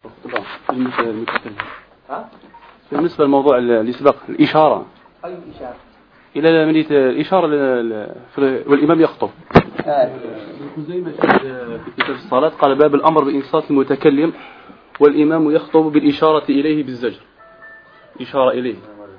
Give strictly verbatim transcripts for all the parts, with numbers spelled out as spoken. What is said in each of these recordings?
بالنسبة للموضوع اللي سبق الإشارة. أي إشارة؟ إلى مدينة الإشارة والإمام يخطب. زي ما في كتاب الصلاة قال باب الأمر بإنصات المتكلم والإمام يخطب بالإشارة إليه بالزجر. إشارة إليه.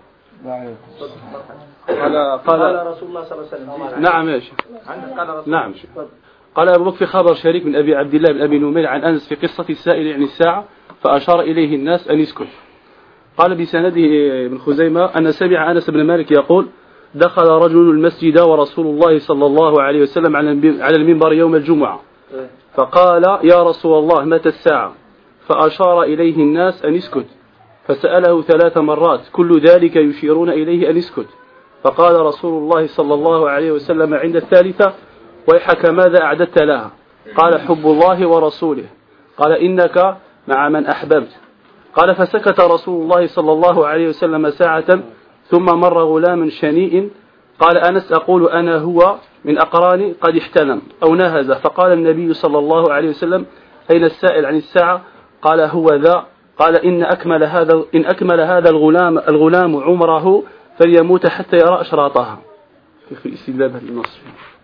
قال قال رسول الله صلى الله عليه وسلم. نعم يا شيخ. نعم شيخ. قال أبو بكر في خبر شريك من أبي عبد الله بن أبي نمير عن أنس في قصة السائل عن الساعة فأشار إليه الناس أن يسكت. قال بسنده ابن خزيمة أن سمع أنس بن مالك يقول دخل رجل المسجد ورسول الله صلى الله عليه وسلم على المنبر يوم الجمعة فقال يا رسول الله متى الساعة؟ فأشار إليه الناس أن يسكت فسأله ثلاث مرات كل ذلك يشيرون إليه أن يسكت فقال رسول الله صلى الله عليه وسلم عند الثالثة ويحك ماذا أعددت لها؟ قال حب الله ورسوله. قال إنك مع من أحببت. قال فسكت رسول الله صلى الله عليه وسلم ساعة ثم مر غلام شنيء قال أنس أقول أنا هو من أقراني قد احتلم أو نهز فقال النبي صلى الله عليه وسلم أين السائل عن الساعة؟ قال هو ذا. قال إن أكمل هذا إن أكمل هذا الغلام الغلام عمره فليموت حتى يرى أشراطها. في استدلال النص.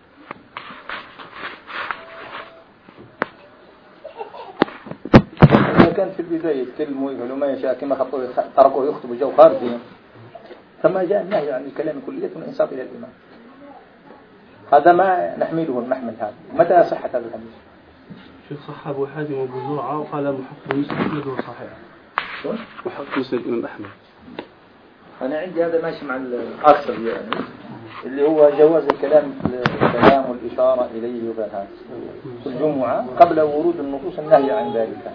كان في البداية يتكلموا يقولوا ما يشاء كما خطوا تركوا يخطبوا جو خارجي ثم جاء النهي عن الكلام كلية والإنصات إلى الإمام. هذا ما نحمله المحمل هذا. متى صحة هذا الحديث؟ شيخ صحة أبو حاتم وأبو زرعة وقال محقق مسند وصحيح. شو؟ محقق مسند الإمام أحمد. أنا عندي هذا ماشي مع الأكثر يعني اللي هو جواز الكلام الكلام والإشارة إليه وغير هذا في الجمعة قبل ورود النصوص النهي عن ذلك.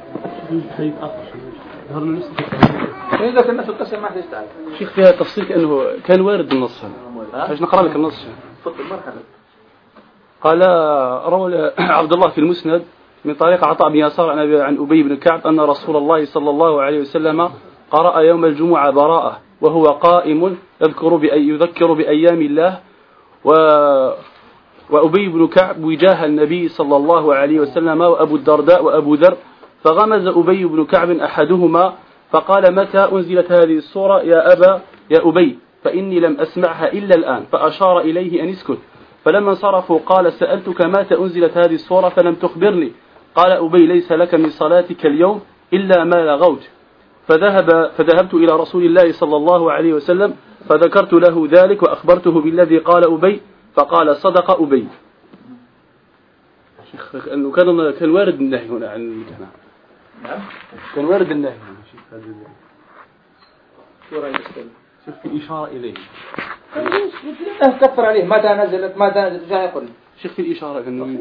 إذا كنا في القصة ما حد يستعد. شيخ فيها تفصيل كأنه كان وارد النص. ايش نقرأ لك النص؟ تفضل مرحبا. قال روى عبد الله في المسند من طريق عطاء بن يسار عن أبي بن كعب أن رسول الله صلى الله عليه وسلم قرأ يوم الجمعة براءة وهو قائم يذكر بأي يذكر بأيام الله و وأبي بن كعب وجاه النبي صلى الله عليه وسلم وأبو الدرداء وأبو ذر فغمز أبي بن كعب أحدهما فقال متى أنزلت هذه السورة يا أبا يا أبي فإني لم أسمعها إلا الآن فأشار إليه أن يسكت فلما انصرفوا قال سألتك متى أنزلت هذه السورة فلم تخبرني قال أبي ليس لك من صلاتك اليوم إلا ما لغوت فذهب فذهبت إلى رسول الله صلى الله عليه وسلم فذكرت له ذلك وأخبرته بالذي قال أبي فقال صدق أبي. شيخ أنه كان كان وارد النهي هنا عن الكلام. نعم. كان وارد النهي هنا شيخ هذا. شو رأيك أستاذ؟ شوف في إشارة إليه. كفر عليه متى نزلت متى نزلت جاي يقول. شيخ في الإشارة إنه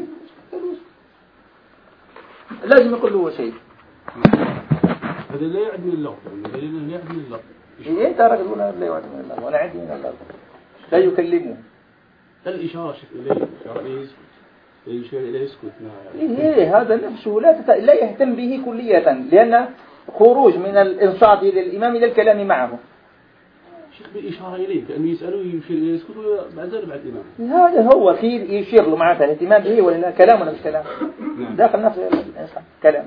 لازم يقول له شيء. هذا لا يعد من اللغة. هذا لا يعد من اللغة. إيه أنت رجل ولا لا يعد من اللغة ولا عد من اللغة. لا يكلمه. الإشارة شيخ إليه إشارة إليه يشير إليه يسكت. إيه هذا نفسه لا تت... لا يهتم به كلية لأن خروج من الإنصات إلى الإمام إلى الكلام معه. شيخ بالإشارة إليه كأنه يسأله يشير إليه يسكت وبعد ذلك بعد الإمام. هذا هو خير يشير له معناته الاهتمام به ولا كلامه نفس كلام. داخل نفس الإنسان كلامه.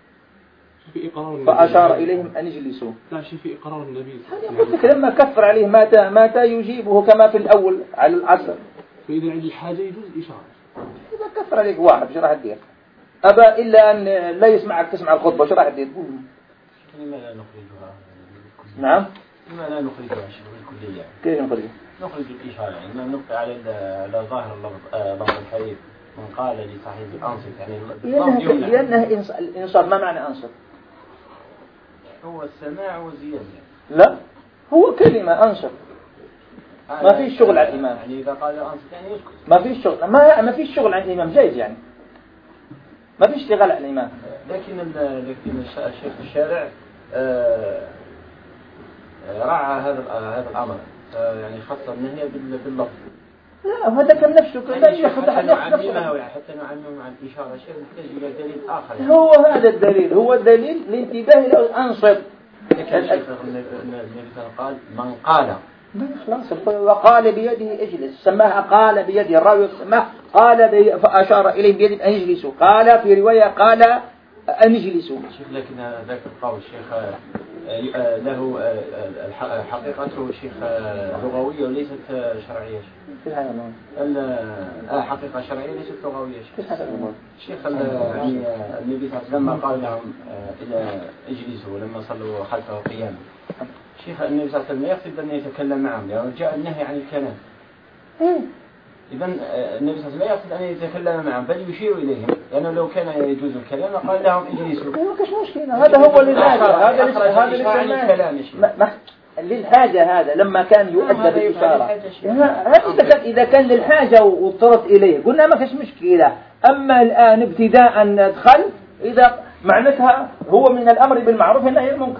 فأشار إليهم أن يجلسوا. لا شيء في إقرار النبي. هذا قلت لك لما كفر عليه متى متى يجيبه كما في الأول على العصر. فإذا عندي حاجة يجوز إشارة. إذا كفر عليك واحد شو راح تدير؟ أبا إلا أن لا يسمعك تسمع الخطبة شو راح تدير؟ لما لا نخرجها؟ نعم. لما لا نخرجها بالكلية؟ كيف نخرجها؟ نخرج الإشارة يعني نبقى على على ظاهر اللفظ لفظ الحديث من قال لصاحب الأنصت يعني لأنه الإنصات ما معنى أنصت؟ هو السماع وزيادة. لا هو كلمة أنصت. ما فيش شغل على الإمام. يعني إذا قال أنصت يعني يسكت. ما فيش شغل ما ما فيش شغل على الإمام جايز يعني. ما فيش اشتغال على الإمام. لكن لكن الشيخ الشارع رعى هذا هذا الأمر يعني خاصة النهي باللفظ. لا هذا كم نفسه كذا ياخذ حتى نعممه حتى نعممه عن الإشارة شيء نحتاج إلى دليل آخر. يعني. هو هذا الدليل هو دليل الانتباه له أنصت. النبي قال من قال. خلاص وقال بيده اجلس سماها قال بيده الراوي سماه قال بي فأشار إليه بيده أن يجلسوا قال في رواية قال أن يجلسوا. لكن ذاك القول الشيخ له حقيقته شيخ لغوية وليست شرعية. الحقيقة الشرعية ليست لغوية. شيخ يعني النبي صلى الله عليه وسلم قال لهم إلى اجلسوا لما صلوا خلفه قياما. شيخ النبي صلى الله عليه وسلم يقصد أن يتكلم معهم لأنه جاء النهي عن الكلام. إذن النبي صلى الله عليه وسلم لا يقصد أن يتكلم معهم بل يشير إليهم لأنه لو كان يجوز الكلام قال لهم اجلسوا. ما كاش مشكلة هذا هو للحاجة هذا هذا ليس للحاجة هذا لما كان يؤدى بالإشارة هذا إذا كان للحاجة واضطرت إليه قلنا ما كاش مشكلة. أما الآن ابتداء ندخل إذا معناتها هو من الأمر بالمعروف والنهي عن المنكر.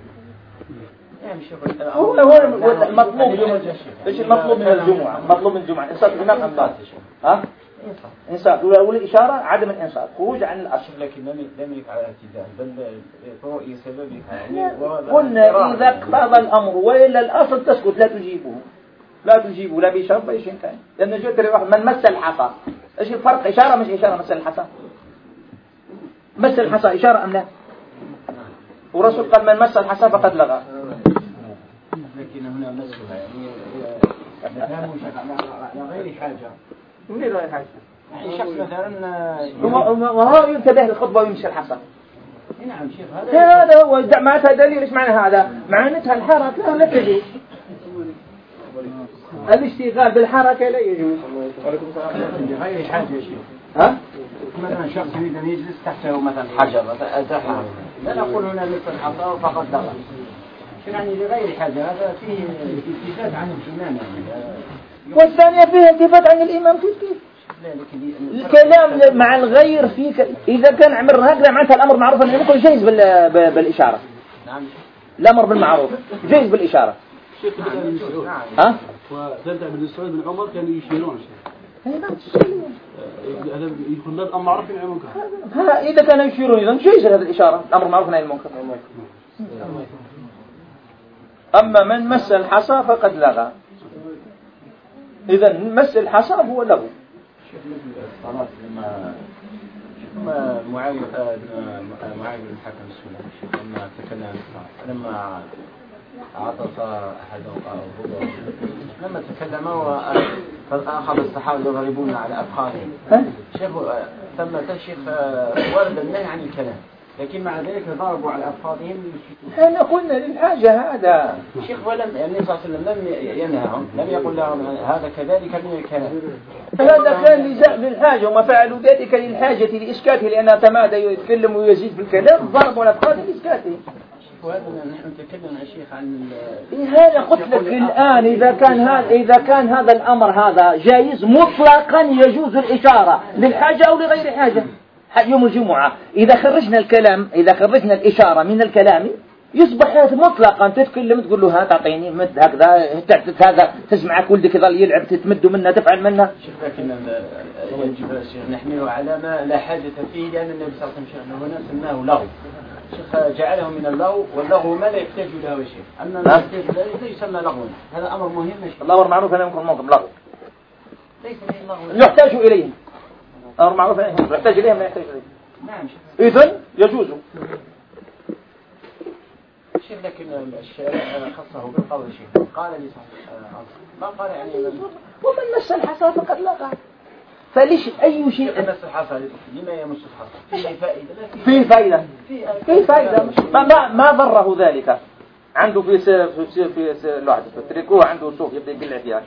هو هو المطلوب ايش المطلوب من الجمعة؟ مطلوب من الجمعة انصات الإمام أم ها انصات والإشارة عدم الانصات خروج عن الأصل. لكن لم لم يفعل اعتداء بل رؤية سببها يعني قلنا إذا اقتضى الأمر وإلا الأصل تسكت لا تجيبه لا تجيبه لا بشرط أي شيء كان لأن جاءت الواحد من مس الحصى ايش الفرق؟ إشارة مش إشارة مس الحصى مس الحصى إشارة أم لا؟ ورسول قال من مس الحصى فقد لغى. لكن هنا مسها يعني فهموا على غير حاجة. من غير حاجة؟ يعني شخص مثلا وهو ينتبه للخطبة ويمشي الحصى. نعم شيخ هذا هذا هو معناتها دليل. ايش معنى هذا؟ معناتها الحركة لا تجوز. الاشتغال بالحركة لا يجوز. غير حاجة يا شيخ. ها؟ مثلا شخص يريد أن يجلس تحته مثلا حجر أزاحه لا نقول هنا مثل الحصى فقط لغى. يعني لغير حاجة هذا فيه التفات عن الإمام يعني. والثانية فيها التفات عن الإمام كيف كيف؟ الكلام مع الغير فيك إذا كان عمر هكذا معناتها الأمر معروف أنه يكون جايز بالإشارة. نعم. الأمر بالمعروف جايز بالإشارة. شيخ ابن مسعود. ها؟ وثلاثة ابن مسعود بن عمر كانوا يشيرون شيخ. هذا يكون باب أمر معروف عن المنكر. ها إذا كانوا يشيرون إذا جايز هذه الإشارة الأمر معروف عن المنكر. أما من مس الحصى فقد لغى. إذا مس الحصى هو لغو. شيخ مثل الصلاة لما لما معاوية معاوية بن الحكم السلمي شيخ لما تكلم لما عطس أحدهم أو هو لما تكلم فأخذ الصحابة يضربون على أفخاذهم. شيخ ثم شيخ ورد النهي عن الكلام لكن مع ذلك ضربوا على أفخاذهم. احنا قلنا للحاجة هذا شيخ ولم النبي صلى الله عليه وسلم لم ينهاهم لم يقل لهم هذا كذلك من الكلام. هذا كان للحاجة وما فعلوا ذلك للحاجة لإسكاته لأنه تمادى يتكلم ويزيد في الكلام ضربوا على أفخاذهم لإسكاته. وهذا نحن نتكلم يا شيخ عن هذا قلت لك الآن إذا كان هذا إذا كان هذا الأمر هذا جائز مطلقا يجوز الإشارة للحاجة أو لغير حاجة. يوم الجمعة إذا خرجنا الكلام إذا خرجنا الإشارة من الكلام يصبح مطلقا تتكلم تقول له ها تعطيني مد هكذا تعتت هذا تسمعك ولدك يظل يلعب تتمد منها تفعل منها. شيخ لكن يجب الشيخ نحمله على ما لا حاجة فيه لأن النبي صلى الله عليه وسلم هنا سماه لغو. شيخ جعله من اللغو واللغو ما لا يحتاج له شيء أما ما يحتاج له يسمى لغو. هذا أمر مهم. الأمر معروف أنه يكون منطق لغو ليس به لغو يحتاج إليه. أمر معروف أنه يحتاج إليه ما يحتاج إليه. نعم إذن يجوز. شيخ لكن الشارع خصه بالقول شيخ قال لي صحيح ما قال يعني ومن مس الحصى فقد لغى. فليش أي شيء مس الحصى لما يمس الحصى فيه فائدة فيه فائدة فيه فائدة ما ما ما ضره ذلك. عنده في سير في سير في سير لوحده في التريكو عنده صوف يبدأ يقلع فيها.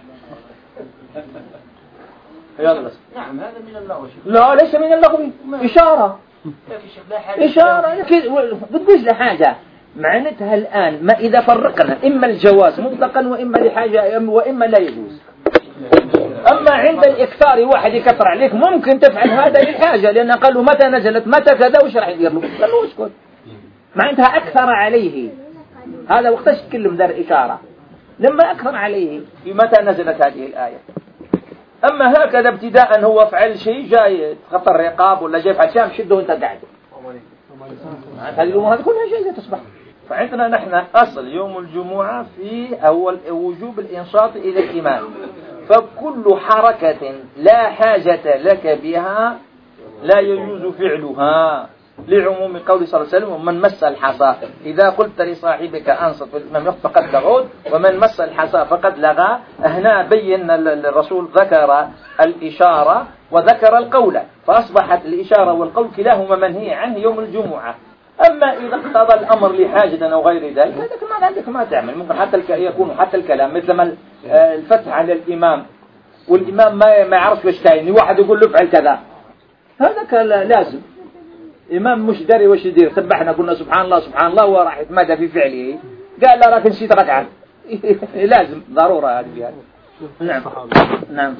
يلا بس. نعم هذا من اللغو شيخ. لا ليس من اللغو إشارة. إشارة بتقول له حاجة معناتها الآن ما إذا فرقنا إما الجواز مطلقا وإما لحاجة وإما لا يجوز. أما عند الإكثار واحد يكثر عليك ممكن تفعل هذا للحاجة لأن قالوا متى نزلت متى كذا وش راح يدير له قال له اسكت معناتها أكثر عليه هذا وقتاش تكلم دار إشارة لما أكثر عليه في متى نزلت هذه الآية. أما هكذا ابتداء هو فعل شيء جاي خطر رقاب ولا جاي فعل شيء شده وانت قاعد هذه الأمور هذه كلها جائزة تصبح. فعندنا نحن أصل يوم الجمعة في أول وجوب الإنصات إلى الإمام. فكل حركة لا حاجة لك بها لا يجوز فعلها لعموم قول صلى الله عليه وسلم ومن مس الحصى إذا قلت لصاحبك أنصت والإمام يخطب فقد لغوت ومن مس الحصى فقد لغى. هنا بين الرسول ذكر الإشارة وذكر القول، فأصبحت الإشارة والقول كلاهما منهي عنه يوم الجمعة. أما إذا اقتضى الأمر لحاجة أو غير ذلك هذا ما عندك ما تعمل، ممكن حتى يكون حتى الكلام مثل ما الفتح على الإمام والإمام ما ما يعرف وش كاين، واحد يقول له افعل كذا، هذا لازم إمام مش داري وش يدير. سبحنا قلنا سبحان الله سبحان الله وراح يتمادى في فعله، قال لا راك نسيت ركعة لازم ضرورة هذه. نعم نعم.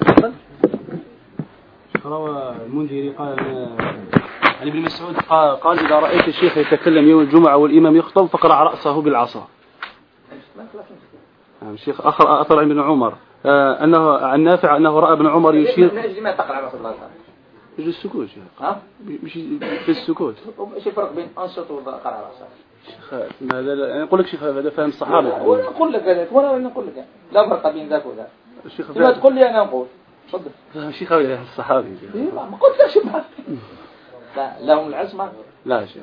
روى المنذري قال عن ابن مسعود قال, قال إذا رأيت الشيخ يتكلم يوم الجمعة والإمام يخطب فقرع رأسه بالعصا. الشيخ آخر أثر عن ابن عمر آه أنه عن نافع أنه رأى ابن عمر يشير. ما تقرع رأس الله يجي السكوت ها مش في السكوت. ايش الفرق بين أنصت وقرع رأسه؟ شيخ هذا أنا أقول لك شيخ هذا فهم الصحابة. وأنا أقول لك هذا وأنا نقول لك لا فرق بين ذاك وذاك. الشيخ ما تقول لي أنا أقول تفضل. الشيخ هذا الصحابي. ما قلت لك شبه. لا لهم العصمة. لا يا شيخ.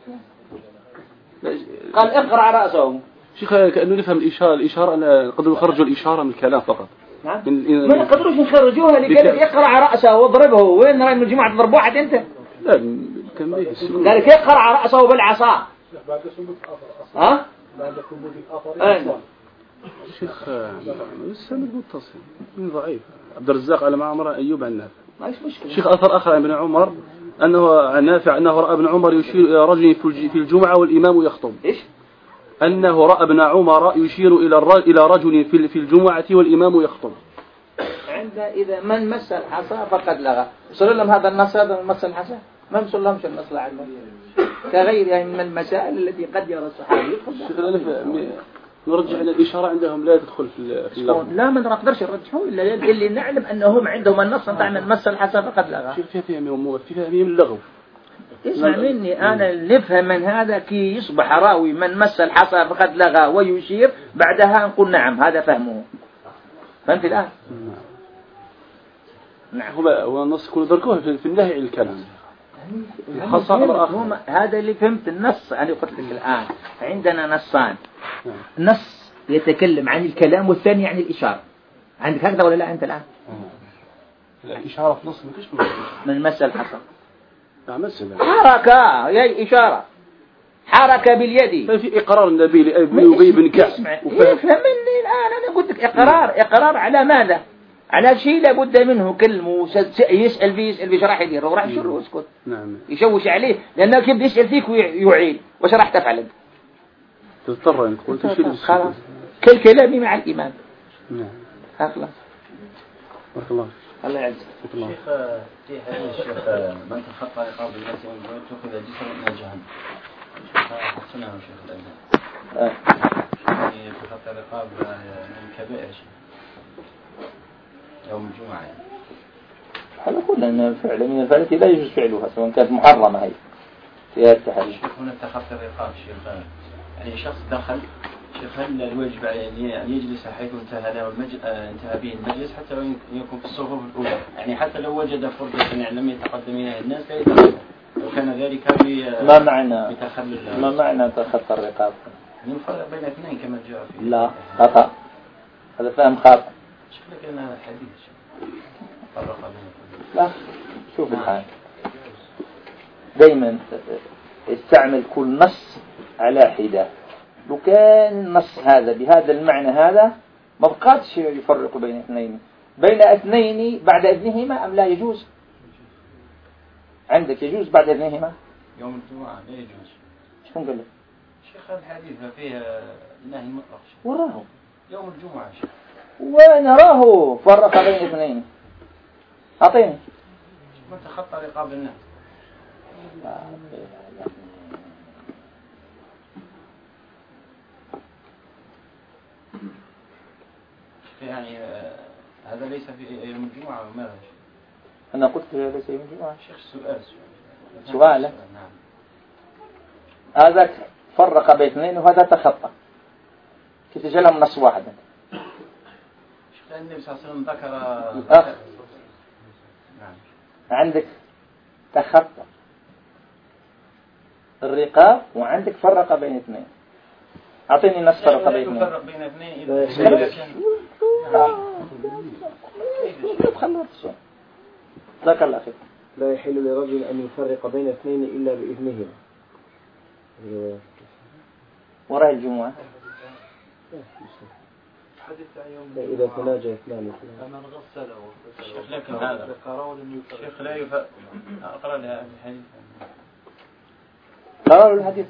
قال اقرع رأسه. شيخ كأنه نفهم الإشارة الإشارة أن قدروا يخرجوا الإشارة من الكلام فقط. نعم. ما يقدروش يخرجوها لكلمة يقرع رأسه واضربه. وين رأي من الجماعة تضرب واحد أنت؟ لا كان به السلوك. قال كيف قرع رأسه بالعصا؟ ها؟ بعد ثبوت الآخر. الشيخ السند متصل من ضعيف. عبد الرزاق على معمر أيوب عن نافع. ما فيش مشكلة. الشيخ أثر آخر عن ابن عمر أنه عن نافع أنه رأى ابن عمر يشير إلى رجل في الجمعة والإمام يخطب. إيش؟ أنه رأى ابن عمر يشير إلى إلى رجل في في الجمعة والإمام يخطب. عند إذا من مس الحصى فقد لغى. وصل لهم هذا النص هذا مس الحصى ما وصل لهمش النص لعله كغيرها من المسائل التي قد يرى الصحابي. نرجع إلى الإشارة عندهم لا تدخل في اللفظ. لا ما نقدرش نرجحه إلا اللي نعلم أنهم عندهم النص بتاع من مس الحصى فقد لغى. فيها فيها مو فيها من اللغو. اسمع مني أنا نفهم من هذا كي يصبح راوي من مس الحصى فقد لغى ويشير بعدها نقول نعم هذا فهمه. فهمت الآن؟ نعم. هو هو النص كله دركوه في النهي عن الكلام. الحصى أمر آخر. هذا اللي فهمت النص أنا قلت لك الآن عندنا نصان. نص يتكلم عن الكلام والثاني عن الإشارة. عندك هكذا ولا لا أنت الآن؟ الإشارة في نص مفيش من مس الحصى. حركة هي إشارة حركة باليد. في إقرار النبي لأبي بن كعب. فهمني الآن أنا قلت لك إقرار إقرار على ماذا؟ على شيء لابد منه كلمة يسأل فيه يسأل فيه شرح يدير وراح يشر ويسكت. نعم. يشوش عليه لأنه كيف يسأل فيك ويعيد وش راح تفعل؟ تضطر أن تقول تشيل خلاص كل كلامي مع الإمام. نعم. خلاص. بارك الله. الله يعزك. شيخ في حديث الشيخ من تخطى رقاب الناس يوم الجمعة تأخذ جسرا من جهنم. حسناه شيخ الألباني. يعني تخطى رقاب من كبائر يوم الجمعة يعني. هذا كل أن فعل من الفعل لا يجوز فعلها سواء كانت محرمة هي في هذا التحريم. شيخ هنا تخطى الرقاب شيخ يعني شخص دخل شيخ هل الواجب عليه أن يجلس حيث انتهى له المجلس انتهى به المجلس حتى لو يكون في الصفوف الأولى يعني حتى لو وجد فرصة يعني لم يتقدم إليها الناس لا يتقدم لو كان ذلك ما معنى بتخلل ما معنى تخطى الرقاب؟ يعني الفرق بين اثنين كما جاء في لا خطأ هذا فهم خاطئ. شكلك أنا حديث فرق بين لا شوف الحال دايما استعمل كل نص على حدة. لو كان النص هذا بهذا المعنى هذا ما بقاتش يفرق بين اثنين بين اثنين بعد اذنهما أم لا يجوز؟ عندك يجوز بعد اذنهما يوم الجمعة لا يجوز. شكون قال لك؟ شيخ الحديث فيه نهي مطلق وراه يوم الجمعة شيخ ونراه فرق بين اثنين. أعطيني من تخطى رقاب الناس. يعني هذا ليس في يوم الجمعة وماذا؟ أنا قلت ليس يوم الجمعة. شيخ سؤال سؤال نعم. هذا فرق بين اثنين وهذا تخطى كيف جلهم نص واحد. شيخ النبي صلى الله عليه وسلم ذكر الأخ نعم. عندك تخطى الرقاب وعندك فرق بين اثنين. أعطيني نص فرق بين اثنين. فرق بين اثنين إذا خلص ذاك الأخير. لا يحل لرجل أن يفرق بين اثنين إلا بإذنهما. وراء الجمعة إذا تناجى اثنان. أنا الغسل الشيخ لكن هذا الشيخ لا يفرق. أقرأ لها الحديث. قرأوا الحديث.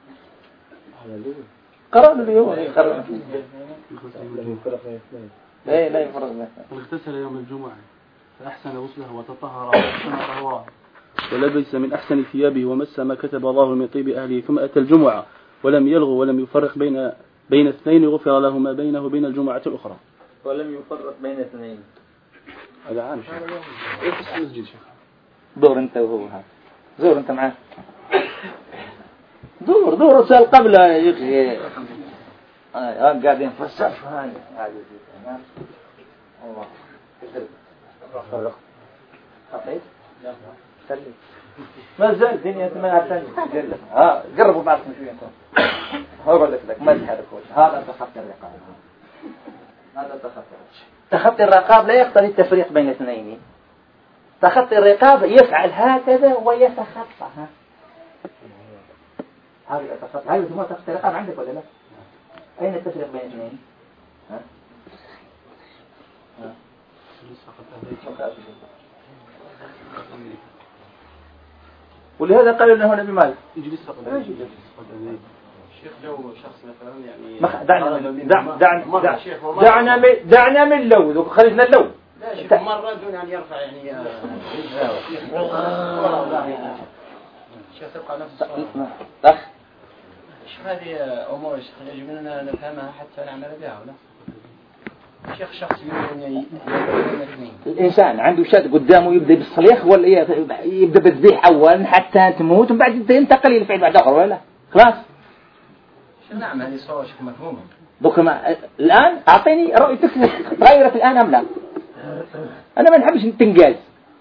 قرأوا اليوم. قرأوا. لم يفرق بين اثنين. لا لا يفرق بين. اغتسل يوم الجمعة فأحسن غسله وتطهر وأحسن طهوره ولبس من أحسن ثيابه ومس ما كتب الله من طيب أهله ثم أتى الجمعة ولم يلغو ولم يفرق بين بين اثنين غفر له ما بينه وبين الجمعة الأخرى. ولم يفرق بين اثنين. هذا عام شيخ. إيه في المسجد شيخ. دور أنت وهو هذا. زور أنت معه. دور دور رسال قبل يا أخي. آه قاعدين في الصف هاي هذه تمام. الله. فرق. خطيت. سلم. ما زال الدنيا ما هتني. ها قربوا بعضكم شوية انتم. هقول لك لك ما تحركوش. هذا تخطي الرقاب. هذا تخطي. تخطي الرقاب لا يقتضي التفريق بين اثنين. تخطي الرقاب يفعل هكذا ويتخطى. هذا تخطي. هاي ما تخطي الرقاب عندك ولا لا؟ أين التفريق بين اثنين؟ ها؟ ها؟ ولهذا قالوا له النبي مالك يجلس فقط. شيخ لو شخص مثلا يعني دعنا من دعنا دعنا دعنا من دعنا من اللوذ وخرجنا اللوذ. لا شيخ مرة دون أن يرفع يعني شيخ تبقى نفس الصلاة. شيخ هذه أمور يجب أن نفهمها حتى نعمل بها ولا؟ شيخ شخص يريد الإنسان عنده شاد قدامه يبدأ بالصليخ ولا يبدأ بالذبح أولا حتى تموت وبعد ينتقل إلى فعل بعد آخر ولا خلاص. نعم هذه صورة شيخ مفهومة. بكرة الآن أعطيني رؤيتك تغيرت الآن أم لا؟ أنا ما نحبش تنجاز.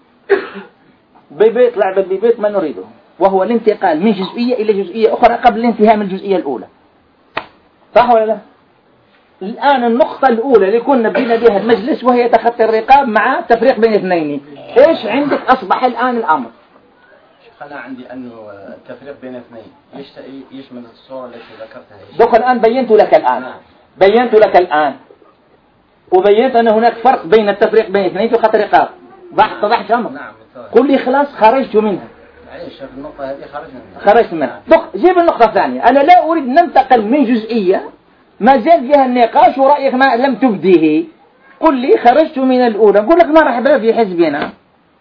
بيبي يطلع بالبيت ما نريده وهو الانتقال من جزئية إلى جزئية أخرى قبل الانتهاء من الجزئية الأولى. صح ولا لا؟ الآن النقطة الأولى اللي كنا بدينا بها المجلس وهي تخطي الرقاب مع تفريق بين اثنين. إيش عندك أصبح الآن الأمر؟ شيخ أنا عندي أنه التفريق بين اثنين يشمل الصورة التي ذكرتها. دوك الآن بينت لك الآن بينت لك الآن وبينت أن هناك فرق بين التفريق بين اثنين وتخطي الرقاب. ضحت ضحت أمر. نعم. قل لي خلاص خرجت منها. معليش النقطة هذه خرجت منها. خرجت منها. دوك جيب النقطة الثانية. أنا لا أريد ننتقل من جزئية ما زال فيها النقاش ورأيك ما لم تبديه. قل لي خرجت من الأولى نقول لك مرحبا في حزبنا.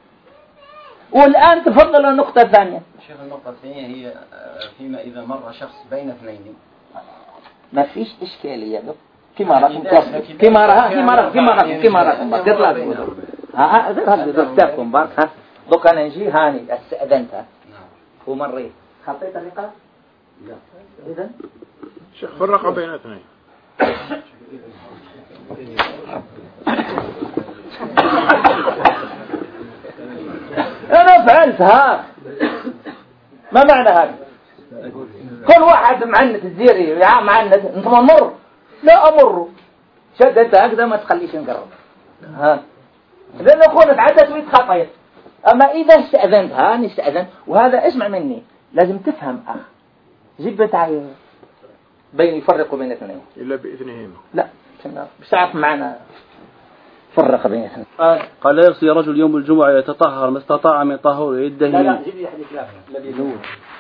والآن تفضل النقطة الثانية. شيخ النقطة الثانية هي فيما إذا مر شخص بين اثنين. ما فيش إشكالية دوك. كما راكم كما راكم كما راكم كما راكم كما راكم تطلع ها هذا هذا تاعكم بارك ها دوك أنا نجي هاني استأذنتها ومريت خطيت الرقاب. لا إذا شيخ فرق بين اثنين. أنا فعلتها. ما معنى هذا؟ كل واحد معنت الزيري يا معنت أنت مر لا أمر شد أنت هكذا ما تخليش نقرب ها لأن أكون تعدت ويتخطيت. أما إذا استأذنت ها استأذنت وهذا اسمع مني لازم تفهم أخ جيب تعي بين يفرقوا بين اثنين إلا بإذنهما. لا مش تعرف معنا فرق بين اثنين. آه. قال لا يغسل رجل يوم الجمعة يتطهر ما استطاع من طهور يدهن. لا لا جيب لي حديث لا الذي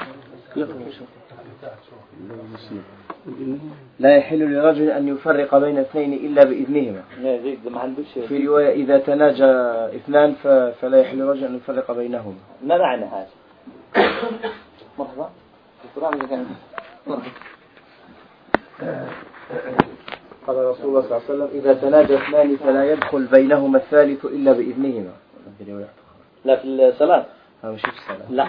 لا يحل لرجل أن يفرق بين اثنين إلا بإذنهما. في رواية إذا تناجى اثنان فلا يحل لرجل أن يفرق بينهما. ما معنى هذا؟ مرحبا. قال رسول الله صلى الله عليه وسلم إذا تناجى اثنان فلا يدخل بينهما الثالث إلا بإذنهما. لا في الصلاة. ها مش في الصلاة. لا.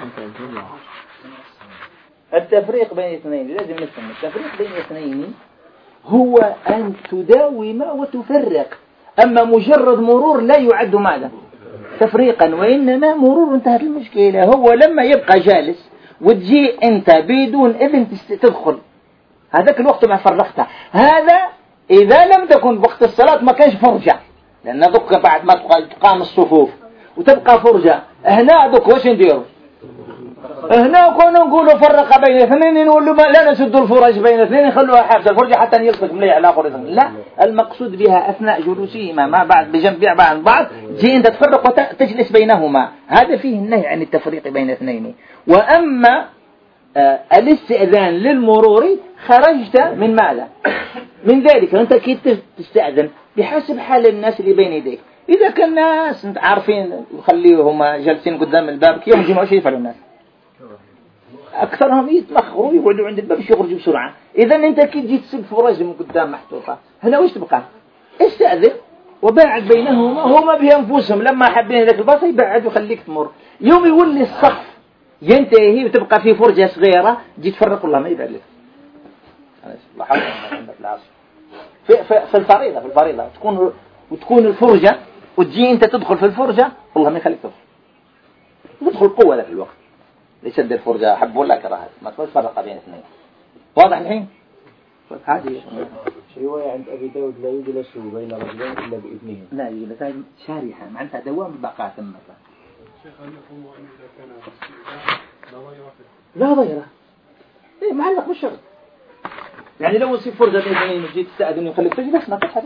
التفريق بين اثنين لازم نفهم التفريق بين اثنين هو أن تداوم وتفرق. أما مجرد مرور لا يعد ماذا تفريقا وإنما مرور انتهت المشكلة. هو لما يبقى جالس وتجي أنت بدون إذن تدخل هذاك الوقت ما فرقتها. هذا إذا لم تكن وقت الصلاة ما كانش فرجة، لأن ذوك بعد ما تقام الصفوف وتبقى فرجة هنا ذوك واش نديروا؟ هنا كنا نقولوا فرق بين اثنين نقولوا لا نسد الفرج بين اثنين نخلوها حابسة الفرجة حتى يلصق مليح على آخر. لا، المقصود بها أثناء جلوسهما مع بعض بجنب بعض بعض جي أنت تفرق وتجلس بينهما، هذا فيه النهي عن التفريق بين اثنين. وأما آه الاستئذان للمرور خرجت من ماذا؟ من ذلك أنت كيف تستأذن بحسب حال الناس اللي بين يديك. إذا كان الناس عارفين يخليهم جالسين قدام الباب كي يوم جمعوا شيء يفعلوا الناس أكثرهم يتمخروا يقعدوا عند الباب يخرجوا بسرعة. إذا أنت كي تجي تسب فرج من قدام محطوطة هنا وش تبقى؟ استأذن وباعد بينهما هما بأنفسهم لما حابين ذاك الباص يبعد وخليك تمر. يوم يولي الصف ينتهي وتبقى في فرجة صغيرة جي تفرق الله ما يبعد لك. لاحظت عندك العصر في, في, في الفريضة في الفريضة تكون وتكون الفرجة وتجي أنت تدخل في الفرجة والله ما يخليك تدخل تدخل قوة ذاك الوقت ليش تدير فرجة حب ولا كراهة ما تقولش فرق بين اثنين. واضح الحين؟ هذه رواية عند أبي داود لا يجلس بين رجلين إلا بإذنهم. لا يجلس هذه شارحة معناتها دوام البقاء ثم شيخ هل يقوم أن إذا كان لا ضيرة لا ضيرة إيه معلق بالشرط يعني لو يصير فرجة بين اثنين وجيت تستأذن ويخليك تجلس ما تحدث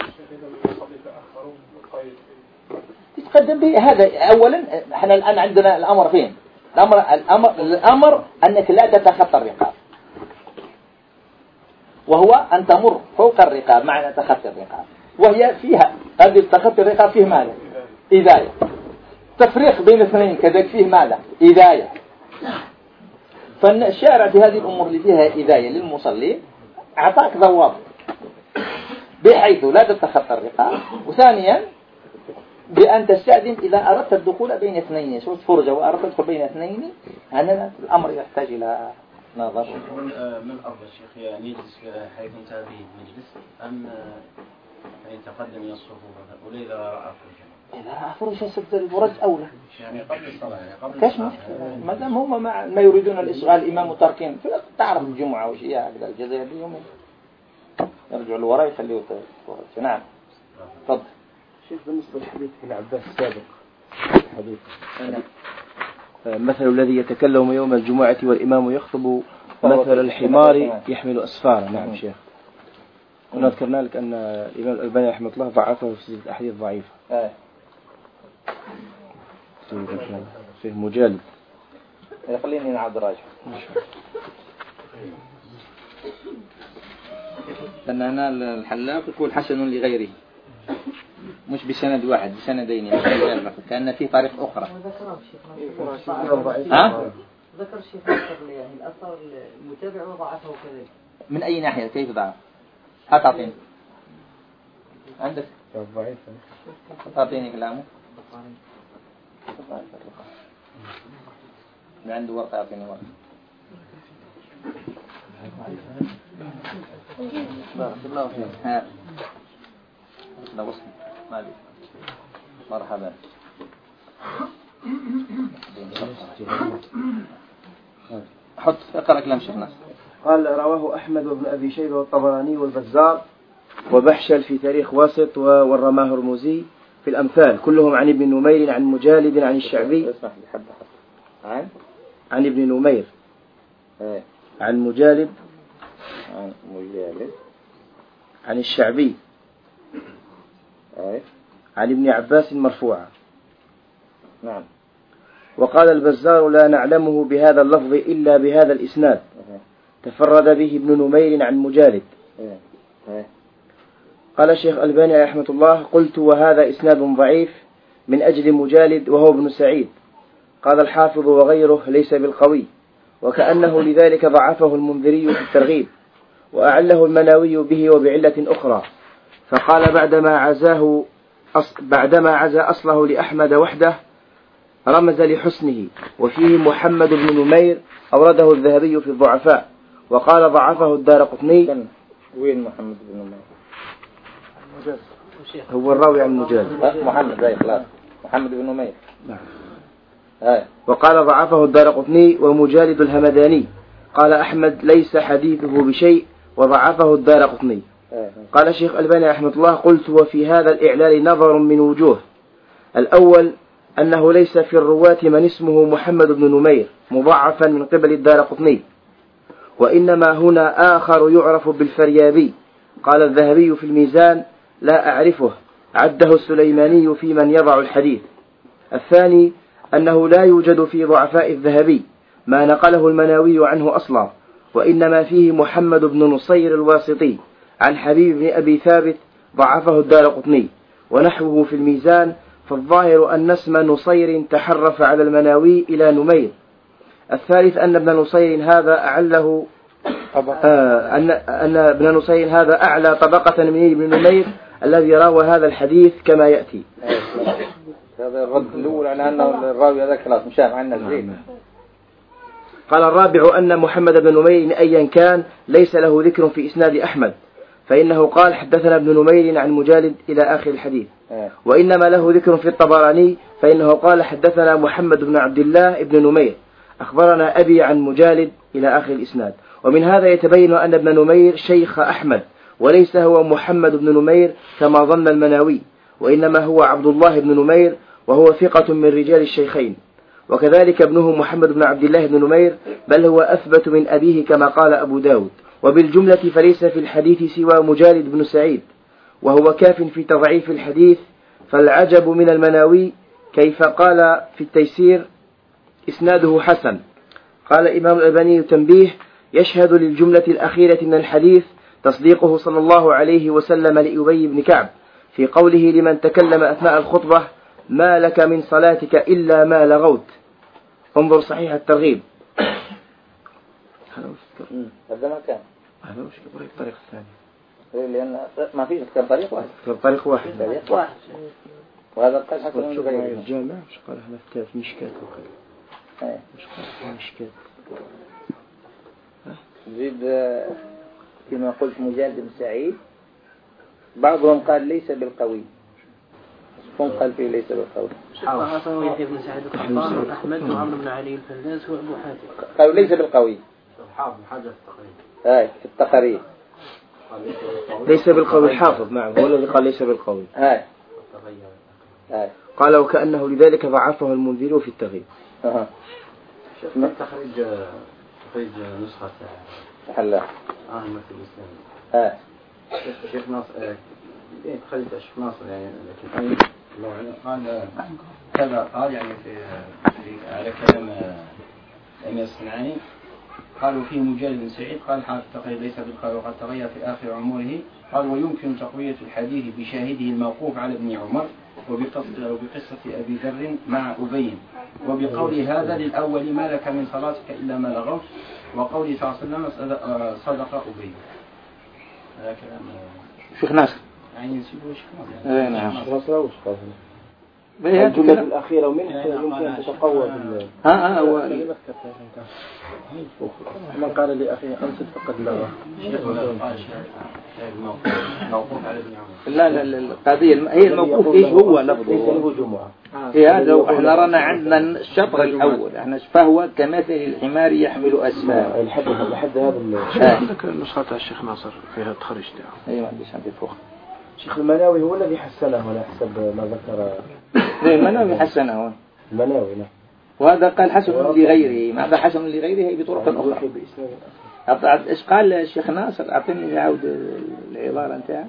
تتقدم به. هذا أولا احنا الآن عندنا الأمر فين؟ الأمر الأمر الأمر أنك لا تتخطى الرقاب وهو أن تمر فوق الرقاب معنى تخطي الرقاب وهي فيها هذه تخطي الرقاب فيه ماذا؟ إذاية. تفريق بين اثنين كذلك فيه ماذا؟ إذاية. فالشارع في هذه الأمور اللي فيها إذاية للمصلي أعطاك ضوابط بحيث لا تتخطى الرقاب. وثانيا بأن تستأذن إذا أردت الدخول بين اثنين شو فرجة وأردت الدخول بين اثنين هذا الأمر يحتاج إلى نظر. من أفضل الشيخ يعني يجلس حيث انتهى به المجلس أم يتقدم إلى الصفوف ولا إذا رأى فرجة؟ إذا رأى فرجة سد الفرج أولى يعني قبل الصلاة يعني قبل كاش مشكلة ما دام هم ما, ما يريدون الإصغاء الإمام وتركين تعرف الجمعة وشيء هكذا الجزائر اليوم يرجعوا لوراء يخليه فرج. نعم تفضل شيخ. بالنسبة للحديث ابن عباس السابق الحديث مثل الذي يتكلم يوم الجمعة والإمام يخطب مثل الحمار يحمل أسفارا. نعم شيخ. كنا ذكرنا لك أن الإمام الألباني رحمه الله ضعفه في سلسلة أحاديث ضعيفة فيه مجالد. خليني نعود راجع لأن هنا الحلاق يقول حسن لغيره مش بسند واحد بسندين يعني كأن فيه طريق أخرى. ها؟ ذكر الشيخ نصر يعني الأثر المتابع وضعفه كذلك. من أي ناحية كيف ضعف؟ هتعطيني عندك ضعيف هتعطيني كلامه اللي عنده ورقة يعطيني ورقة. بارك الله فيك. ها لا وصل مالي مرحبا. حط اقرأ كلام شيخ ناصر. قال رواه أحمد وابن أبي شيبة والطبراني والبزار وبحشل في تاريخ واسط والرماه هرمزي في الأمثال كلهم عن ابن نمير عن مجالد عن الشعبي عن عن ابن نمير عن مجالد عن مجالد عن الشعبي عن ابن عباس مرفوعا. نعم. وقال البزار لا نعلمه بهذا اللفظ إلا بهذا الإسناد تفرد به ابن نمير عن مجالد. قال الشيخ الألباني رحمه الله قلت وهذا إسناد ضعيف من أجل مجالد وهو ابن سعيد. قال الحافظ وغيره ليس بالقوي وكأنه لذلك ضعفه المنذري في الترغيب وأعله المناوي به وبعلة أخرى. فقال بعدما عزاه بعدما عزى أصله لأحمد وحده رمز لحسنه وفيه محمد بن نمير أورده الذهبي في الضعفاء وقال ضعفه الدارقطني. وين محمد بن نمير؟ هو الراوي عن مجالد. محمد زي خلاص محمد بن نمير. نعم. وقال ضعفه الدارقطني ومجالد الهمداني. قال أحمد ليس حديثه بشيء وضعفه الدارقطني. قال الشيخ الباني رحمه الله قلت وفي هذا الإعلال نظر من وجوه. الأول أنه ليس في الرواة من اسمه محمد بن نمير مضعفا من قبل الدارقطني، وإنما هنا آخر يعرف بالفريابي. قال الذهبي في الميزان لا أعرفه، عده السليماني في من يضع الحديث. الثاني أنه لا يوجد في ضعفاء الذهبي ما نقله المناوي عنه أصلا، وإنما فيه محمد بن نصير الواسطي عن حبيب بن أبي ثابت ضعفه الدارقطني ونحوه في الميزان. فالظاهر أن اسم نصير تحرف على المناوي إلى نمير. الثالث أن ابن نصير هذا أعله آه أن أن ابن نصير هذا أعلى طبقة من ابن نمير الذي راوى هذا الحديث كما يأتي. هذا الرد الأول على أن الراوي هذا خلاص مشاف عنا الزين. قال الرابع أن محمد بن نمير أيا كان ليس له ذكر في إسناد أحمد، فإنه قال حدثنا ابن نمير عن مجالد إلى آخر الحديث، وإنما له ذكر في الطبراني فإنه قال حدثنا محمد بن عبد الله ابن نمير أخبرنا أبي عن مجالد إلى آخر الإسناد. ومن هذا يتبين أن ابن نمير شيخ أحمد وليس هو محمد بن نمير كما ظن المناوي، وإنما هو عبد الله بن نمير وهو ثقة من رجال الشيخين، وكذلك ابنه محمد بن عبد الله بن نمير بل هو أثبت من أبيه كما قال أبو داود. وبالجملة فليس في الحديث سوى مجالد بن سعيد وهو كاف في تضعيف الحديث. فالعجب من المناوي كيف قال في التيسير إسناده حسن. قال إمام الألباني تنبيه يشهد للجملة الأخيرة من الحديث تصديقه صلى الله عليه وسلم لأبي بن كعب في قوله لمن تكلم أثناء الخطبة ما لك من صلاتك إلا ما لغوت. انظر صحيح الترغيب. هذا ما كان هذا وش الطريق الثاني؟ لأن ما فيش كان طريق واحد. طريق واحد. طريق واحد. وهذا قال حسن من غيره. الجامع مش قال هذا كتاب مشكات وكذا. مش قال مشكات. زيد كما قلت مجالد بن سعيد بعضهم قال ليس بالقوي، هم قال فيه ليس بالقوي. حافظ يحيى بن سعيد القطان وأحمد وعمرو بن علي الفلاس وأبو حاتم قالوا ليس بالقوي. حافظ حاجة في التقريب. هاي في التقريب. ليس بالقوي الحافظ نعم هو الذي قال ليس بالقوي. هاي. هاي. قال وكأنه لذلك ضعفه المنذر في التغيير. أها. شوف التخريج تخريج نسخة حلا. آه مثل الإسلام. هاي. شيخ ناصر إيه تخريج الشيخ ناصر يعني لكن قال هذا قال يعني في, في على كلام أمير الصنعاني قالوا فيه مجالد بن سعيد قال حافظ التقريب ليس بالقوي وقد تغير في آخر عمره. قال ويمكن تقوية الحديث بشاهده الموقوف على ابن عمر وبقصة أبي ذر مع أبي وبقول هذا للأول ما لك من صلاتك إلا ما لغوت وقول صلى الله عليه وسلم صدق أبي. هذا كلام شيخ ناصر يعني نسيبه شيخ ناصر. نعم. ناصر وش قال هنا؟ الجملة الأخيرة ومنها يمكن أن تتقوى بال. ها ها هو من قال لأخي أنصت فقد لغى. موقوف على ابن عمر. لا لا لا القضية هي الموقوف إيش هو لفظه. جمعة. في هذا احنا رانا عندنا الشطر الأول احنا فهو كمثل الحمار يحمل أسفار. الحد الحد هذا ذكر النسخة تاع الشيخ ناصر فيها التخريج تاعه. أيوة عندي عندي فوق. الشيخ المناوي هو الذي حسنه على حسب ما ذكر. إيه المناوي حسنه. المناوي نعم. وهذا قال حسن لغيره ماذا حسن لغيره بطرق أخرى. إيش قال الشيخ ناصر أعطيني عود العبارة نتاعه.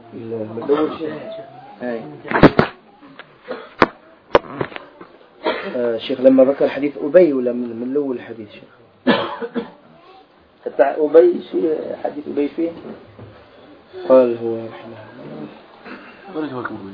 الشيخ لما ذكر حديث أبي ولا من من الأول الحديث شيخ. بتاع أبي شو حديث أبي فيه؟ قال هو رحمه الله. ولا هو كم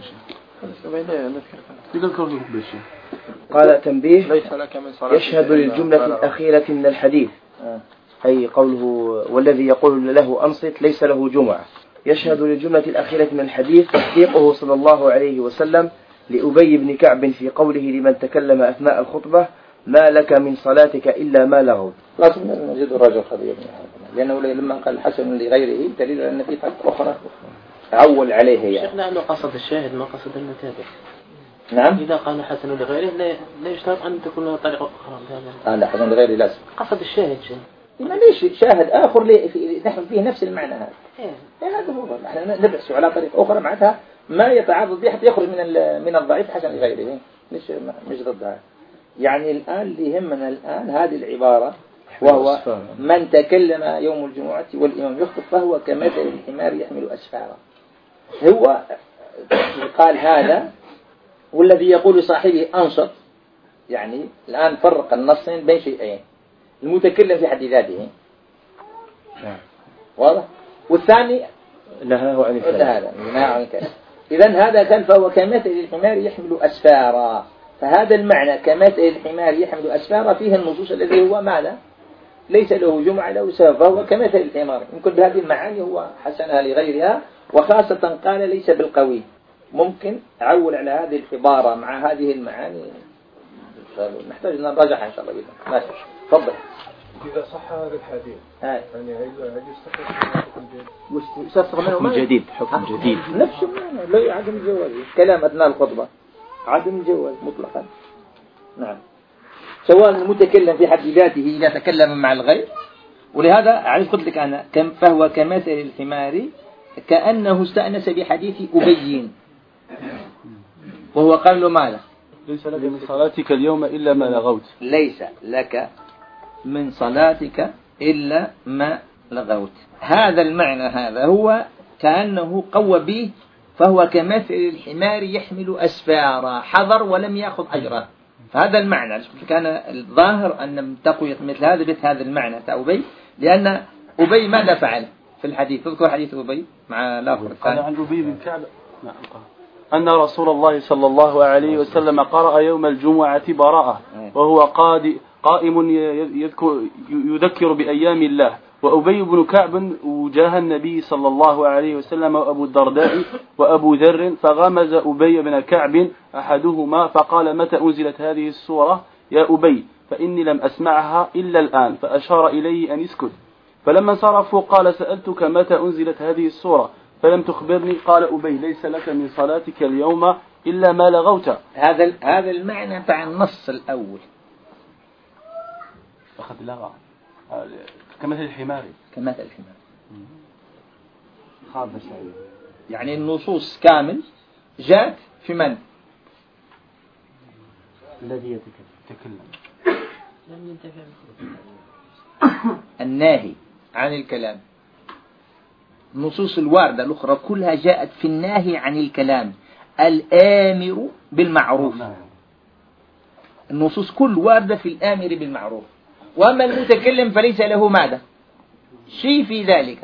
بيشي. قال تنبيه ليس لك من صلاة يشهد للجملة الأخيرة من الحديث أي قوله والذي يقول له أنصت ليس له جمعة. يشهد للجملة الأخيرة من الحديث تصديقه صلى الله عليه وسلم لأبي بن كعب في قوله لمن تكلم أثناء الخطبة ما لك من صلاتك إلا ما لغوت. لازم نجد الرجل خبير لأنه لما قال حسن لغيره دليل أن في طريقة أخرى عول عليه يعني. شيخنا أنه قصد الشاهد ما قصد المتابع. نعم. إذا قال حسن لغيره لا لا يشترط أن تكون طريقة أخرى. آه لا حسن لغيره لازم. قصد الشاهد شيء. ما ليش شاهد آخر ليه نحن فيه نفس المعنى هذا. إيه هذا هو. نحن نبحث على طريقة أخرى معناتها ما يتعارض به حتى يخرج من من الضعيف حسن لغيره. مش مش ضدها. يعني الآن اللي يهمنا الآن هذه العبارة وهو من تكلم يوم الجمعة والإمام يخطب فهو كمثل الحمار يحمل أسفارا. هو قال هذا والذي يقول لصاحبه أنشط. يعني الآن فرق النصين بين شيئين المتكلم في حد ذاته واضح والثاني نهاه عن الكلام. إذن هذا كان فهو كمثل الحمار يحمل أسفارا. فهذا المعنى كمثل الحمار يحمل أسفارا فيه النصوص الذي هو ماذا ليس له جمعة له سبب فهو كمثل الحمار. يمكن بهذه المعاني هو حسنها لغيرها وخاصة قال ليس بالقوي. ممكن أعول على هذه العبارة مع هذه المعاني نحتاج أن نراجعها إن شاء الله بإذن. ماشي تفضل. إذا صح هذا الحديث هاي. يعني هل يستقر حكم جديد؟ جديد حكم جديد نفس المعنى لا عدم الجواز كلام أثناء الخطبة عدم الجواز مطلقا. نعم سواء المتكلم في حد ذاته إذا تكلم مع الغير. ولهذا عايز قلت لك أنا كم فهو كمثل الحمار كأنه استأنس بحديث أبي وهو قال له ماذا ليس لك من صلاتك اليوم إلا ما لغوت. ليس لك من صلاتك إلا ما لغوت. هذا المعنى هذا هو كأنه قوى به فهو كمثل الحمار يحمل أسفارا حضر ولم يأخذ أجرا. فهذا المعنى كان الظاهر أن تقوي مثل هذا بث هذا المعنى أبي لأن أبي ماذا فعل في الحديث؟ تذكر حديث أبي مع الآخر قال عن أبي بن كعب أن رسول الله صلى الله عليه وسلم قرأ يوم الجمعة براءة وهو قاد قائم يذكر, يذكر بأيام الله. وأبي بن كعب وجاه النبي صلى الله عليه وسلم وأبو الدرداء وأبو ذر فغمز أبي بن كعب أحدهما فقال متى أنزلت هذه السورة يا أبي فإني لم أسمعها إلا الآن فأشار إليه أن يسكت. فلما انصرفوا قال سألتك متى أنزلت هذه السورة فلم تخبرني. قال أبي ليس لك من صلاتك اليوم إلا ما لغوت. هذا هذا المعنى تاع النص الأول. أخذ لغة كمثل الحمار كمثل الحمار يعني النصوص كامل جاءت في من الذي يتكلم الناهي عن الكلام. النصوص الواردة الأخرى كلها جاءت في الناهي عن الكلام الآمر بالمعروف. النصوص كل واردة في الآمر بالمعروف. وأما المتكلم فليس له ماذا شيء في ذلك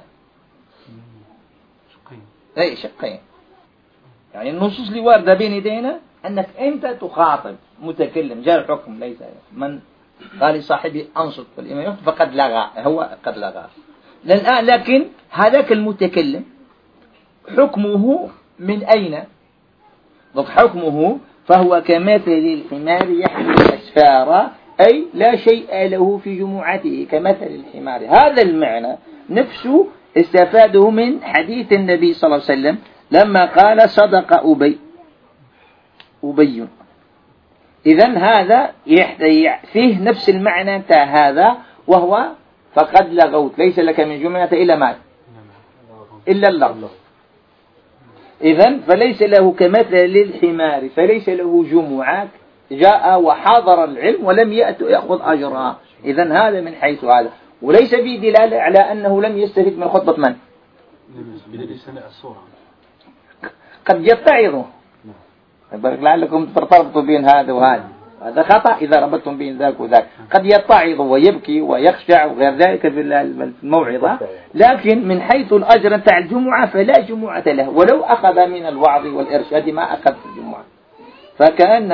أي شقين. يعني النصوص اللي واردة بين يدينا أنك أنت تخاطب متكلم جاء الحكم ليس من قال صاحبي أنصت فالإمام فقد لغى هو قد لغى. لكن هذاك المتكلم حكمه من أين حكمه فهو كمثل الحمار يحمل أسفارا أي لا شيء له في جمعته كمثل الحمار. هذا المعنى نفسه استفاده من حديث النبي صلى الله عليه وسلم لما قال صدق أبي أبي. إذن هذا فيه نفس المعنى تاع هذا وهو فقد لغوت ليس لك من جمعة إلا ما إلا اللغو. إذن فليس له كمثل للحمار فليس له جمعات جاء وحاضر العلم ولم يأخذ أجرا. إذن هذا من حيث هذا وليس به دلالة على أنه لم يستفيد من خطبة من قد يتعظ لعلكم ترتبطوا بين هذا وهذا. هذا خطأ إذا ربطتم بين ذاك وذاك. قد يتعظ ويبكي ويخشع وغير ذلك في الموعظة لكن من حيث الأجر تاع الجمعة فلا جمعة له ولو أخذ من الوعظ والإرشاد ما أخذ في الجمعة. فكأن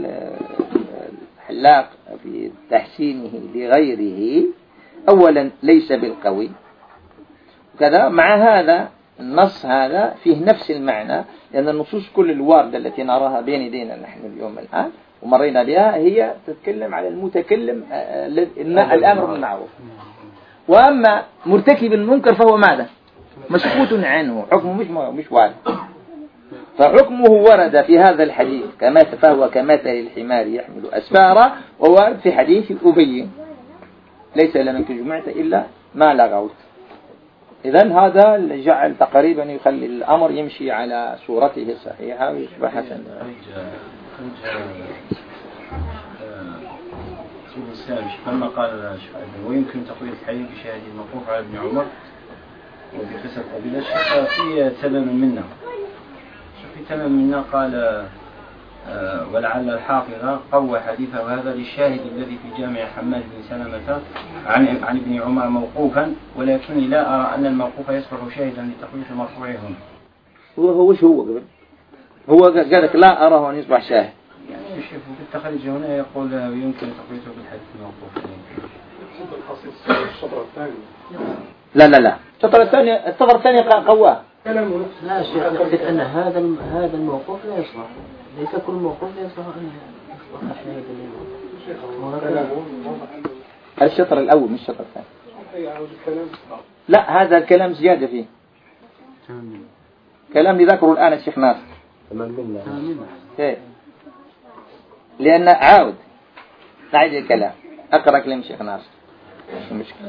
الحلاق في تحسينه لغيره أولا ليس بالقوي وكذا. مع هذا النص هذا فيه نفس المعنى لأن النصوص كل الواردة التي نراها بين يدينا نحن اليوم الآن ومرينا بها هي تتكلم على المتكلم الأمر بالمعروف. وأما مرتكب المنكر فهو ماذا مسكوت عنه حكمه مش مش وارد. فحكمه ورد في هذا الحديث كما فهو كمثل الحمار يحمل أسفارا، وورد في حديث أبي ليس لمن جمعت إلا ما لغوت. إذن هذا جعل تقريبا يخلي الأمر يمشي على صورته الصحيحة ويشبه حسن. لما قال ويمكن تقوية الحديث بشهادة الموقوف على ابن عمر وبقصة أبي الأشهر في تمام منا في تمام منا قال آه ولعل الحافظ قوى حديثه هذا للشاهد الذي في جامع حماد بن سلمة عن, عن ابن عمر موقوفا، ولكني لا أرى أن الموقوف يصبح شاهدا لتقوية المرفوع هنا. هو هو وش هو قبل؟ هو قال لك لا أراه أن يصبح شاهد. يعني شوف في التخريج هنا يقول يمكن تقويته بالحديث الموقوف. لا لا لا السطر الثاني السطر الثاني قواه. لا شيخ، يقصد أن هذا هذا الموقوف لا يصلح، ليس كل موقوف لا يصلح أن يصلح شاهدا. الشطر الأول مش الشطر الثاني. لا هذا الكلام زيادة فيه. كلام ذكره الآن الشيخ ناصر. تمام منا. إيه. لأن عاود نعيد الكلام. أقرأ كلام الشيخ ناصر. المشكلة.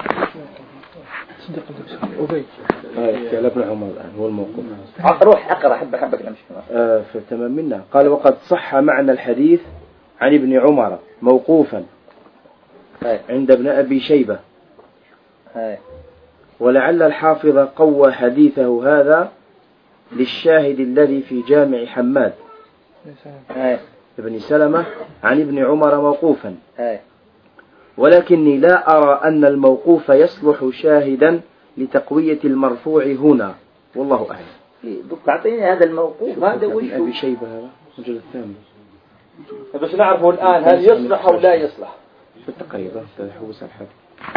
أبي. كلام ابن عمر الآن هو الموقوف. روح أقرأ حبة حبة كلام الشيخ ناصر. آه في تمام منا قال وقد صح معنى الحديث عن ابن عمر موقوفا هاي. عند ابن أبي شيبة. هاي. ولعل الحافظ قوى حديثه هذا للشاهد الذي في جامع حماد هاي. ابن سلمة عن ابن عمر موقوفا، هاي. ولكني لا أرى أن الموقوف يصلح شاهدا لتقوية المرفوع هنا، والله أعلم. تعطيني هذا الموقوف هذا وش أبي شيبة هذا الرجل الثاني بس نعرفه الآن هل يصلح أو لا يصلح بالتقريبا حوس الحد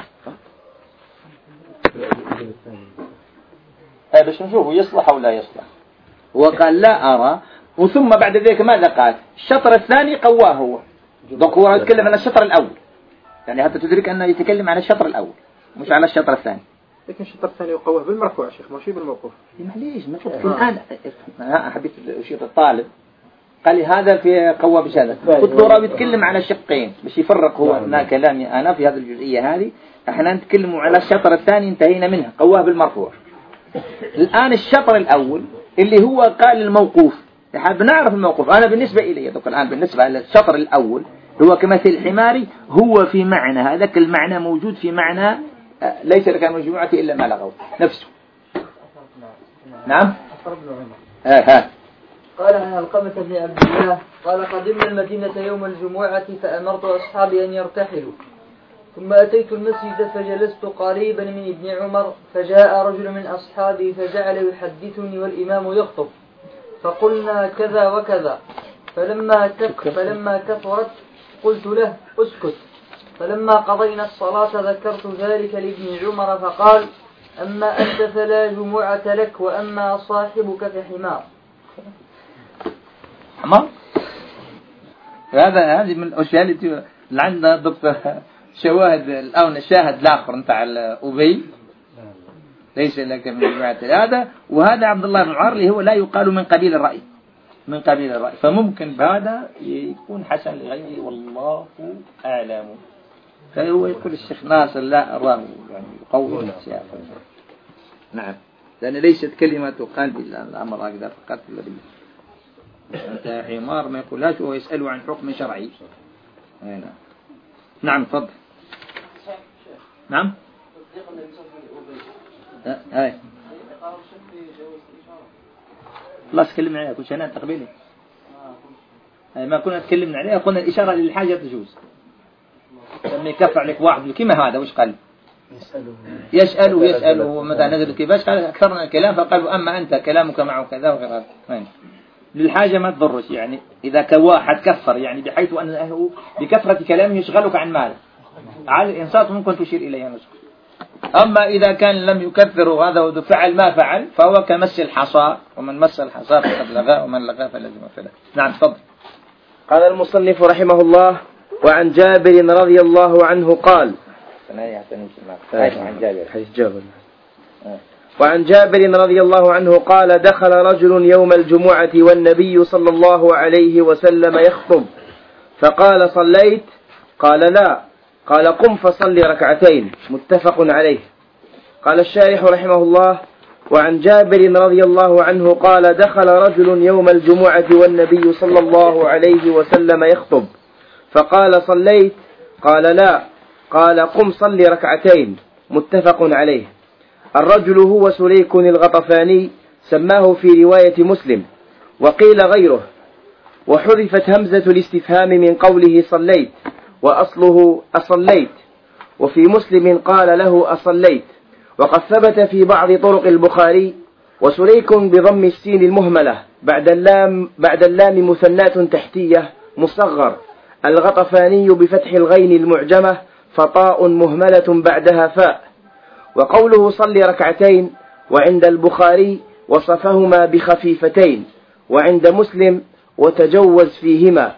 أه بس نشوفه يصلح أو لا يصلح. وقال لا أرى، وثم بعد ذلك ماذا قال؟ الشطر الثاني قواه هو. دوك هو يتكلم عن الشطر الأول، يعني حتى تدرك أنه يتكلم عن الشطر الأول مش على الشطر الثاني. لكن الشطر الثاني يقوه بالمرفوع يا شيخ ماشي بالموقوف. معليش ما شفت الآن ها حبيت أشير الطالب قال لي هذا في قوة بشهادة، قلت له راه بيتكلم على الشقين باش يفرق هو أثناء كلامي أنا في هذه الجزئية هذه. احنا نتكلم على الشطر الثاني انتهينا منها قواه بالمرفوع. الآن الشطر الأول اللي هو قال الموقوف، حاب نعرف الموقوف. أنا بالنسبة إلي دوك الآن بالنسبة للشطر الأول هو كمثل الحمار، هو في معنى هذاك المعنى موجود في معنى ليس لك مجموعة إلا ما لغوا نفسه. نعم. ها ها. قال عن علقمة بن عبد الله قال قدمنا المدينة يوم الجمعة فأمرت أصحابي أن يرتحلوا، ثم أتيت المسجد فجلست قريبا من ابن عمر، فجاء رجل من أصحابي فجعل يحدثني والإمام يخطب، فقلنا كذا وكذا، فلما كف فلما كثرت قلت له اسكت، فلما قضينا الصلاة ذكرت ذلك لابن عمر فقال أما أنت فلا جمعة لك وأما صاحبك فحمار. حمار هذا هذه من الأشياء اللي عندنا دكتور شواهد الآن الشاهد الآخر نتاع أبي ليس لك من جماعة هذا، وهذا عبد الله بن عمر اللي هو لا يقال من قبيل الرأي من قبيل الرأي، فممكن بهذا يكون حسن لغيره والله أعلم. فهو يقول الشيخ ناصر لا أراه يعني يقوي الأشياء. نعم لأن ليست كلمة تقال بالأمر هكذا فقط أنت حمار ما يقولهاش وهو يسأل عن حكم شرعي. نعم نعم تفضل. نعم هاي خلاص تكلمنا عليها كل شيء تقبيلي ما كنا تكلمنا عليها، قلنا الإشارة للحاجة تجوز. لما يكفر عليك واحد كما هذا وش قال يسأله يسأله متى نزل كيفاش قال أكثرنا الكلام، فقالوا أما أنت كلامك معه كذا وكذا للحاجة ما تضرش، يعني إذا كواحد كفر يعني بحيث أنه بكثرة كلامه يشغلك عن ماله على الإنصات ممكن تشير إليه نسك. أما إذا كان لم يكثر هذا فعل ما فعل فهو كمس الحصى، ومن مس الحصى فقد لغى ومن لغى فلازم فله. نعم تفضل. قال المصنف رحمه الله وعن جابر رضي الله عنه قال عن جابر حديث جابر وعن جابر رضي الله عنه قال دخل رجل يوم الجمعة والنبي صلى الله عليه وسلم يخطب فقال صليت؟ قال لا. قال قم فصل ركعتين. متفق عليه. قال الشارح رحمه الله: وعن جابر رضي الله عنه قال دخل رجل يوم الجمعة والنبي صلى الله عليه وسلم يخطب فقال صليت؟ قال لا. قال قم صل ركعتين. متفق عليه. الرجل هو سليك الغطفاني، سماه في رواية مسلم، وقيل غيره، وحذفت همزة الاستفهام من قوله صليت، وأصله أصليت، وفي مسلم قال له أصليت. وقد ثبت في بعض طرق البخاري: وسليك بضم السين المهملة بعد اللام بعد اللام مثنات تحتية مصغر، الغطفاني بفتح الغين المعجمة فطاء مهملة بعدها فاء. وقوله صل ركعتين وعند البخاري وصفهما بخفيفتين، وعند مسلم وتجوز فيهما.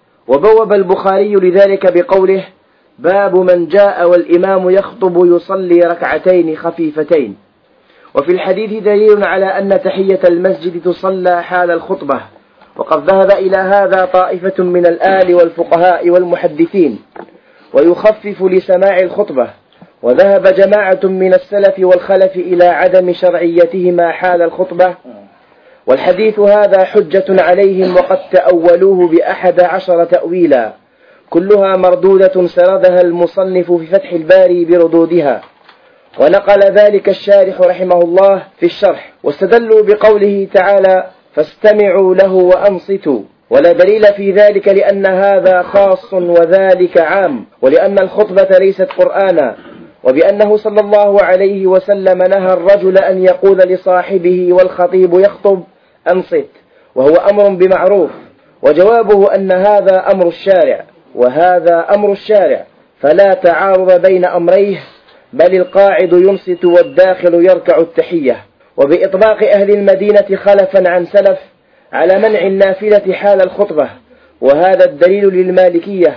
وبوب البخاري لذلك بقوله: باب من جاء والإمام يخطب يصلي ركعتين خفيفتين. وفي الحديث دليل على أن تحية المسجد تصلى حال الخطبة، وقد ذهب إلى هذا طائفة من الآل والفقهاء والمحدثين، ويخفف لسماع الخطبة. وذهب جماعة من السلف والخلف إلى عدم شرعيتهما حال الخطبة، والحديث هذا حجة عليهم، وقد تأولوه بأحد عشر تأويلا كلها مردودة سردها المصنف في فتح الباري بردودها. ونقل ذلك الشارح رحمه الله في الشرح، واستدلوا بقوله تعالى: فاستمعوا له وأنصتوا. ولا دليل في ذلك، لأن هذا خاص وذلك عام، ولأن الخطبة ليست قرآنا، وبأنه صلى الله عليه وسلم نهى الرجل أن يقول لصاحبه والخطيب يخطب: أنصت، وهو أمر بمعروف. وجوابه أن هذا أمر الشارع وهذا أمر الشارع، فلا تعارض بين أمريه، بل القاعد ينصت والداخل يركع التحية. وبإطلاق أهل المدينة خلفا عن سلف على منع النافلة حال الخطبة، وهذا الدليل للمالكية.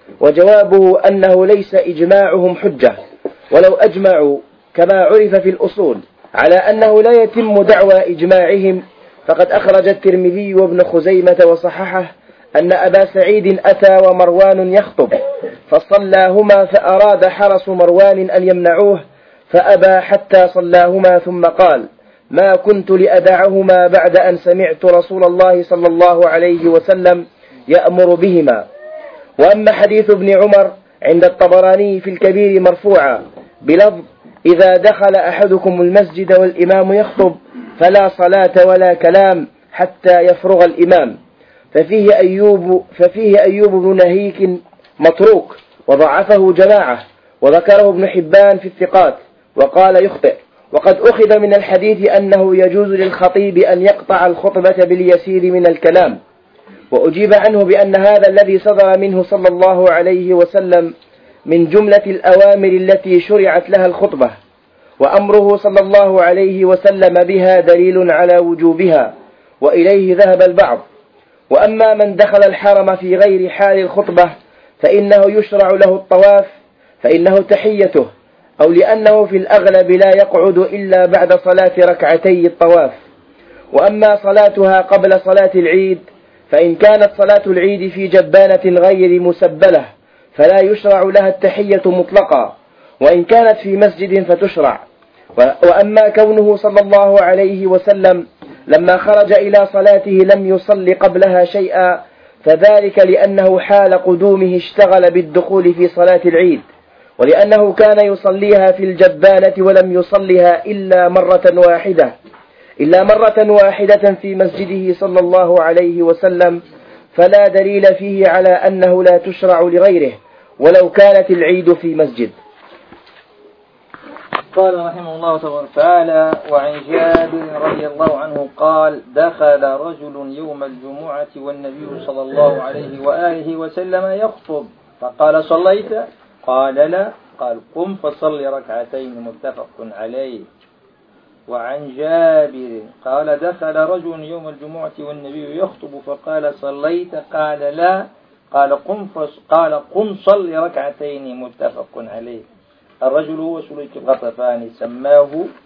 وجوابه أنه ليس إجماعهم حجة، ولو أجمعوا كما عرف في الأصول على أنه لا يتم دعوى إجماعهم، فقد أخرج الترمذي وابن خزيمة وصححه أن أبا سعيد أتى ومروان يخطب فصلاهما، فأراد حرس مروان أن يمنعوه فأبى حتى صلاهما، ثم قال: ما كنت لأدعهما بعد أن سمعت رسول الله صلى الله عليه وسلم يأمر بهما. وأما حديث ابن عمر عند الطبراني في الكبير مرفوعا بلفظ: إذا دخل أحدكم المسجد والإمام يخطب فلا صلاة ولا كلام حتى يفرغ الإمام، ففيه أيوب, ففيه أيوب بن نهيك متروك، وضعفه جماعة، وذكره ابن حبان في الثقات وقال يخطئ. وقد أخذ من الحديث أنه يجوز للخطيب أن يقطع الخطبة باليسير من الكلام، وأجيب عنه بأن هذا الذي صدر منه صلى الله عليه وسلم من جملة الأوامر التي شرعت لها الخطبة، وأمره صلى الله عليه وسلم بها دليل على وجوبها، وإليه ذهب البعض. وأما من دخل الحرم في غير حال الخطبة فإنه يشرع له الطواف، فإنه تحيته، أو لأنه في الأغلب لا يقعد إلا بعد صلاة ركعتي الطواف. وأما صلاتها قبل صلاة العيد فإن كانت صلاة العيد في جبانة غير مسبلة فلا يشرع لها التحية مطلقا، وإن كانت في مسجد فتشرع. وأما كونه صلى الله عليه وسلم لما خرج إلى صلاته لم يصل قبلها شيئا، فذلك لأنه حال قدومه اشتغل بالدخول في صلاة العيد، ولأنه كان يصليها في الجبانة ولم يصلها إلا مرة واحدة إلا مرة واحدة في مسجده صلى الله عليه وسلم، فلا دليل فيه على أنه لا تشرع لغيره ولو كانت العيد في مسجد. قال رحمه الله تبارك وتعالى: وعن جابر رضي الله عنه قال: دخل رجل يوم الجمعة والنبي صلى الله عليه وآله وسلم يخطب فقال: صليت؟ قال: لا. قال: قم فصل ركعتين. متفق عليه. وعن جابر قال: دخل رجل يوم الجمعة والنبي يخطب فقال: صليت؟ قال: لا. قال: قم قال قم صل ركعتين. متفق عليه. الرجل هو سليك الغطفاني، سماه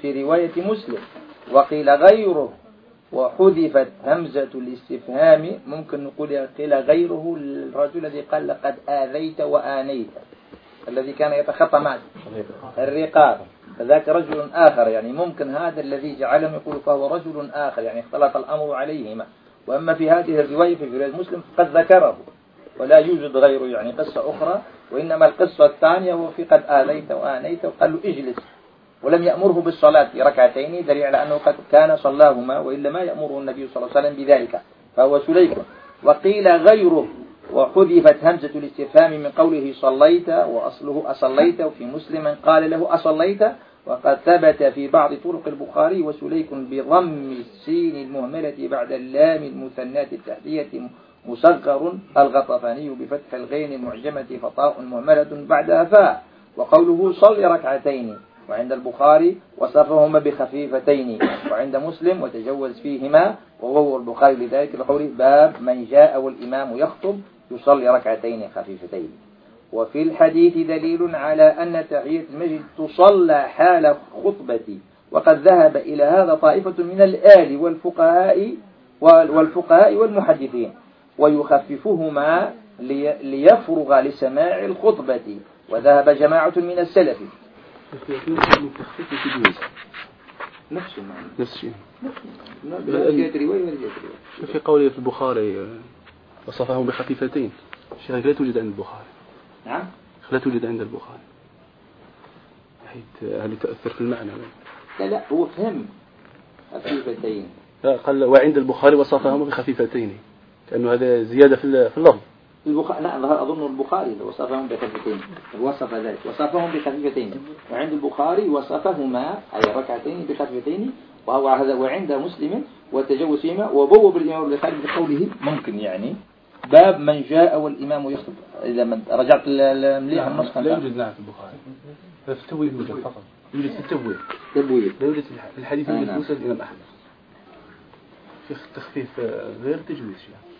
في رواية مسلم وقيل غيره وحذفت همزة الاستفهام. ممكن نقول قيل غيره الرجل الذي قال لقد آذيت وآنيت، الذي كان يتخطى معه الرقاب، فذاك رجل آخر. يعني ممكن هذا الذي جعلهم يقول فهو رجل آخر، يعني اختلط الأمر عليهما. وأما في هذه الرواية في رواية مسلم قد ذكره ولا يوجد غيره، يعني قصة أخرى، وإنما القصة الثانية هو في قد آذيت وآنيت وقال له اجلس، ولم يأمره بالصلاة في ركعتين، دليل على أنه قد كان صلاهما، وإلا ما يأمره النبي صلى الله عليه وسلم بذلك، فهو سليك. وقيل غيره وحذفت همزة الاستفهام من قوله صليت، وأصله أصليت، وفي مسلم قال له أصليت. وقد ثبت في بعض طرق البخاري وسليك بضم السين المهملة بعد اللام المثناة التحتية مصغر، الغطفاني بفتح الغين المعجمة فطاء مهملة بعدها فاء. وقوله صل ركعتين، وعند البخاري وصفهما بخفيفتين، وعند مسلم وتجوز فيهما، وهو البخاري لذلك بقوله باب من جاء والإمام يخطب يصلي ركعتين خفيفتين. وفي الحديث دليل على أن تحية المسجد تصلى حال خطبة، وقد ذهب إلى هذا طائفة من الآل والفقهاء والفقهاء والمحدثين، ويخففهما ليفرغ لسماع الخطبة، وذهب جماعة من السلف. نفس المعنى نفس الشيء. في قوله في البخاري وصفهم بخفيفتين، الشيء لا توجد عند البخاري. نعم لا توجد عند البخاري، حيث هل تؤثر في المعنى؟ لا لا هو فهم خفيفتين، قال وعند البخاري وصفهم بخفيفتين، كأنه هذا زيادة في اللفظ. البخاري لا أظن البخاري وصفهم بخفيفتين، وصف ذلك وصفهم بخفيفتين، وعند البخاري وصفهما أي ركعتين بخفيفتين، وهو هذا. وعند مسلم وتجوز فيهما، وبوب الإمام البخاري بقوله ممكن يعني باب من جاء والإمام يخطب. إذا من رجعت المليح النسخة لا يوجد نعم في البخاري، في التبويب يوجد فقط، يوجد في التبويب تبويب، لا يوجد في الحديث يوجد في مسند الإمام أحمد. في تخفيف غير تجويز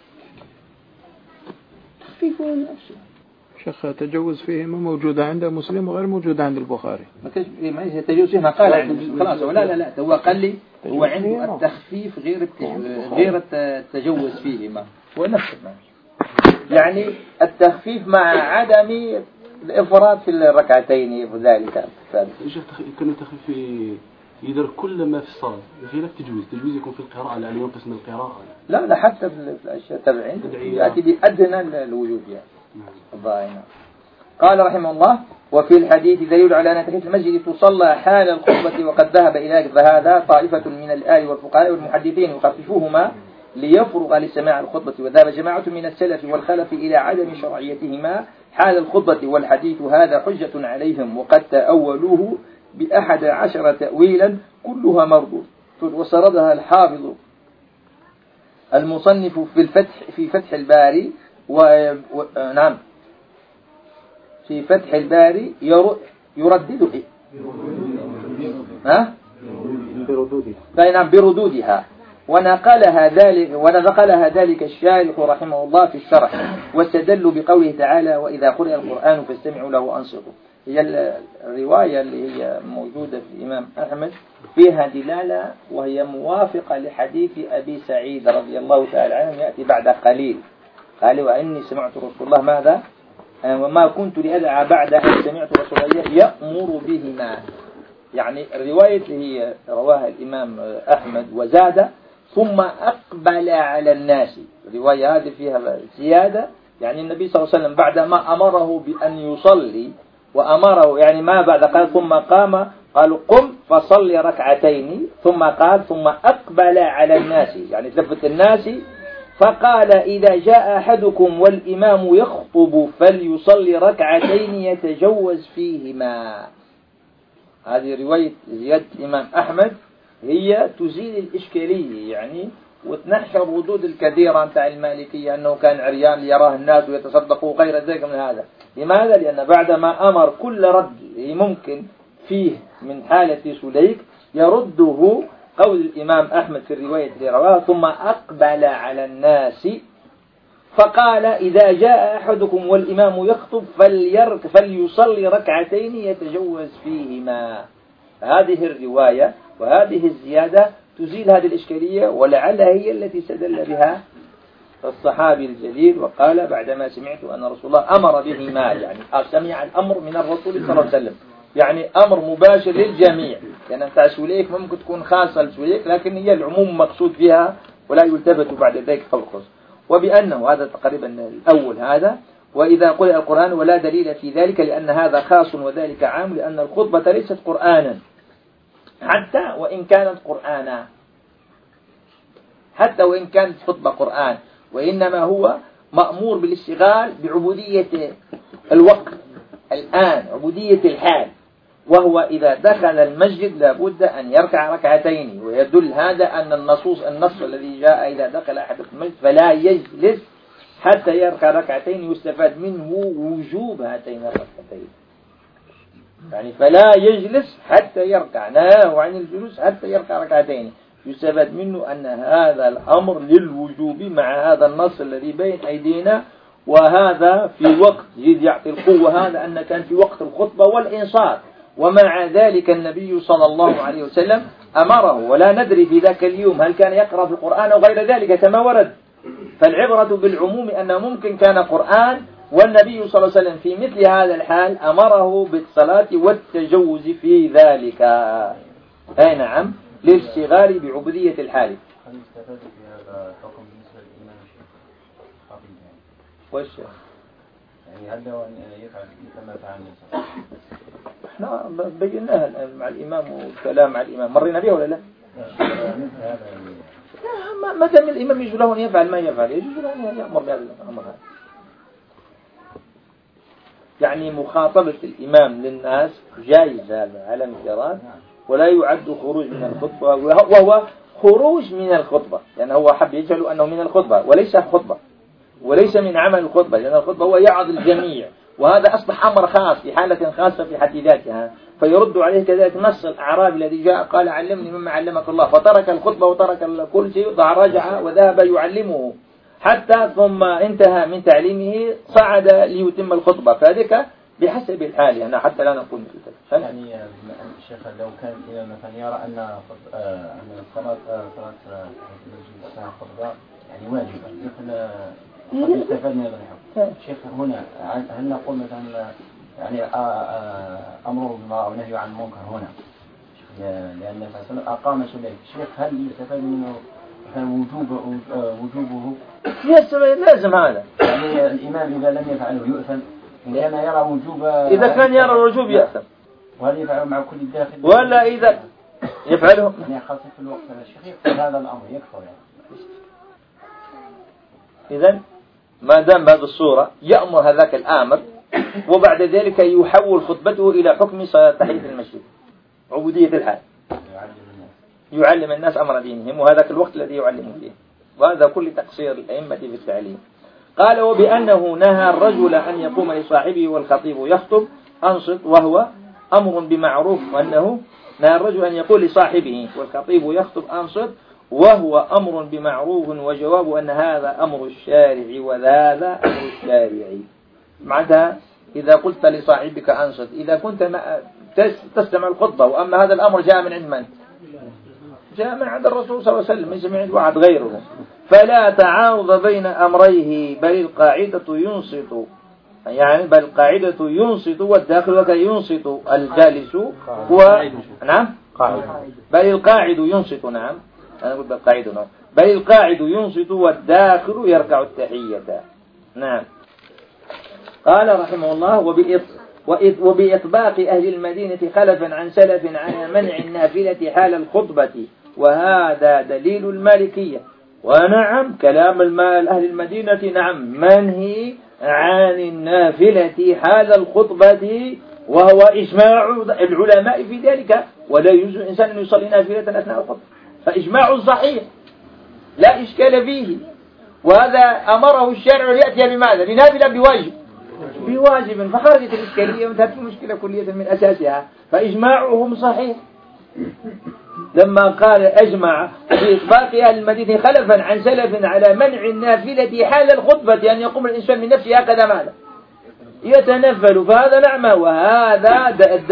تخفيف نفسه. شيخ تجوز فيه ما موجودة عند مسلم وغير موجودة عند البخاري. ما كش ما هي تجوز فيه ما قال عند خلاص ولا لا لا هو قال لي هو عنده التخفيف غير غير التجوز فيه ما هو نفس ما يعني التخفيف مع عدم الإفراط في الركعتين في ذلك. كان التخفيف في يدرك كل ما في الصلاة غير التجويز. التجويز يكون في القراءة لأنه ينقص من القراءة. لا لا حتى في الأشياء تبعين يأتي بأدنى الوجود يعني الضائنة. قال رحمه الله وفي الحديث دليل على أن تحية المسجد تصلى حال الخطبة، وقد ذهب إلى ذلك فهذا طائفة من الآل والفقهاء والمحدثين يخففوهما ليفرغ لسماع الخطبة، وذهب جماعة من السلف والخلف إلى عدم شرعيتهما حال الخطبة، والحديث هذا حجة عليهم، وقد تأولوه بأحد عشر تأويلا كلها مردود. وسردها الحافظ المصنف في الفتح في فتح الباري و... و... نعم في فتح الباري ير... يردد إيه؟ ها؟ بردودها. نعم بردودها. ونقلها ذلك ونقلها ذلك الشارح رحمه الله في الشرح، واستدلوا بقوله تعالى وإذا قرئ القرآن فاستمعوا له وأنصتوا. هي الرواية اللي هي موجودة في الإمام أحمد فيها دلالة، وهي موافقة لحديث أبي سعيد رضي الله تعالى عنه يأتي بعد قليل. قال وإني سمعت رسول الله ماذا وما كنت لأدعى بعد أن سمعت رسول الله يأمر بهما. يعني الرواية اللي هي رواها الإمام أحمد وزاد ثم أقبل على الناس، الرواية هذه فيها زيادة، يعني النبي صلى الله عليه وسلم بعدما أمره بأن يصلي وأمره يعني ما بعد قال ثم قام قالوا قم فصلي ركعتين، ثم قال ثم أقبل على الناس يعني تلفت الناس، فقال إذا جاء أحدكم والإمام يخطب فليصلي ركعتين يتجوز فيهما. هذه رواية زيادة الإمام أحمد هي تزيل الإشكالية يعني وتنحي الردود الكثيرة متاع المالكية أنه كان عريان ليراه الناس ويتصدقوا غير ذلك من هذا. لماذا؟ لأن بعدما أمر كل رد ممكن فيه من حالة سليك يرده قول الإمام أحمد في الرواية اللي رواها ثم أقبل على الناس فقال إذا جاء أحدكم والإمام يخطب فليرك فليصلي ركعتين يتجوز فيهما. هذه الرواية وهذه الزيادة تزيل هذه الإشكالية، ولعلها هي التي استدل بها الصحابي الجليل وقال بعدما سمعت أن رسول الله أمر بهما، يعني سمع الأمر من الرسول صلى الله عليه وسلم، يعني أمر مباشر للجميع، لأن أنت سوليك ممكن تكون خاصة لسوليك لكن هي العموم مقصود فيها ولا يلتفت بعد ذلك فوقص. وبأنه هذا تقريبا الأول هذا. وإذا قرأ القرآن ولا دليل في ذلك لأن هذا خاص وذلك عام، لأن الخطبة ليست قرآنا حتى وإن كانت قرآنا، حتى وإن كانت خطبة قرآن، وإنما هو مأمور بالاشتغال بعبودية الوقت الآن، عبودية الحال، وهو إذا دخل المسجد لابد أن يركع ركعتين. ويدل هذا أن النصوص النص الذي جاء إذا دخل أحد المسجد فلا يجلس حتى يركع ركعتين، يستفاد منه وجوب هاتين الركعتين، يعني فلا يجلس حتى يركع، نهاه عن الجلوس حتى يركع ركعتين، يستفاد منه أن هذا الأمر للوجوب مع هذا النص الذي بين أيدينا. وهذا في وقت يجد يعطي القوة هذا أن كان في وقت الخطبة والإنصات، ومع ذلك النبي صلى الله عليه وسلم أمره، ولا ندري في ذاك اليوم هل كان يقرأ في القرآن أو غير ذلك كما ورد، فالعبرة بالعموم أنه ممكن كان قرآن، والنبي صلى الله عليه وسلم في مثل هذا الحال أمره بالصلاة والتجوز في ذلك، أي نعم للاشتغال بعبودية الحال. هل يستفاد في هذا الحكم بالنسبة للإمام الشيخ؟ وش يعني هل لو أن يفعل كما فعل النبي؟ احنا بيناها الآن مع الإمام والكلام مع الإمام، مرينا بها ولا لا؟ ما ما دام الإمام يجوز له أن يفعل ما يفعل، يجوز له أن يأمر بهذا الأمر هذا. يعني مخاطبة الإمام للناس جائز هذا على انفراد، ولا يعد خروج من الخطبة، وهو خروج من الخطبة، لأن يعني هو حب يجعل أنه من الخطبة وليس خطبة، وليس من عمل الخطبة، لأن الخطبة هو يعظ الجميع، وهذا أصبح أمر خاص في حالة خاصة في حد ذاتها. فيرد عليه كذلك نص الأعرابي الذي جاء قال علمني مما علمك الله، فترك الخطبة وترك كل شيء، رجع وذهب يعلمه حتى ثم انتهى من تعليمه صعد ليتم الخطبة، فذلك بحسب الحال، يعني حتى لا نقول مثل ذلك. يعني الشيخ لو كان مثلا يرى أن أن الصلاة صلاة المسجد أثناء الخطبة يعني واجبة، مثل قد يستفاد من هذا الحكم. شيخ هنا هل نقول مثلا يعني أمر بالمعروف ونهي عن المنكر هنا، لأن النبي صلى الله عليه وسلم أقام سليك، شيخ هل يستفاد منه كان وجوب وجوبه؟ لازم هذا، يعني الإمام إذا لم يفعله يؤثم، إن كان يرى وجوب، إذا كان يرى الوجوب يأثم، وهل يفعله مع كل الداخل ولا إذا يفعله يعني خاصة في الوقت هذا الشيخ يكفر هذا الأمر يكفر يعني. إذن ما دام بهذه الصورة يأمر هذاك الآمر، وبعد ذلك يحول خطبته إلى حكم تحية المسجد، عبودية الحال، يعلم الناس أمر دينهم، وهذاك الوقت الذي يعلم فيه، وهذا كل تقصير الأئمة في التعليم. قال وبأنه نهى الرجل أن يقوم لصاحبه والخطيب يخطب أنصت، وهو أمر بمعروف، وأنه نهى الرجل أن يقول لصاحبه والخطيب يخطب أنصت، وهو أمر بمعروف، وجواب أن هذا أمر الشارع وهذا أمر الشارع. معناتها إذا قلت لصاحبك أنصت إذا كنت تستمع الخطبة، وأما هذا الأمر جاء من عند من؟ جاء من عند الرسول صلى الله عليه وسلم، ليس من عند واحد غيره، فلا تعارض بين أمريه، بل القاعدة ينصت، يعني بل القاعدة ينصت والداخل وكي ينصت الجالس هو نعم بل القاعد ينصت، نعم أنا قلت القاعد نعم بل القاعد ينصت والداخل يركع التحية. نعم. قال رحمه الله وبإطباق أهل المدينة خلفا عن سلف على منع النافلة حال الخطبة، وهذا دليل المالكية. ونعم كلام المال أهل المدينة نعم منهي عن النافلة حال الخطبة، وهو إجماع العلماء في ذلك، ولا يجوز الإنسان أن يصلي نافلة أثناء الخطبة، فإجماع صحيح لا إشكال فيه. وهذا أمره الشارع ليأتي بماذا؟ بنافلة بواجب بواجب فخرجت الإشكالية وانتهت المشكلة كلية من أساسها، فإجماعهم صحيح. لما قال أجمع بإطباق أهل المدينة خلفا عن سلف على منع النافلة حال الخطبة، أن يقوم الإنسان من نفسه هكذا ماذا يتنفل، فهذا نعمة، وهذا الدليل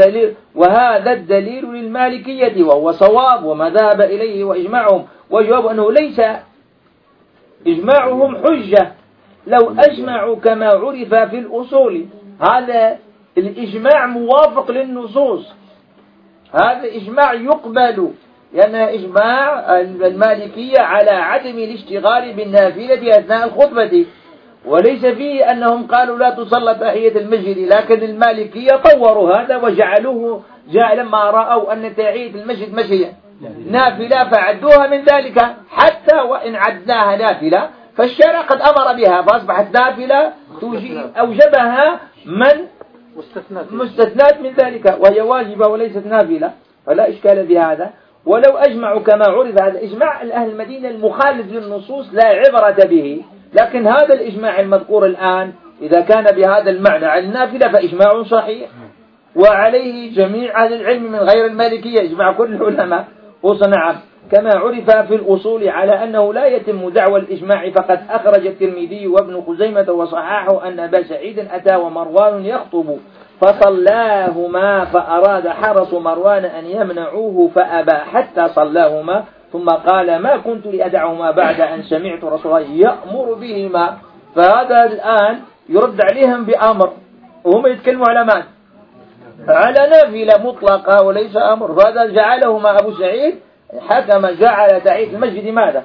وهذا الدليل للمالكية وهو صواب وما ذهب إليه وإجماعهم. وجواب أنه ليس إجماعهم حجة لو أجمعوا كما عرف في الأصول. هذا الإجماع موافق للنصوص، هذا إجماع يقبل، لأن يعني إجماع المالكية على عدم الاشتغال بالنافلة أثناء الخطبة، وليس فيه أنهم قالوا لا تصلى تحية المسجد، لكن المالكية طوروا هذا وجعلوه جاء لما رأوا أن تحية المسجد مشيا نافلة فعدوها من ذلك، حتى وإن عدناها نافلة فالشارع قد أمر بها فأصبحت نافلة أوجبها من مستثنات من ذلك، وهي واجبة وليست نافلة، فلا إشكال بهذا. ولو أجمعوا كما عرف، هذا إجماع أهل المدينة المخالف للنصوص لا عبرة به، لكن هذا الإجماع المذكور الآن إذا كان بهذا المعنى على النافلة فإجماع صحيح، وعليه جميع أهل العلم من غير المالكية، إجماع كل العلماء وصنع كما عرف في الأصول على أنه لا يتم دعوى الإجماع. فقد أخرج الترمذي وابن خزيمة وصححه أن أبا سعيد أتى ومروان يخطب فصلاهما، فأراد حرس مروان أن يمنعوه فأبى حتى صلاهما، ثم قال ما كنت لأدعهما بعد أن سمعت رسول الله يأمر بهما. فهذا الآن يرد عليهم بأمر، وهم يتكلموا على ماذا؟ على نافلة مطلقة وليس أمر. فهذا جعلهما أبو سعيد حكم جعل تحية المسجد ماذا؟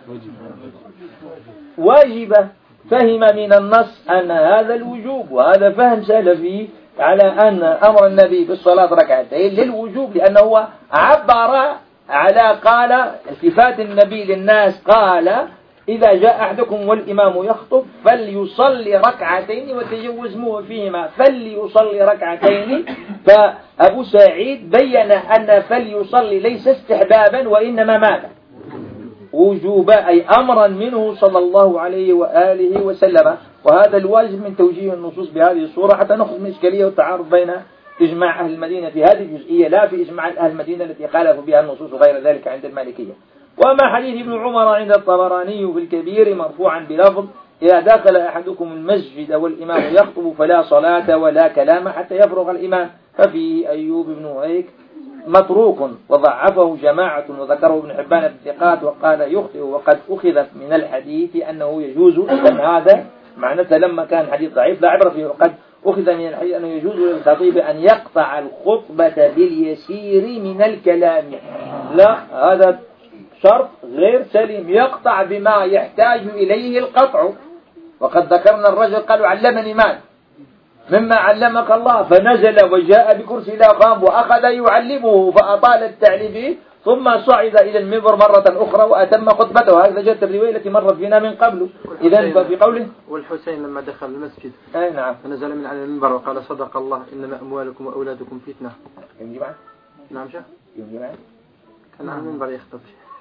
واجبة. فهم من النص أن هذا الوجوب، وهذا فهم سلفي على أن أمر النبي بالصلاة ركعتين للوجوب، لأنه عبر على قال التفات النبي للناس قال إذا جاء أحدكم والإمام يخطب فليصلي ركعتين وتجوزوه فيهما، فليصلي ركعتين. فأبو سعيد بين أن فليصلي ليس استحبابا وإنما ماذا؟ وجوبا، أي أمرا منه صلى الله عليه وآله وسلم. وهذا الواجب من توجيه النصوص بهذه الصورة حتى نخرج من إشكالية والتعارض بين إجماع أهل المدينة في هذه الجزئية لا في إجماع أهل المدينة التي خالفوا بها النصوص وغير ذلك عند المالكية. وما حديث ابن عمر عند الطبراني في الكبير مرفوعا بلفظ إذا دخل أحدكم المسجد والإمام يخطب فلا صلاة ولا كلام حتى يفرغ الإمام. ففيه أيوب بن هيك متروك وضعفه جماعة، وذكره ابن حبان الثقات وقال يخطئ، وقد أخذت من الحديث أنه يجوز. إذن هذا معناته لما كان حديث ضعيف لا عبرة فيه، وقد أخذ من الحديث أنه يجوز للخطيب أن يقطع الخطبة باليسير من الكلام. لا، هذا شرط غير سليم، يقطع بما يحتاج إليه القطع. وقد ذكرنا الرجل قالوا علمني مال مما علمك الله، فنزل وجاء بكرسي لا قام وأخذ يعلمه فأطال التعليم ثم صعد إلى المنبر مرة أخرى وأتم خطبته. هذا جاءت الرواية التي مرت بنا من قبل. إذن في قوله والحسين لما دخل المسجد أي نعم فنزل من على المنبر وقال صدق الله إنما أموالكم وأولادكم فتنة. يوم جمعة نعم شا يوم جمعة كان على المنبر يخطب.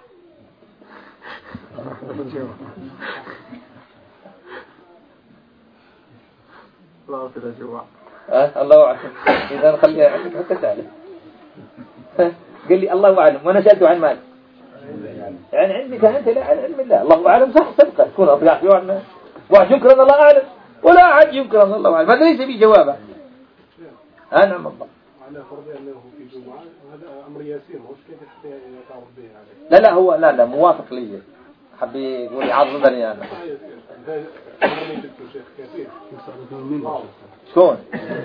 الله أكبر جوا. أه الله أعلم. إذا خليها عندك حتى سأله. قال لي الله أعلم وأنا سألته عن مال. يعني علمك أنت لا عن علم الله. الله أعلم صح صدقة تكون أطلع في وعنا. واحد ينكر أن الله أعلم ولا أحد ينكر أن الله أعلم. هذا ليس بي جوابه. أنا من الله. على فرض أنه في جمعة هذا أمر يسير مش كيف حتى يتعرض به عليه. لا لا هو لا لا موافق لي. حبي يقول يعظمني أنا. شلون؟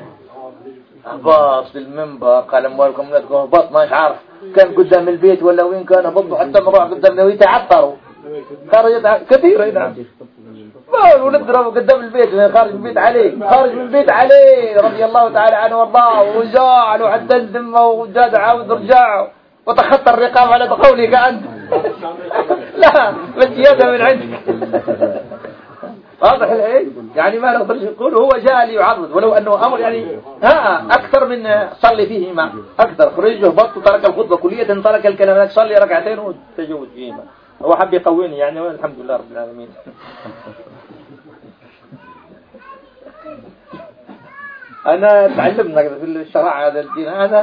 هبط المنبر قال أموالكم لا تكون هبط ماش عارف كان قدام البيت ولا وين كان هبطوا حتى مروح قدام البيت يتعطروا خارج كثير. نعم ما ولد قدام البيت خارج من البيت عليه خارج من البيت عليه رضي الله تعالى عنه وارضاه وزعل وحتى الدم وجاد عاود رجع وتخطى الرقاب على قولك أنت. لا بالزيادة من عندك. واضح العين يعني ما نقدرش نقول هو جاء ليعرض ولو أنه أمر يعني ها أكثر من صلي فيهما أكثر خرجه بط ترك الخطبة كلية ترك الكلام لك صلي ركعتين وتجوز فيهما. هو حب يقويني يعني والحمد لله رب العالمين. أنا تعلمنا في الشرع هذا الدين هذا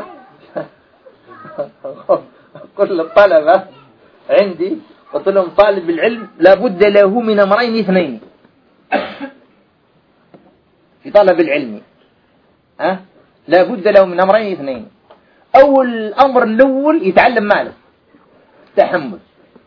كل الطلبة عندي قلت لهم طالب العلم لابد له من أمرين اثنين في طلب العلم. ها لابد له من أمرين اثنين. أول الأمر الأول يتعلم ماله تحمل.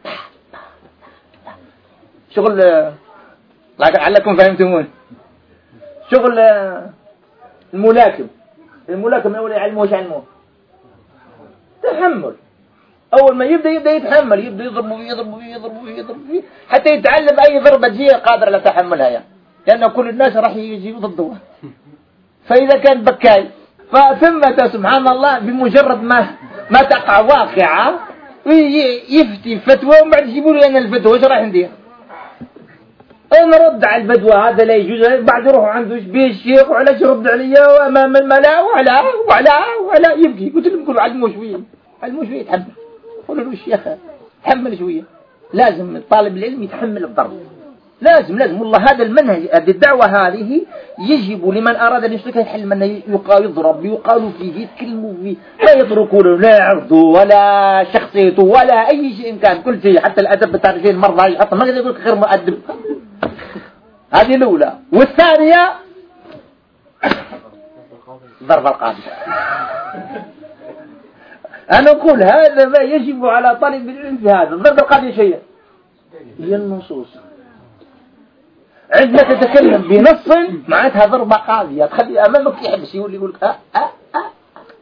شغل لعلكم فهمتمون، شغل الملاكم الملاكم أول يعلمه وش علمه تحمل. أول ما يبدأ يبدأ يتحمل، يبدأ يضرب ويضرب ويضرب ويضرب حتى يتعلم أي ضربة تجيه قادر لا تحملها يعني، لأن كل الناس راح يجي ضده. فإذا كان بكاي فثمة سبحان الله بمجرد ما ما تقع واقعة يفتي فتوى وبعد يجيبوا له أنا الفتوى وش راح ندير؟ أنا رد على الفتوى هذا لا يجوز، بعد يروحوا عنده بيه الشيخ وعلاش يرد عليا وأمام الملا وعلى وعلى وعلى يبكي. قلت لهم كلوا علموا شوية علموا شوية يتحمل. قولوا له الشيخ تحمل شوية، لازم طالب العلم يتحمل الضرب، لازم لازم والله هذا المنهج. هذه الدعوة هذه يجب لمن أراد أن يشترك يحل منه، يقال يضرب يقال فيه يتكلموا فيه، لا يتركوا له لا عرضه ولا شخصيته ولا أي شيء كان، كل شيء حتى الأدب بتعرفين مرضى يحط ما يقول غير مؤدب. هذه الأولى. والثانية ضرب القاضي. أنا أقول هذا ما يجب على طالب العلم في هذا. ضرب القاضي شيء هي النصوص، عندما تتكلم بنص معناتها ضربة قاضية تخلي أمامك يحبس يقول يقول أه أه أه.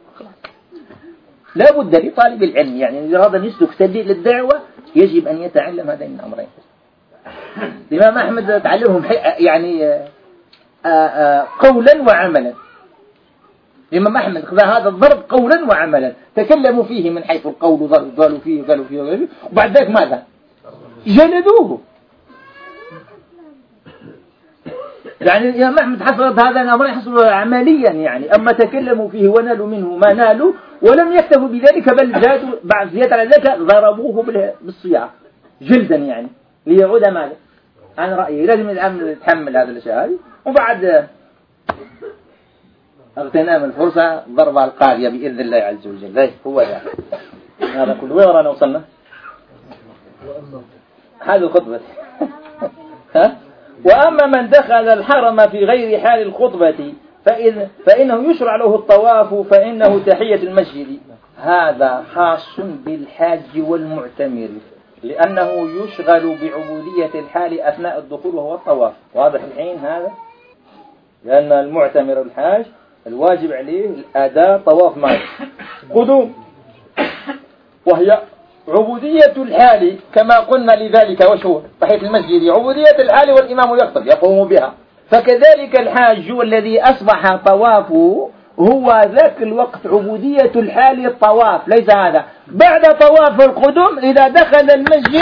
لا بد لطالب العلم يعني إذا أراد أن يسلك سبيل الدعوة يجب أن يتعلم هذين الأمرين. الإمام أحمد تعلمهم يعني آآ آآ قولا وعملا. الإمام أحمد خذ هذا الضرب قولا وعملا، تكلموا فيه من حيث القول قالوا فيه قالوا فيه قالوا فيه وبعد ذلك ماذا؟ جلدوه. يعني الإمام أحمد حصلت هذا الأمر يحصل عمليا يعني، أما تكلموا فيه ونالوا منه ما نالوا ولم يكتفوا بذلك بل زادوا بعد زيادة على ذلك ضربوه بالصياعة جلدا يعني ليعود ماذا؟ عن رأيه. لازم الأمن يتحمل هذا الأشياء هذه. وبعد اغتنام الفرصة ضرب القاضية بإذن الله عز وجل. ذلك هو ذا. هذا كله. وين ورانا وصلنا؟ هذه خطبة. ها؟ وأما من دخل الحرم في غير حال الخطبة فإن فإنه يشرع له الطواف فإنه تحية المسجد. هذا خاص بالحاج والمعتمر لأنه يشغل بعبودية الحال أثناء الدخول وهو الطواف. واضح الحين هذا؟ لأن المعتمر الحاج الواجب عليه الأداء طواف معه قدوم، وهي عبودية الحال كما قلنا. لذلك وشو تحية المسجد عبودية الحال والإمام يخطب يقوم بها. فكذلك الحاج الذي أصبح طوافه هو ذاك الوقت عبودية الحال الطواف، ليس هذا بعد طواف القدوم إذا دخل المسجد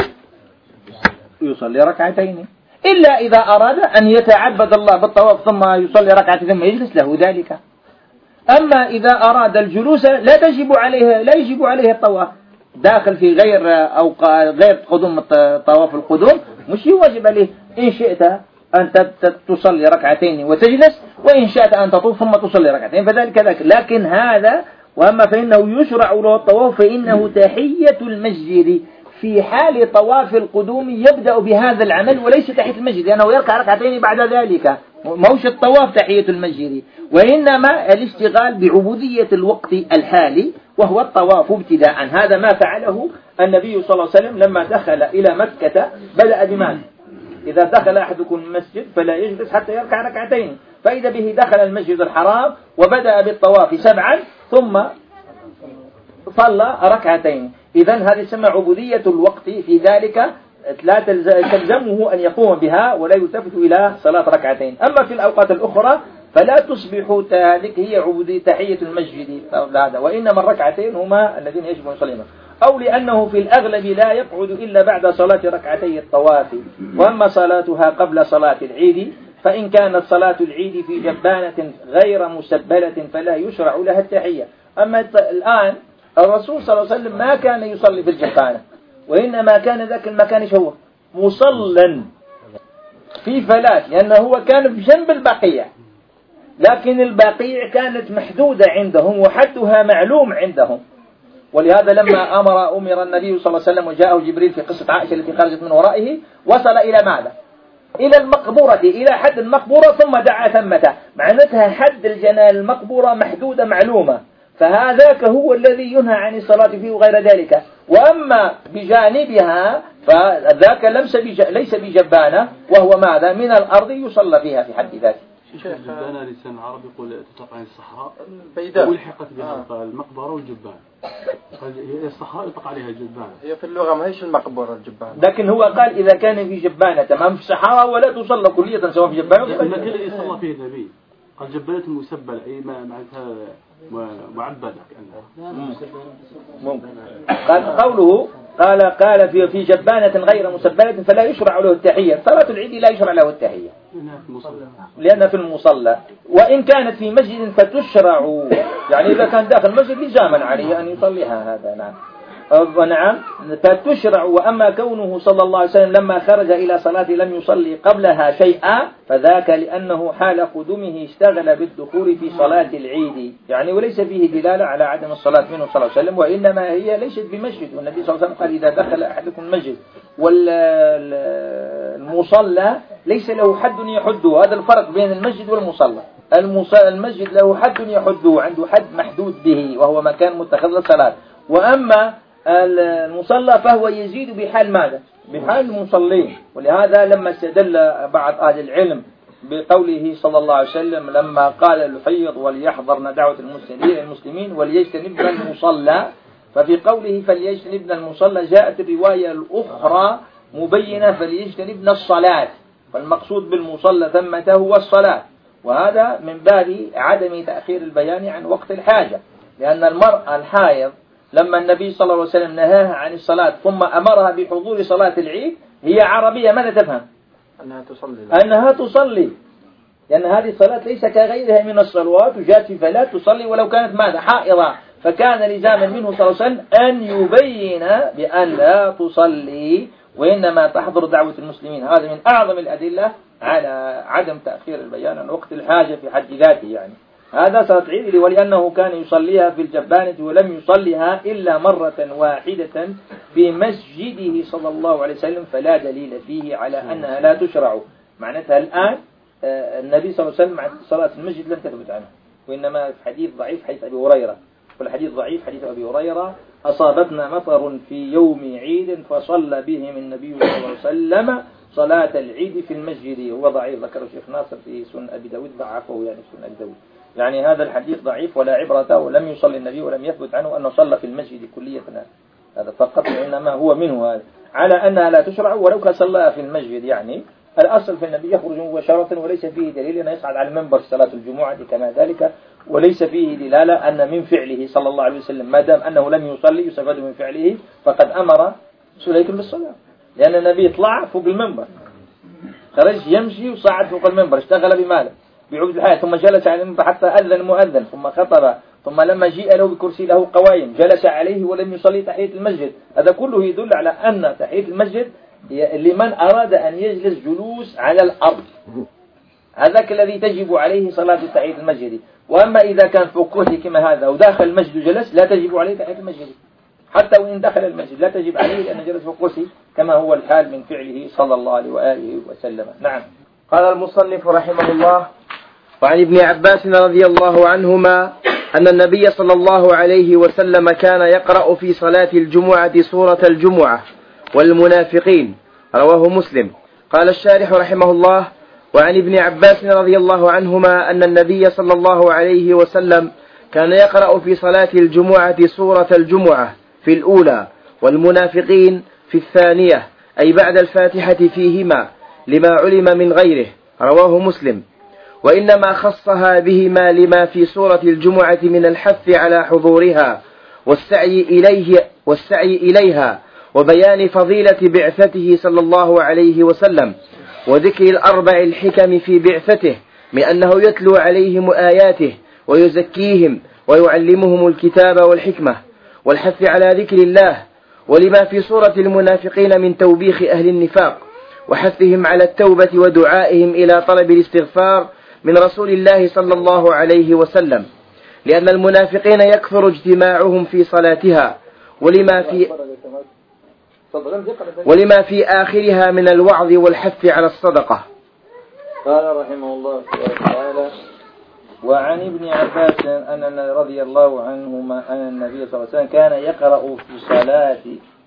يصلي ركعتين، إلا إذا أراد أن يتعبد الله بالطواف ثم يصلي ركعتين ثم يجلس له ذلك. أما إذا أراد الجلوس لا تجب عليه لا يجب عليه الطواف، داخل في غير أو غير قدوم طواف القدوم مش يواجب عليه. إن شئت أن تصلي ركعتين وتجلس، وإن شئت أن تطوف ثم تصلي ركعتين فذلك كذلك. لكن هذا وأما فإنه يشرع له الطواف فإنه تحية المسجد. في حال طواف القدوم يبدأ بهذا العمل وليس تحية المسجد، لأنه يركع ركعتين بعد ذلك، موش الطواف تحية المسجد، وإنما الاشتغال بعبودية الوقت الحالي وهو الطواف ابتداء. هذا ما فعله النبي صلى الله عليه وسلم لما دخل إلى مكة. بدأ بماذا؟ إذا دخل أحدكم المسجد فلا يجلس حتى يركع ركعتين، فإذا به دخل المسجد الحرام وبدأ بالطواف سبعا ثم صلى ركعتين. إذن هذه تسمى عبودية الوقت، في ذلك لا تلزمه أن يقوم بها ولا يلتفت إلى صلاة ركعتين. أما في الأوقات الأخرى فلا تصبح ذلك هي عبودية تحية المسجد هذا، وإنما الركعتين هما الذين يجب أن يصليهما، أو لأنه في الأغلب لا يقعد إلا بعد صلاة ركعتي الطواف. وأما صلاتها قبل صلاة العيد فإن كانت صلاة العيد في جبانة غير مسبلة فلا يشرع لها التحية. أما الآن الرسول صلى الله عليه وسلم ما كان يصلي في الجبانة، وإنما كان ذاك المكان شو مصلا في فلاة، لأنه هو كان بجنب البقيع، لكن البقيع كانت محدودة عندهم وحدها معلوم عندهم. ولهذا لما أمر أمر النبي صلى الله عليه وسلم وجاءه جبريل في قصة عائشة التي خرجت من ورائه وصل إلى ماذا؟ إلى المقبورة، إلى حد المقبورة ثم دعا ثمة. معناتها حد الجنال المقبورة محدودة معلومة، فهذاك هو الذي ينهى عن الصلاة فيه وغير ذلك. وأما بجانبها فذاك ليس بجبانة، وهو ماذا من الأرض يصلى فيها في حد ذاته. الجبانة لسان العرب يقول تطلق عن الصحراء البيداء والحقت بها آه. المقبرة والجبان. هي الصحراء يطلق عليها الجبانة. هي في اللغة ما هيش المقبرة الجبانة. لكن هو قال إذا كان في جبانة تمام في الصحراء ولا تصلى كلية سواء في جبانة. المكان الذي صلى فيه النبي قال جبانة المسبلة أي معناتها معبدة كأنها. ممكن. قال قوله قال قال في في جبانة غير مسبلة فلا يشرع له التحية. صلاة العيد لا يشرع له التحية لأنها في المصلى، وإن كانت في مسجد فتشرع، يعني إذا كان داخل المسجد لزاما عليه أن يصليها. هذا نعم ونعم فتشرع. وأما كونه صلى الله عليه وسلم لما خرج إلى صلاة لم يصلي قبلها شيئا فذاك لأنه حال قدومه اشتغل بالدخول في صلاة العيد، يعني وليس فيه دلالة على عدم الصلاة منه صلى الله عليه وسلم، وإنما هي ليست بمسجد. والنبي صلى الله عليه وسلم قال إذا دخل أحدكم المسجد والمصلى ليس له حد يحده. هذا الفرق بين المسجد والمصلى. المسجد له حد يحده، عنده حد محدود به وهو مكان متخذ للصلاة، وأما المصلى فهو يزيد بحال ماذا؟ بحال المصلين. ولهذا لما استدل بعض أهل العلم بقوله صلى الله عليه وسلم لما قال الحيض وليحضرن دعوة المسلمين وليجتنبن المصلى، ففي قوله فليجتنبن المصلى جاءت الرواية الأخرى مبينة فليجتنبن الصلاة، فالمقصود بالمصلى ثمته هو الصلاة. وهذا من باب عدم تأخير البيان عن وقت الحاجة، لأن المرأة الحائض لما النبي صلى الله عليه وسلم نهاها عن الصلاة ثم أمرها بحضور صلاة العيد هي عربية ماذا تفهم؟ أنها تصلي أنها تصلي، لأن هذه الصلاة ليس كغيرها من الصلوات وجاءت فلا تصلي ولو كانت ماذا؟ حائضة. فكان لزاما منه صلى الله عليه وسلم أن يبين بأن لا تصلي وإنما تحضر دعوة المسلمين. هذا من أعظم الأدلة على عدم تأخير البيان عن وقت الحاجة في حد ذاته. يعني هذا صلاة العيد ولأنه كان يصليها في الجبانة ولم يصليها إلا مرة واحدة في مسجده صلى الله عليه وسلم، فلا دليل فيه على أنها لا تشرع. معناتها الآن النبي صلى الله عليه وسلم عن صلاة المسجد لم تثبت عنه، وإنما في حديث ضعيف حديث أبي هريرة. والحديث ضعيف حديث أبي هريرة أصابتنا مطر في يوم عيد فصلى بهم النبي صلى الله عليه وسلم صلاة العيد في المسجد. هو ضعيف ذكر الشيخ ناصر في سنن أبي داود ضعفه يعني سنن أبي داود. يعني هذا الحديث ضعيف ولا عبرة، ولم يصلي النبي ولم يثبت عنه أنه صلى في المسجد كلية. هذا فقط، وإنما هو منه هذا على أنها لا تشرع ولو كان صلى في المسجد. يعني الأصل في النبي يخرج مباشرة وليس فيه دليل أن يصعد على المنبر صلاة الجمعة كما ذلك، وليس فيه دلالة أن من فعله صلى الله عليه وسلم ما دام أنه لم يصلي يستفاد من فعله فقد أمر سليك بالصلاة، لأن النبي طلع فوق المنبر، خرج يمشي وصعد فوق المنبر، اشتغل بماذا؟ بعبد الحياة، ثم جلس على المنبر حتى أذن المؤذن ثم خطب، ثم لما جيء له بكرسي له قوائم جلس عليه ولم يصلي تحية المسجد. هذا كله يدل على أن تحية المسجد لمن أراد أن يجلس جلوس على الأرض، هذاك الذي تجب عليه صلاة تحية المسجد. وأما إذا كان فوق كرسي كما هذا وداخل المسجد جلس لا تجب عليه تحية المسجد، حتى وإن دخل المسجد لا تجب عليه لأنه جلس فوق كرسي كما هو الحال من فعله صلى الله عليه وآله وسلم. نعم. قال المصنف رحمه الله: وعن ابن عباس رضي الله عنهما أن النبي صلى الله عليه وسلم كان يقرأ في صلاة الجمعة سورة الجمعة والمنافقين، رواه مسلم. قال الشارح رحمه الله: وعن ابن عباس رضي الله عنهما أن النبي صلى الله عليه وسلم كان يقرأ في صلاة الجمعة سورة الجمعة في الأولى والمنافقين في الثانية، أي بعد الفاتحة فيهما، لما علم من غيره، رواه مسلم. وإنما خصها بهما لما في سورة الجمعة من الحث على حضورها والسعي إليه والسعي إليها وبيان فضيلة بعثته صلى الله عليه وسلم، وذكر الأربع الحكم في بعثته من أنه يتلو عليهم آياته ويزكيهم ويعلمهم الكتاب والحكمة، والحث على ذكر الله، ولما في سورة المنافقين من توبيخ أهل النفاق وحثهم على التوبة ودعائهم إلى طلب الاستغفار من رسول الله صلى الله عليه وسلم، لأن المنافقين يكثر اجتماعهم في صلاتها، ولما في ولما في آخرها من الوعظ والحث على الصدقة. قال رحمه الله تعالى: وعن ابن عباس أن رضي الله عنهما أن النبي صلى الله عليه وسلم كان يقرأ في صلاة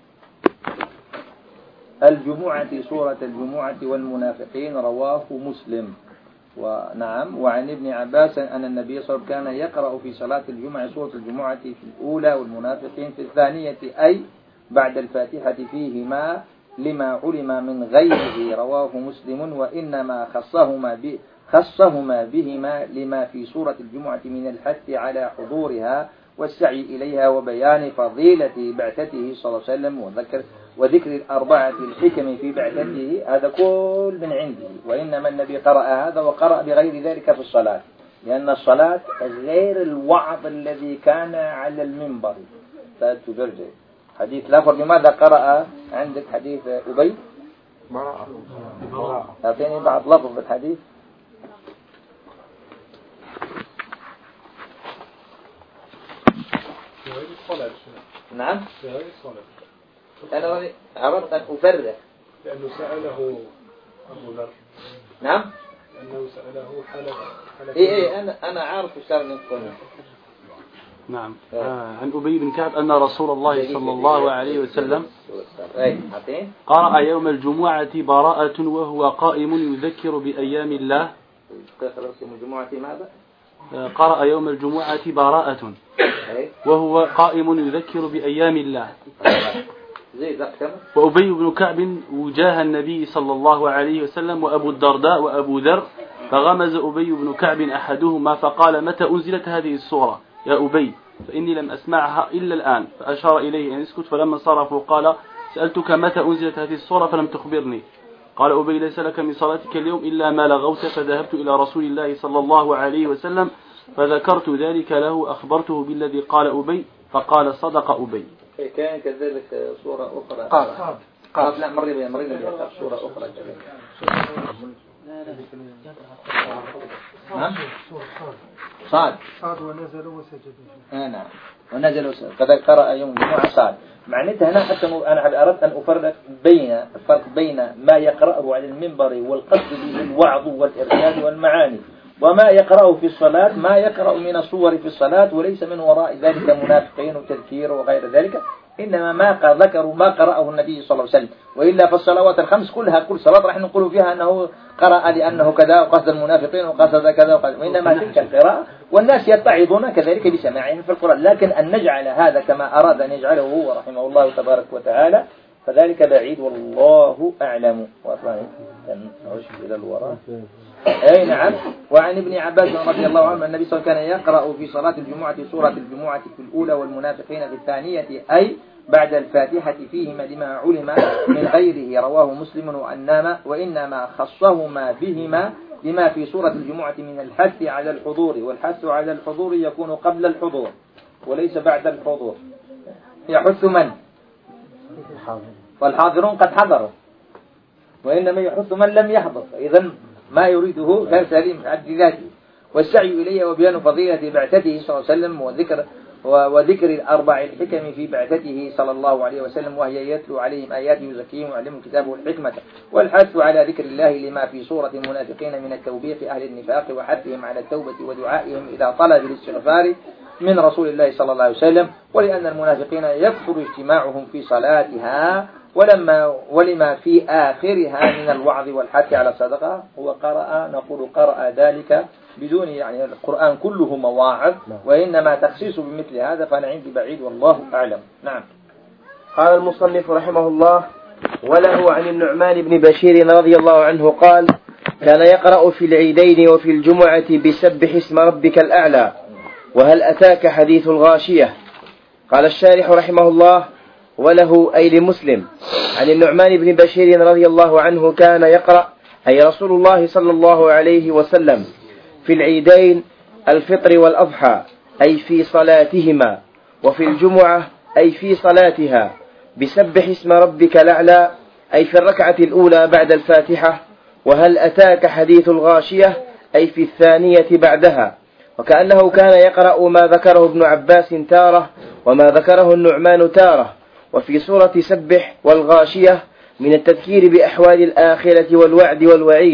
الجمعة سورة الجمعة والمنافقين، رواه مسلم. ونعم وعن ابن عباس أن النبي صلى الله عليه وسلم كان يقرأ في صلاة الجمعة سورة الجمعة في الأولى والمنافقين في الثانية، أي بعد الفاتحة فيهما لما علم من غيره، رواه مسلم. وإنما خصهما ب خصهما بهما لما في سورة الجمعة من الحث على حضورها والسعي إليها وبيان فضيلة بعثته صلى الله عليه وسلم وذكر وذكر الأربعة الحكم في بعثته، هذا كل من عنده. وإنما النبي قرأ هذا وقرأ بغير ذلك في الصلاة، لأن الصلاة غير الوعظ الذي كان على المنبر. فتجرجر حديث لا لماذا قرأ عندك حديث أبي؟ أعطيني بعض لفظ الحديث. نعم أنا أردت أن أفرق لأنه سأله أبو ذر. نعم لأنه سأله حلف حلف إيه إيه أنا أنا عارف إيش صار نقول. نعم آه عن أبي بن كعب أن رسول الله صلى الله عليه وسلم قرأ يوم الجمعة براءة وهو قائم يذكر بأيام الله. قرأ يوم الجمعة براءة وهو قائم يذكر بأيام الله. وأبي بن كعب وجاه النبي صلى الله عليه وسلم وأبو الدرداء وأبو ذر، فغمز أبي بن كعب أحدهما فقال: متى أنزلت هذه السورة يا أبي؟ فإني لم أسمعها إلا الآن. فأشار إليه أن يسكت، فلما صرفوا قال: سألتك متى أنزلت هذه السورة فلم تخبرني. قال أبي: ليس لك من صلاتك اليوم إلا ما لغوت. فذهبت إلى رسول الله صلى الله عليه وسلم فذكرت ذلك له، أخبرته بالذي قال أبي، فقال: صدق أبي. كان كذلك صورة أخرى قاف قاف لا مرة بين مرة بين صورة أخرى نعم صاد صاد ونزلوا وسجدوا. نعم ونزلوا وسجدوا. قد قرأ يوم الجمعة صاد. معناتها هنا حتى أنا أردت أن أفرق بين الفرق بين ما يقرأه على المنبر والقصد به الوعظ والإرشاد والمعاني، وما يقرأه في الصلاة ما يقرأ من الصور في الصلاة، وليس من وراء ذلك منافقين وتذكير وغير ذلك، إنما ما ذكروا ما قرأه النبي صلى الله عليه وسلم. وإلا فالصلوات الخمس كلها كل صلاة راح نقول فيها أنه قرأ لأنه كذا وقصد المنافقين وقصد كذا وقصد، وإنما تلك القراءة والناس يتعظون كذلك بسماعهم في القرآن. لكن أن نجعل هذا كما أراد أن يجعله هو رحمه الله تبارك وتعالى فذلك بعيد والله أعلم. وأصلا نعيش إلى الوراء. أي نعم. وعن ابن عباس رضي الله عنه النبي صلى الله عليه وسلم كان يقرأ في صلاة الجمعة سورة الجمعة في الأولى والمنافقين في الثانية، أي بعد الفاتحة فيهما لما علم من غيره، رواه مسلم. وإنما, وإنما خصهما بهما لما في سورة الجمعة من الحث على الحضور، والحث على الحضور يكون قبل الحضور وليس بعد الحضور. يحث من؟ والحاضرون قد حضروا، وإنما يحث من لم يحضر، إذن ما يريده غير سليم عدلاته. والسعي إليه وبيان فضيلة بعثته صلى الله عليه وسلم وذكر وذكر الأربع الحكم في بعثته صلى الله عليه وسلم، وهي يتلو عليهم آياته يزكيهم ويعلمهم الكتاب والحكمة، والحث على ذكر الله لما في سورة المنافقين من التوبيخ أهل النفاق وحثهم على التوبة ودعائهم إلى طلب الاستغفار من رسول الله صلى الله عليه وسلم. ولأن المنافقين يكثر اجتماعهم في صلاتها ولما ولما في آخرها من الوعظ والحث على الصدقة. هو قرأ نقول قرأ ذلك بدون يعني القرآن كله مواعظ، وإنما تخصيص بمثل هذا فأنا عندي بعيد والله أعلم. نعم. قال المصنف رحمه الله: وله عن النعمان بن بشير رضي الله عنه قال: كان يقرأ في العيدين وفي الجمعة بسبح اسم ربك الأعلى وهل أتاك حديث الغاشية. قال الشارح رحمه الله: وله أي لمسلم عن النعمان بن بشير رضي الله عنه كان يقرأ أي رسول الله صلى الله عليه وسلم في العيدين الفطر والأضحى أي في صلاتهما، وفي الجمعة أي في صلاتها بسبح اسم ربك الأعلى أي في الركعة الأولى بعد الفاتحة، وهل أتاك حديث الغاشية أي في الثانية بعدها. وكأنه كان يقرأ ما ذكره ابن عباس تارة وما ذكره النعمان تارة. وفي سورة سبح والغاشية من التذكير بأحوال الآخرة والوعد والوعيد،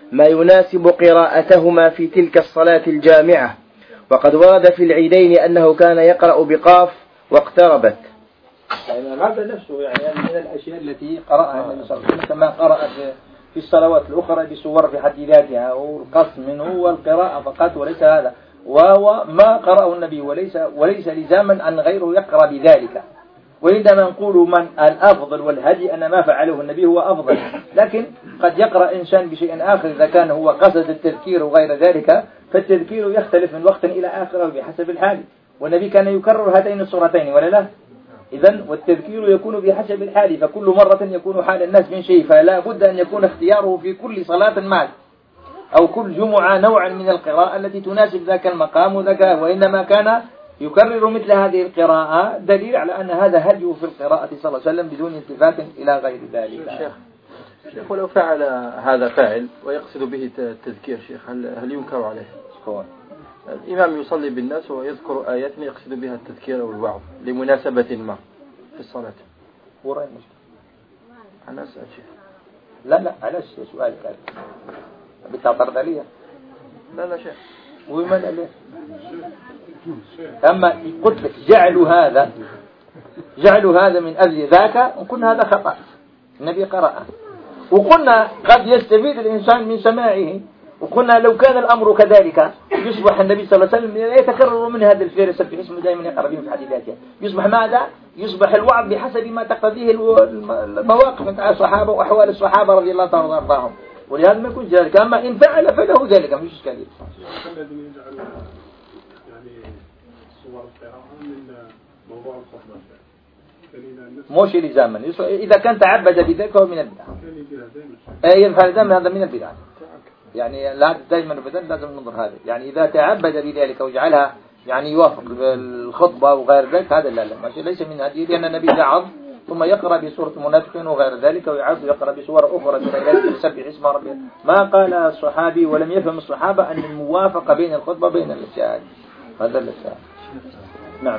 ما يناسب قراءتهما في تلك الصلاة الجامعة، وقد ورد في العيدين أنه كان يقرأ بقاف واقتربت. يعني هذا نفسه يعني من الأشياء التي قرأها النبي صلى الله عليه وسلم كما قرأ في الصلوات الأخرى بسور في حد ذاتها، والقسم منه والقراءة فقط وليس هذا، وهو ما قرأه النبي وليس وليس لزاما أن غيره يقرأ بذلك. وعندما نقول من الأفضل والهدي أن ما فعله النبي هو أفضل، لكن قد يقرأ إنسان بشيء آخر إذا كان هو قصد التذكير وغير ذلك، فالتذكير يختلف من وقت إلى آخر بحسب الحال، والنبي كان يكرر هاتين الصورتين ولا لا؟ إذن والتذكير يكون بحسب الحال، فكل مرة يكون حال الناس من شيء، فلا بد أن يكون اختياره في كل صلاة مال أو كل جمعة نوعا من القراءة التي تناسب ذاك المقام وذاك، وإنما كان يكرر مثل هذه القراءة دليل على أن هذا هديه في القراءة صلى الله عليه وسلم بدون التفات إلى غير ذلك. شيخ شيخ ولو فعل هذا فاعل ويقصد به التذكير شيخ، هل هل ينكر عليه؟ هو الإمام يصلي بالناس ويذكر آيات يقصد بها التذكير أو الوعظ لمناسبة ما في الصلاة. ورأي المشكلة أنا أسأل شيخ. لا لا علاش سؤال كذا بالتعطر ذلية؟ لا لا شيخ. وما لا ليه؟ أما قلت لك جعلوا هذا جعلوا هذا من أجل ذاك، وقلنا هذا خطأ، النبي قرأ، وقلنا قد يستفيد الإنسان من سماعه، وقلنا لو كان الأمر كذلك يصبح النبي صلى الله عليه وسلم يتكرر من هذا الفعل يسبح اسمه دائما يقرأ به في حديثاته، يصبح ماذا؟ يصبح الوعظ بحسب ما تقتضيه المواقف مع الصحابة وأحوال الصحابة رضي الله تعالى عنهم، ولهذا ما يكون ذلك. أما إن فعل فله ذلك مش إشكالية. الذي يجعل يعني صور القراءة من موضوع الخطبة مش لزاما، إذا كان تعبد بذلك هو من البدع. أي يفعل دائما هذا من البدع، يعني لا دائما أبدا لازم ننظر هذا، يعني إذا تعبد بذلك وجعلها يعني يوافق الخطبة وغير ذلك هذا لا لا ماشي ليس من هذه، لأن النبي يعظ ثم يقرأ بسورة المنافقين وغير ذلك، ويعظ ويقرأ بسورة أخرى من ذلك يسبح اسم ربه. ما قال الصحابي ولم يفهم الصحابة أن الموافقة بين الخطبة بين الأشياء هذا الأشياء. نعم.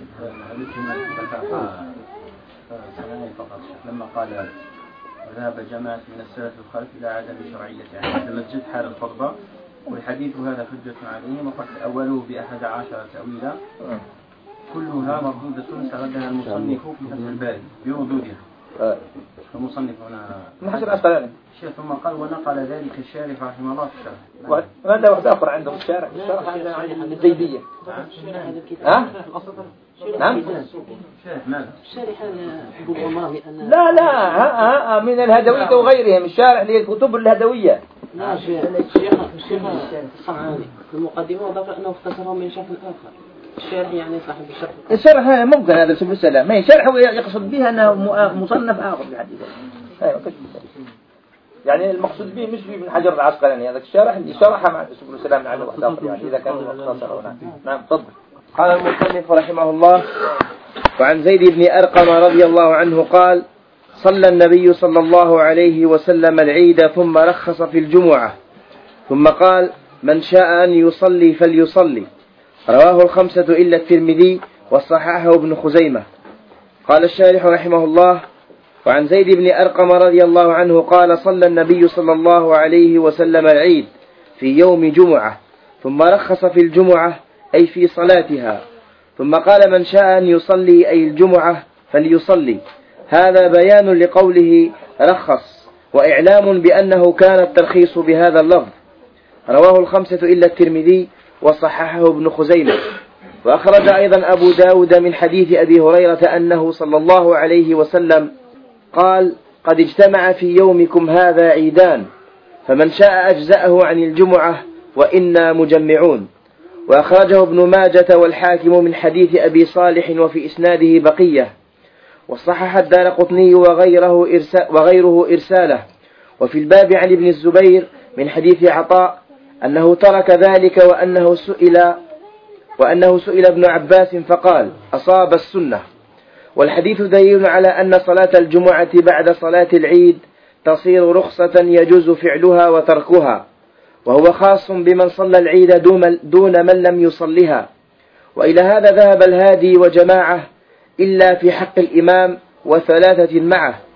فقط لما قال ذهب جماعة من السلف الخلف إلى عدم شرعية يعني هذا المسجد حال الخطبة، والحديث هذا حجة عليهم، وقد أولوه بأحد عشر تأويلا كلها مردودة سردها المصنف في فتح الباري بردودها. المصنف هنا حجر أسقلاني شيخ، ثم قال ونقل ذلك الشارح رحمه الله في الشرح. وهذا واحد آخر عندهم الشارح الشرح هذا عن الزيدية. ها؟ نعم. لا لا ها ها من الهدوية وغيرهم، الشارح للكتب الهدوية. لا الشيخ الشيخ الصنعاني المقدمة وضاف أنه اختصره من شرح آخر. الشرح يعني صاحب الشرح. الشرح ممكن هذا سبل السلام، ما شرح يقصد بها أنه مصنف آخر في حديثه. أيوة يعني المقصود به مش ابن حجر العسقلاني، هذا الشرح اللي شرح مع سبل السلام من عنده واحد آخر، يعني إذا كان مختصر هنا. نعم تفضل. قال المصنف رحمه الله: وعن زيد بن أرقم رضي الله عنه قال: صلى النبي صلى الله عليه وسلم العيد ثم رخص في الجمعة، ثم قال: من شاء أن يصلي فليصلي. رواه الخمسة إلا الترمذي وصححه ابن خزيمة. قال الشارح رحمه الله: وعن زيد بن أرقم رضي الله عنه قال: صلى النبي صلى الله عليه وسلم العيد في يوم جمعة ثم رخص في الجمعة أي في صلاتها، ثم قال: من شاء أن يصلي أي الجمعة فليصلي. هذا بيان لقوله رخص وإعلام بأنه كان الترخيص بهذا اللفظ. رواه الخمسة إلا الترمذي وصححه ابن خزيمة. وأخرج أيضا أبو داود من حديث أبي هريرة أنه صلى الله عليه وسلم قال: قد اجتمع في يومكم هذا عيدان، فمن شاء أجزأه عن الجمعة وإنا مجمعون. وأخرجه ابن ماجة والحاكم من حديث أبي صالح وفي إسناده بقية، وصحح الدارقطني وغيره, إرسا وغيره إرساله. وفي الباب عن ابن الزبير من حديث عطاء أنه ترك ذلك، وأنه سئل وأنه سئل ابن عباس فقال: أصاب السنة. والحديث دليل على أن صلاة الجمعة بعد صلاة العيد تصير رخصة يجوز فعلها وتركها، وهو خاص بمن صلى العيد دون من لم يصلها. وإلى هذا ذهب الهادي وجماعة إلا في حق الإمام وثلاثة معه.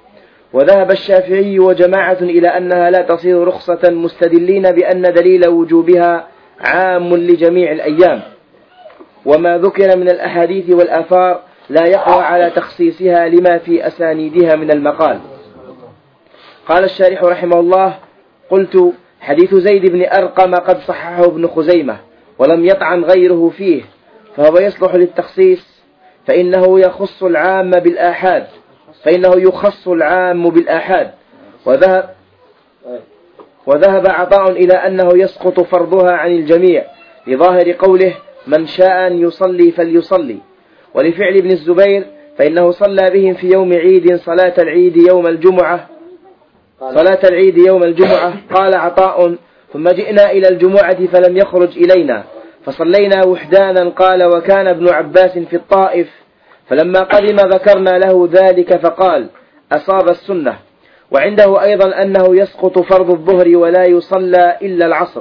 وذهب الشافعي وجماعة إلى أنها لا تصير رخصة مستدلين بأن دليل وجوبها عام لجميع الأيام، وما ذكر من الأحاديث والآثار لا يقوى على تخصيصها لما في أسانيدها من المقال. قال الشارح رحمه الله: قلت: حديث زيد بن أرقم قد صححه ابن خزيمة ولم يطعن غيره فيه، فهو يصلح للتخصيص، فإنه يخص العام بالآحاد فإنه يخص العام بالآحاد. وذهب, وذهب عطاء إلى أنه يسقط فرضها عن الجميع لظاهر قوله: من شاء أن يصلي فليصلي، ولفعل ابن الزبير فإنه صلى بهم في يوم عيد صلاة العيد يوم الجمعة صلاة العيد يوم الجمعة. قال عطاء: ثم جئنا إلى الجمعة فلم يخرج إلينا فصلينا وحدانا. قال: وكان ابن عباس في الطائف، فلما قدم ذكرنا له ذلك فقال: أصاب السنة. وعنده أيضا أنه يسقط فرض الظهر ولا يصلى إلا العصر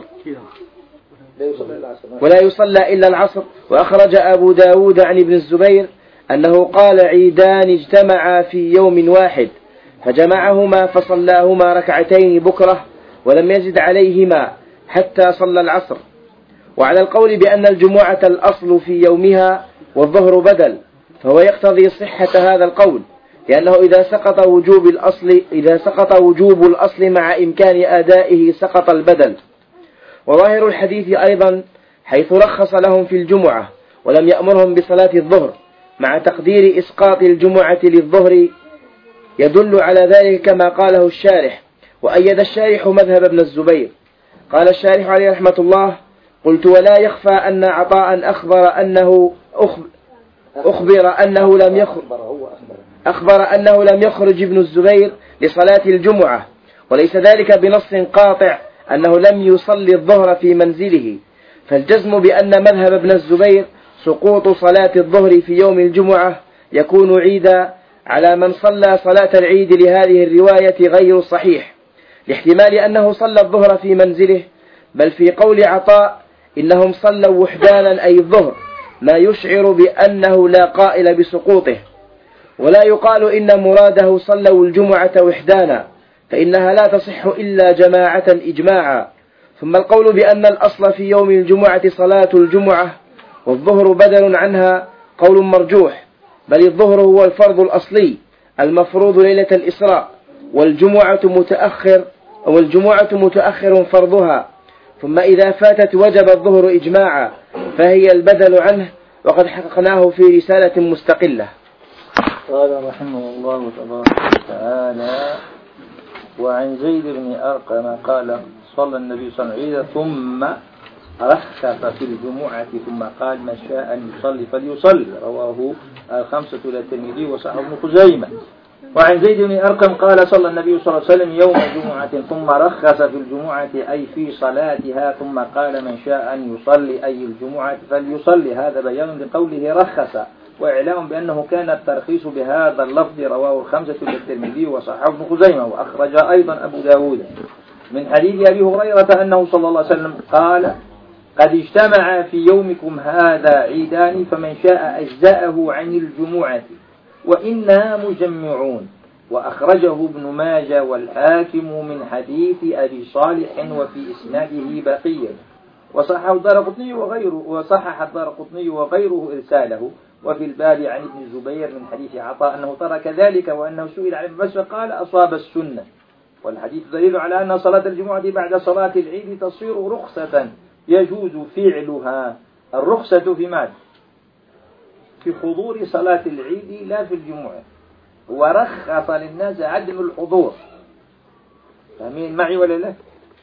ولا يصلى إلا العصر. وأخرج أبو داود عن ابن الزبير أنه قال: عيدان اجتمعا في يوم واحد فجمعهما فصلاهما ركعتين بكرة ولم يزد عليهما حتى صلى العصر. وعلى القول بأن الجمعة الأصل في يومها والظهر بدل، فهو يقتضي صحة هذا القول، لأنه إذا سقط وجوب الأصل إذا سقط وجوب الأصل مع إمكان أدائه سقط البدل. وظاهر الحديث أيضا حيث رخص لهم في الجمعة ولم يأمرهم بصلاة الظهر مع تقدير إسقاط الجمعة للظهر يدل على ذلك كما قاله الشارح. وأيد الشارح مذهب ابن الزبير. قال الشارح عليه رحمة الله: قلت: ولا يخفى أن عطاء أخبر أنه أخبر أنه لم يخرج أخبر أنه لم يخرج ابن الزبير لصلاة الجمعة، وليس ذلك بنص قاطع أنه لم يصلي الظهر في منزله، فالجزم بأن مذهب ابن الزبير سقوط صلاة الظهر في يوم الجمعة يكون عيدا على من صلى صلاة العيد لهذه الرواية غير صحيح، لاحتمال أنه صلى الظهر في منزله. بل في قول عطاء إنهم صلوا وحدانا أي الظهر ما يشعر بأنه لا قائل بسقوطه، ولا يقال إن مراده صلوا الجمعة وحدانا، فإنها لا تصح إلا جماعة إجماعا. ثم القول بأن الأصل في يوم الجمعة صلاة الجمعة والظهر بدل عنها قول مرجوح، بل الظهر هو الفرض الأصلي المفروض ليلة الإسراء، والجمعة متأخر والجمعة متأخر فرضها، ثم إذا فاتت وجب الظهر إجماعا، فهي البدل عنه، وقد حققناه في رسالة مستقلة. قال رحمه الله تبارك وتعالى: وعن زيد بن أرقم قال: صلى النبي صلى الله عليه وسلم ثم رخص في الجمعة ثم قال: من شاء أن يصلي فليصلي. رواه الخمسة إلى الترمذي وصححه ابن خزيمة. وعن زيد بن أرقم قال: صلى النبي صلى الله عليه وسلم يوم جمعة ثم رخص في الجمعة أي في صلاتها، ثم قال: من شاء أن يصلي أي الجمعة فليصلي. هذا بيان لقوله رخص، وإعلام بأنه كان الترخيص بهذا اللفظ. رواه الخمسة إلى الترمذي وصححه ابن خزيمة. وأخرج أيضا أبو داود من حديث أبي هريرة أنه صلى الله عليه وسلم قال: قد اجتمع في يومكم هذا عيدان فمن شاء أجزأه عن الجمعة وإنا مجمعون. وأخرجه ابن ماجه والحاكم من حديث أبي صالح وفي إسناده بقية، وصحح الدارقطني وغيره وصحح الدارقطني وغيره إرساله. وفي الباب عن ابن الزبير من حديث عطاء أنه ترك ذلك وأنه سئل عن ابن مسعود قال: أصاب السنة. والحديث دليل على أن صلاة الجمعة بعد صلاة العيد تصير رخصة يجوز فعلها. الرخصة في ماذا؟ في حضور صلاة العيد لا في الجمعة. ورخص للناس عدم الحضور. فاهمين معي ولا لا؟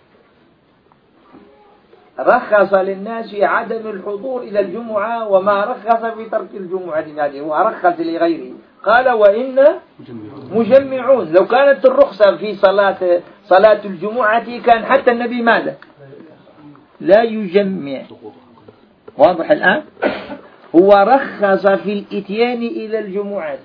رخص للناس عدم الحضور إلى الجمعة، وما رخص في ترك الجمعة، يعني هو رخص لغيره. قال: وإن مجمعون. لو كانت الرخصة في صلاة صلاة الجمعة كان حتى النبي ماذا؟ لا يجمع. واضح الآن؟ هو رخص في الإتيان إلى الجمعة،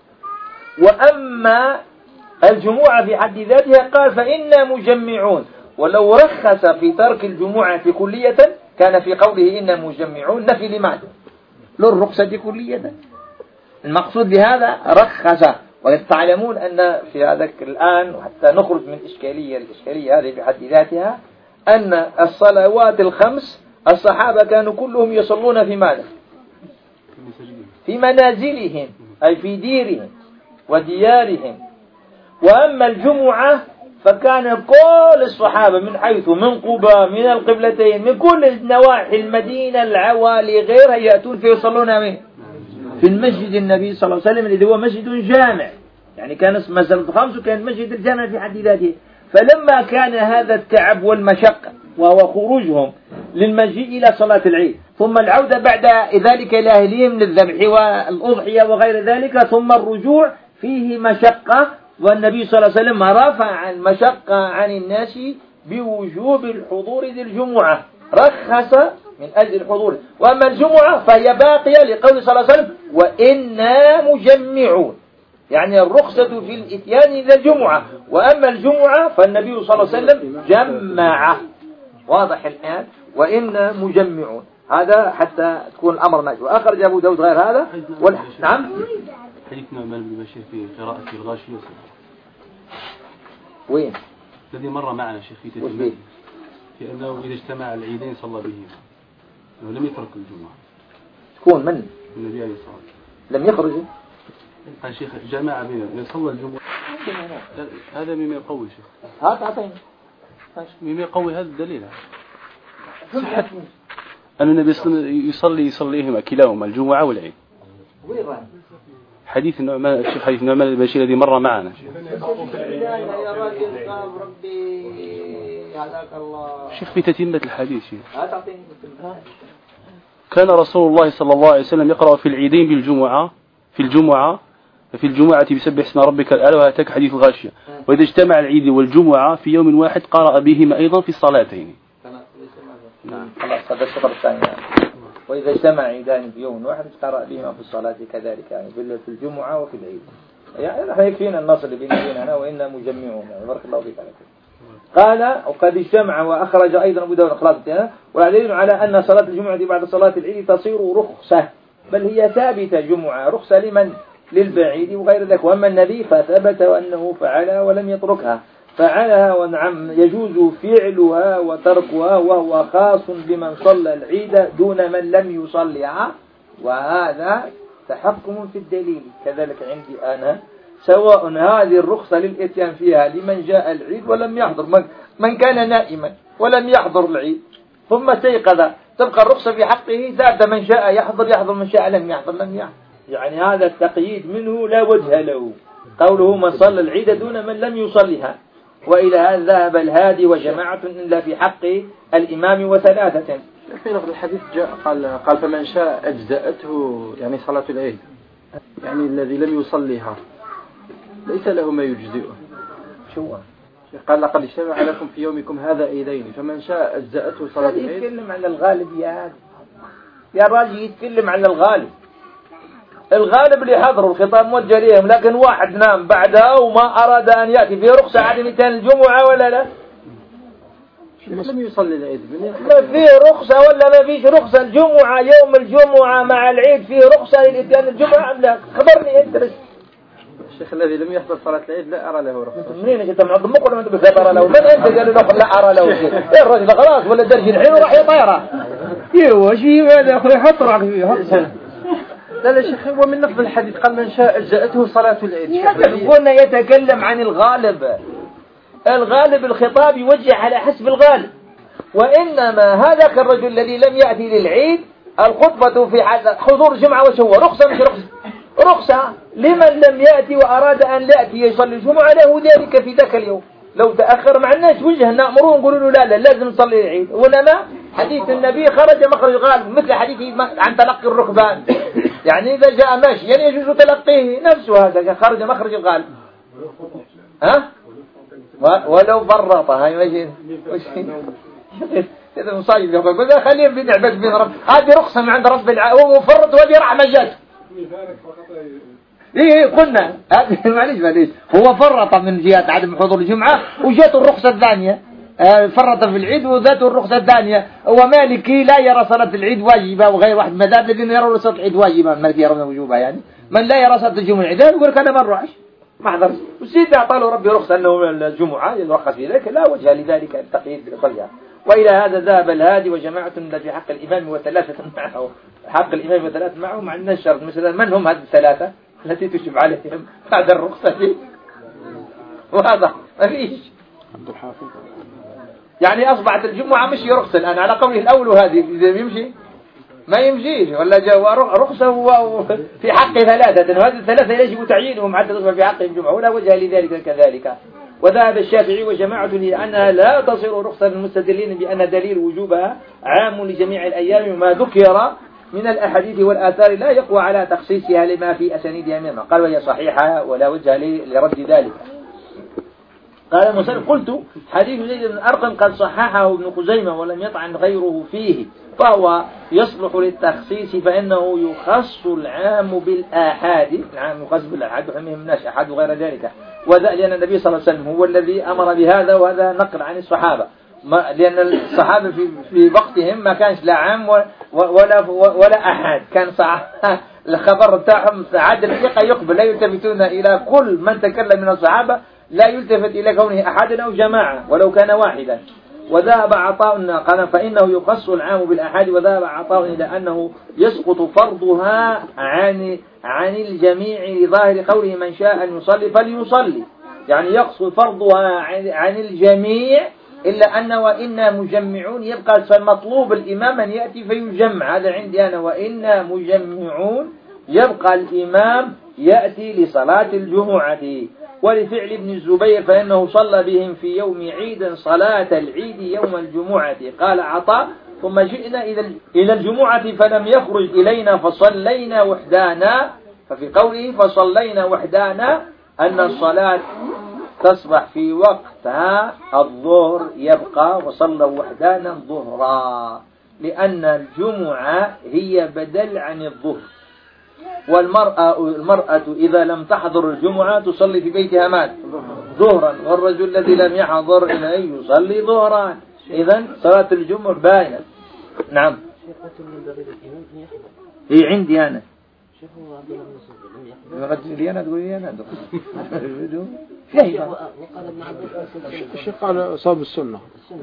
وأما الجمعة في حد ذاتها قال: فإنا مجمعون. ولو رخص في ترك الجمعة كلية كان في قوله إنا مجمعون نفي لماذا؟ للرخصة كلية. المقصود بهذا رخص، وتعلمون أن في هذاك الآن وحتى نخرج من إشكالية الإشكالية هذه بحد ذاتها أن الصلوات الخمس الصحابة كانوا كلهم يصلون في ماذا؟ في منازلهم أي في ديرهم وديارهم. وأما الجمعة فكان كل الصحابة من حيث من قبى من القبلتين من كل نواحي المدينة العوالي غيرها يأتون فيصلون من في المسجد النبي صلى الله عليه وسلم الذي هو مسجد جامع، يعني كان مسجد الخمس وكان مسجد الجامع في حد ذاته. فلما كان هذا التعب والمشقة وهو خروجهم للمجيء إلى صلاة العيد ثم العودة بعد ذلك إلى أهلهم للذبح والأضحية وغير ذلك ثم الرجوع فيه مشقة، والنبي صلى الله عليه وسلم رفع المشقة عن الناس بوجوب الحضور للجمعة، رخص من أجل الحضور. وأما الجمعة فهي باقية لقول صلى الله عليه وسلم وإنا مجمعون، يعني الرخصة في الإتيان إلى الجمعة. وأما الجمعة فالنبي صلى الله عليه وسلم جمع، واضح الآن، وإنا مجمعون. هذا حتى تكون الأمر ماشي. وأخرج أبو داود غير هذا والح... نعم حديث نعمان بن بشير في قراءة الغاشية وين الذي مر معنا شيخ في تتمة في أنه إذا اجتمع العيدين صلى بهما أنه لم يترك الجمعة. تكون من النبي عليه الصلاة لم يخرج قال شيخ جماعة بينهم صلى الجمعة. هذا مما يقوي شيخ، هات أعطيني مما يقوي هذا الدليل صحة أن النبي يصلي يصليهما كلاهما الجمعة والعيد. حديث النعمان الشيخ حديث النعمان البشير الذي مر معنا شيخ في تتمة الحديث شيخ. كان رسول الله صلى الله عليه وسلم يقرأ في العيدين بالجمعة في الجمعة في الجمعة بسبح اسم ربك الأعلى وهاتك حديث الغاشية. وإذا اجتمع العيد والجمعة في يوم واحد قرأ بهما أيضا في الصلاتين. نعم خلاص هذا الشطر الثاني. وإذا اجتمع عيدان في يوم واحد قرأ بهما في الصلاة كذلك، يعني في الجمعة وفي العيد. يعني احنا يكفينا النص اللي بيننا هنا وإنا مجمعون، يعني بارك الله فيك على كده. قال وقد اجتمع وأخرج أيضا أبو داود خلاص والدليل على أن صلاة الجمعة بعد صلاة العيد تصير رخصة، بل هي ثابتة جمعة رخصة لمن للبعيد وغير ذلك. وأما النبي فثبت أنه فعلها ولم يتركها، فعلها ونعم يجوز فعلها وتركها، وهو خاص بمن صلى العيد دون من لم يصليها، وهذا تحكم في الدليل. كذلك عندي أنا سواء هذه الرخصة للإتيان فيها لمن جاء العيد ولم يحضر، من كان نائما ولم يحضر العيد ثم استيقظ تبقى الرخصة في حقه ذات من شاء يحضر يحضر من شاء لم يحضر لم يحضر. يعني هذا التقييد منه لا وجه له، قوله من صلى العيد دون من لم يصليها. وإلى هذا ذهب الهادي وجماعة إلا في حق الإمام وثلاثة. في نفس الحديث جاء قال قال فمن شاء أجزأته يعني صلاة العيد، يعني الذي لم يصليها ليس له ما يجزئه. شو قال لقد اجتمع لكم في يومكم هذا عيدين فمن شاء أجزأته صلاة العيد. يتكلم عن الغالب يا يا راجل، يتكلم عن الغالب. الغالب اللي حضروا الخطاب موجه لهم، لكن واحد نام بعدها وما أراد أن يأتي في رخصة عدم إتيان الجمعة ولا لا؟ لم يصلي العيد. ما فيه رخصة ولا ما فيش رخصة؟ الجمعة يوم الجمعة مع العيد فيه رخصة لإتيان الجمعة أم لا؟ خبرني أنت بس. الشيخ الذي لم يحضر صلاة العيد لا أرى له رخصة. منين أنت معظم مقول ما أنت بس أرى له؟ من أنت قال له لا أرى له شيء؟ إيه الرجل خلاص ولا درج الحين وراح يطيره. إيوه شيء هذا أخوي حط رأيك فيه حط. لا لا شيخ هو من نفس الحديث قال من شاء أجزأته صلاة العيد. كنا يتكلم عن الغالب. الغالب الخطاب يوجه على حسب الغالب، وإنما هذاك الرجل الذي لم يأتي للعيد الخطبة في حضور جمعة وشوى رخصة مش رخصة رخصة لمن لم يأتي وأراد أن يأتي يصلي الجمعة له ذلك في ذاك اليوم. لو تأخر مع الناس وجه نأمرون نقولوا له لا لا لازم نصلي العيد. وإنما حديث النبي خرج مخرج غالب مثل حديث عن تلقي الركبان، يعني إذا جاء ماشي يعني يجوز تلقيه نفسه، هذا خرج مخرج الغالب. ها ولو فرط هاي ماشي هذا مصايب يا أخوي، بدأ خليه بنعبد بين رب، هذه رخصة من عند رب العالمين، هو مفرط وهذه رحمة جاته. إيه قلنا معليش معليش هو فرط من جهة عدم حضور الجمعة وجاته الرخصة الثانية، فرط في العيد وذاته الرخصة الثانية. هو مالكي لا يرى صلاة العيد واجبة، وغير واحد مذهب الذين يرون صلاة العيد واجبة، مالكي يرون وجوبها. يعني من لا يرى صلاة الجمعة العيد يقول لك أنا ما نروحش، ما حضرش. والسيد أعطى له ربي رخصة أنه من الجمعة يرخص في ذلك، لا وجه لذلك التقييد بالإطلية. وإلى هذا ذهب الهادي وجماعة في حق الإمام وثلاثة معه، حق الإمام وثلاثة معه مع أن الشرط مثلا من هم هذه الثلاثة التي تشب عليهم بعد الرخصة؟ وهذا ما فيش. عبد الحافظ يعني أصبحت الجمعة مش رخصة الآن على قوله الأول، وهذه إذا يمشي ما يمشيش ولا جاء رخصة في حق ثلاثة، وهذه الثلاثة يجب تعيينهم حتى تصبح في حق الجمعة، ولا وجه لذلك كذلك. وذهب الشافعي وجماعة لأنها لا تصير رخصة للمستدلين بأن دليل وجوبها عام لجميع الأيام، وما ذكر من الأحاديث والآثار لا يقوى على تخصيصها لما في أسانيدها منها. قال وهي صحيحة ولا وجه لرد ذلك. قال المصنف قلت حديث زيد بن أرقم قد صححه ابن خزيمة ولم يطعن غيره فيه، فهو يصلح للتخصيص، فإنه يخص العام بالآحاد، العام يخص بالآحاد وحميه الناس أحد وغير ذلك. وذا لأن النبي صلى الله عليه وسلم هو الذي أمر بهذا، وهذا نقل عن الصحابة، ما لأن الصحابة في في وقتهم ما كانش لا عام ولا ولا أحد، كان صحابة الخبر بتاعهم عادل الثقة يقبل، لا يلتفتون إلى كل من تكلم من الصحابة، لا يلتفت إلى كونه أحد أو جماعة ولو كان واحدا. وذهب عطاء قال فإنه يخص العام بالأحاد، وذهب عطاء إلى أنه يسقط فرضها عن عن الجميع لظاهر قوله من شاء أن يصلي فليصلي، يعني يقصد فرضها عن, عن الجميع، إلا أن وإنا مجمعون يبقى مطلوب الإمام أن يأتي فيجمع، هذا عندي أنا وإنا مجمعون يبقى الإمام يأتي لصلاة الجمعة. ولفعل ابن الزبير فإنه صلى بهم في يوم عيد صلاة العيد يوم الجمعة. قال عطاء ثم جئنا إلى الجمعة فلم يخرج إلينا فصلينا وحدانا، ففي قوله فصلينا وحدانا أن الصلاة تصبح في وقتها الظهر يبقى وصلوا وحدانا ظهرا، لأن الجمعة هي بدل عن الظهر. والمرأة المرأة إذا لم تحضر الجمعة تصلي في بيتها مات ظهرا، والرجل الذي لم يحضر إليه يصلي ظهرا. إذن صلاة الجمعة باينة. نعم هي عندي أنا رجلي أنا تقول لي أنا الشيخ قال أصاب السنة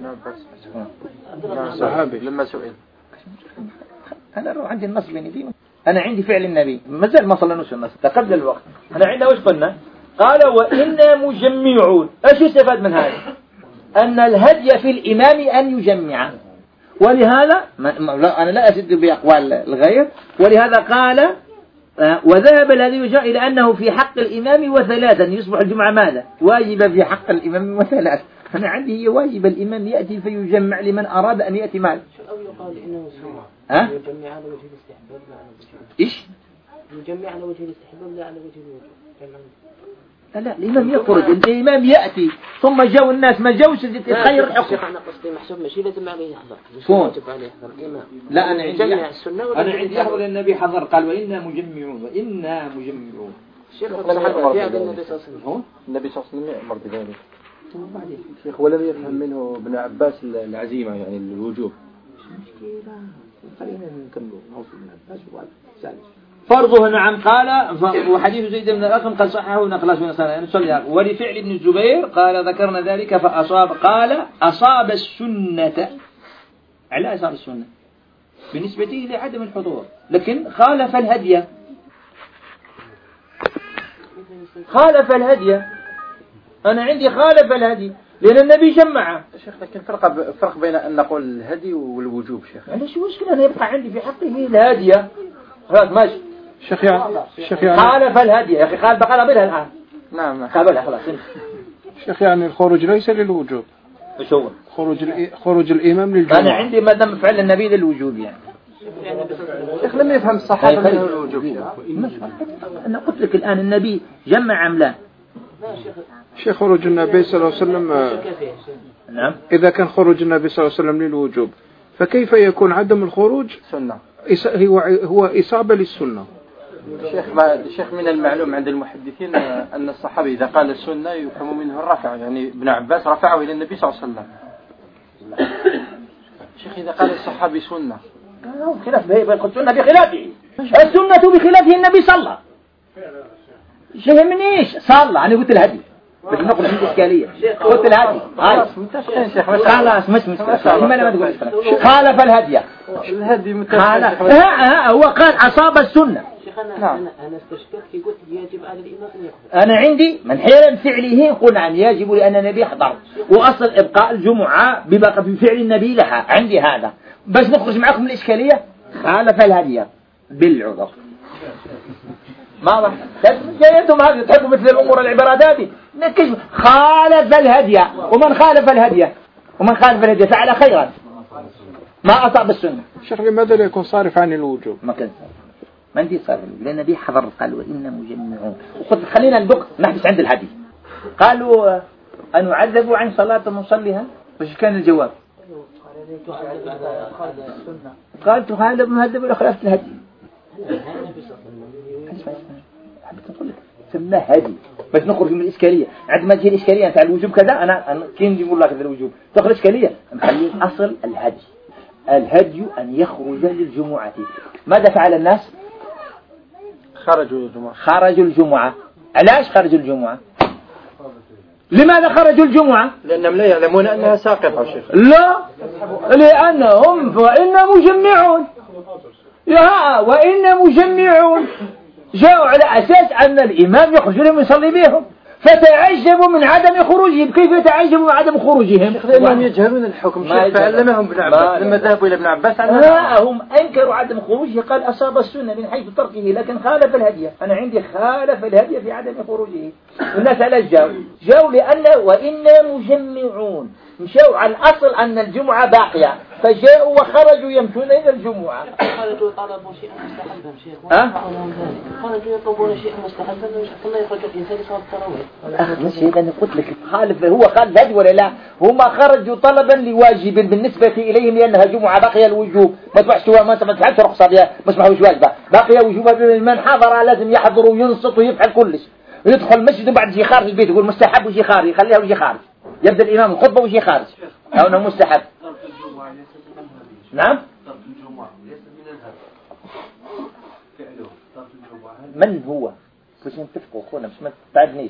صحابي لما سئل أنا أروح عندي النص بيني فيه، أنا عندي فعل النبي ما زال ما صلناش النص تقبل الوقت. أنا عندنا وش قلنا؟ قال وإنا مجمعون. إيش يستفاد من هذا؟ أن الهدي في الإمام أن يجمع، ولهذا ما ما أنا لا أسد بأقوال الغير، ولهذا قال وذهب الذي وجاء إلى أنه في حق الإمام وثلاثا يصبح الجمعة ماذا؟ واجب في حق الإمام وثلاث. أنا عندي هي واجب الإمام يأتي فيجمع لمن أراد أن يأتي معه. أو يقال إنه سنة ها؟ يجمع على وجه الاستحباب لا على وجه إيش؟ يجمع على وجه الاستحباب لا على وجه الوجوب. لا لا الإمام يخرج، الإمام يأتي ثم جو الناس ما جوش الخير الحكم. أنا قصدي محسوب مشي لازم عليه يحضر. شلون؟ عليه يحضر الإمام. لا أنا عندي يجمع السنة ولا أنا عندي يحضر النبي حضر قال وإنا مجمعون وإنا مجمعون. الشيخ الصحابة في عهد النبي صلى الله عليه وسلم. النبي صلى الله عليه وسلم يأمر بذلك. شيخ ولم يفهم منه ابن عباس العزيمة يعني الوجوب. خلينا نكمل نوصل من عباس وسالس. فرضه نعم قال وحديث زيد بن الأرقم قد صححه نقلاش من السنة. ولفعل ابن الزبير قال ذكرنا ذلك فأصاب قال أصاب السنة على أصاب السنة بالنسبة لعدم الحضور، لكن خالف الهدي خالف الهدي أنا عندي خالف الهدي لأن النبي جمعه. شيخ لكن فرق فرق بين أن نقول الهدي والوجوب شيخ. أنا شو مشكلة أنا يبقى عندي في حقه الهدية خلاص ماشي. شيخ يعني شيخ يعني خالف الهدي يا أخي خالف قابلها الآن. نعم نعم قابلها خلاص. شيخ يعني الخروج ليس للوجوب. إيش هو؟ خروج الإ... خروج الإمام للجمعة. أنا عندي ما دام فعل النبي للوجوب يعني. شيخ لم يفهم الصحابة منه الوجوب. أنا قلت لك الآن النبي جمع أم لا؟ شيخ خروج النبي صلى الله عليه وسلم نعم. إذا كان خروج النبي صلى الله عليه وسلم للوجوب فكيف يكون عدم الخروج سنة؟ هو هو إصابة للسنة. شيخ ما شيخ من المعلوم عند المحدثين أن الصحابي إذا قال السنة يفهم منه الرفع، يعني ابن عباس رفعه إلى النبي صلى الله عليه وسلم. شيخ إذا قال الصحابي سنة خلاف به يقول سنة بخلافه، السنة بخلافه النبي صلى. يهمنيش صلى أنا قلت الهدي بس نقول من الإشكالية قلت الهدي خلاص مش مشكلة لما ما تقول خالف الهدي الهدي خالف هو قال أصاب السنة. نعم. أنا استشكلت في قلت يجب على الإمام أن يحضر. أنا عندي من حيل فعله قلنا عن يجب لأن النبي حضر وأصل إبقاء الجمعة ببقى بفعل النبي لها عندي هذا بس نخرج معكم من الإشكالية خالف الهدي بالعذر ما ضح جايتهم هذه تحبوا مثل الأمور العبارات هذه نكشف خالف الهدي ومن خالف الهدي ومن خالف الهدي فعل خيرا ما أصاب السنة. شيخ لماذا لا يكون صارف عن الوجوب؟ ما كان صارف ما انتي صارف لأن النبي حضر قال وإن مجمعون وقلت خلينا ندق نحبس عند الهدي قالوا أن يعذبوا عن صلاة مصليها وش كان الجواب؟ قال تخالف مهذب ولا خلافة الهدي سماه هدي بس نخرج من الإشكالية عندما تجي الإشكالية أنت على الوجوب كذا أنا, أنا كين يقول لك هذا الوجوب تأخذ الإشكالية نخلي أصل الهدي الهدي أن يخرج للجمعة. ماذا فعل الناس؟ خرجوا الجمعة خرجوا الجمعة. علاش خرجوا الجمعة؟ لماذا خرجوا الجمعة؟ لأنهم لا يعلمون أنها ساقطة شيخ. لا لأنهم وإن مجمعون يا وإن مجمعون جاءوا على أساس أن الإمام يخرج لهم يصلي بهم فتعجبوا من عدم خروجهم. كيف يتعجبوا من عدم خروجهم؟ لأنهم يجهلون الحكم فعلمهم ابن عباس لما ذهبوا إلى ابن عباس لا هم أنكروا عدم خروجه قال أصاب السنة من حيث تركه لكن خالف الهدي. أنا عندي خالف الهدي في عدم خروجه. الناس على جاءوا جاءوا لأن وإنا مجمعون مشوا على الأصل أن الجمعة باقية فجاءوا وخرجوا يمشون إلى الجمعة. خرجوا طلبوا شيئا مستحبا شيخ أه؟ خرجوا يطلبون شيئا مستحبا ثم يخرج الإنسان يصلي التراويح. مش هيك أنا قلت لك خالف هو خالف هدي ولا لا؟ هم خرجوا طلبا لواجب بالنسبة إليهم لأنها جمعة باقية الوجوب ما تبعش ما تبعش رخصة بها ما اسمحوش واجبة باقية وجوبها من حضر لازم يحضر وينصت ويفعل كلش ويدخل مسجد وبعد يجي خارج البيت يقول مستحب ويجي خارج يخليها ويجي خارج يبدأ الإمام الخطبة ويجي خارج أو أنه مستحب. نعم من هو كيف نتفقوا أخونا مش ما تعبنيش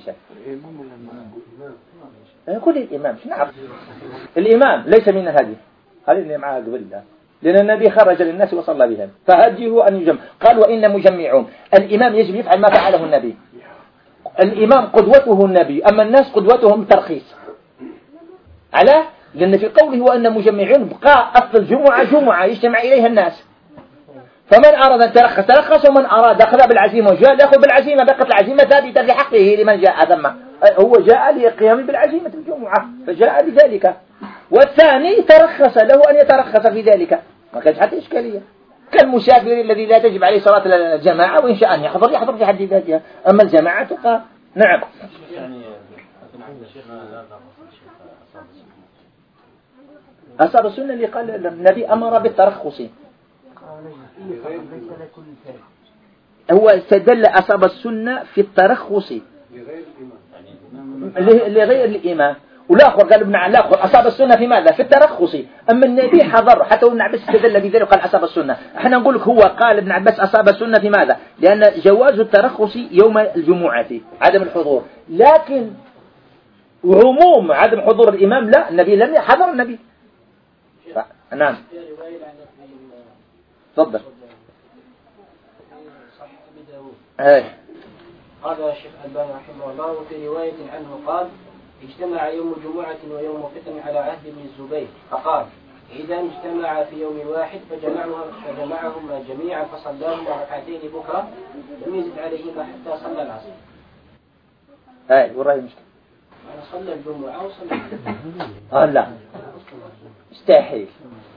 يقول الإمام شو نعرف الإمام ليس من الهدي هذا اللي معاه قبل الله لأن النبي خرج للناس وصلى بهم فهديه أن يجمع. قال وإن مجمعون الإمام يجب يفعل ما فعله النبي. الإمام قدوته النبي أما الناس قدوتهم ترخيص على لأن في قوله وأن مجمعون بقى أصل الجمعة جمعة يجتمع إليها الناس فمن أراد أن ترخص ترخص ومن أراد أخذ بالعزيمة وجاء يأخذ بالعزيمة بقت العزيمة ثابتة في حقه لمن جاء ثم هو جاء لقيام بالعزيمة الجمعة فجاء لذلك والثاني ترخص له أن يترخص في ذلك ما كانش حتى إشكالية كالمسافر الذي لا تجب عليه صلاة الجماعة وإن شاء أن يحضر يحضر في حد ذاتها أما الجماعة تقى نعم. أصاب السنة اللي قال النبي أمر بالترخص هو استدل أصاب السنة في الترخص لغير الإمام والآخر قال ابن الآخر أصاب السنة في ماذا في الترخص أما النبي حضر حتى ابن عباس استدل بذلك قال أصاب السنة. احنا نقول لك هو قال ابن عباس أصاب السنة في ماذا لأن جواز الترخص يوم الجمعة عدم الحضور لكن عموم عدم حضور الإمام لا النبي لم يحضر النبي. نعم تفضل. ايه قال الشيخ الباني رحمه الله وفي رواية عنه قال اجتمع يوم جمعة ويوم فطر على عهد ابن الزبير فقال إذا اجتمع في يوم واحد فجمعهم فجمعهما جميعا فصلاهما ركعتين بكرة لم يزد عليهما حتى صلى العصر. ايه والرأي مشكلة أنا صلى الجمعة وصلى آه لا استحيل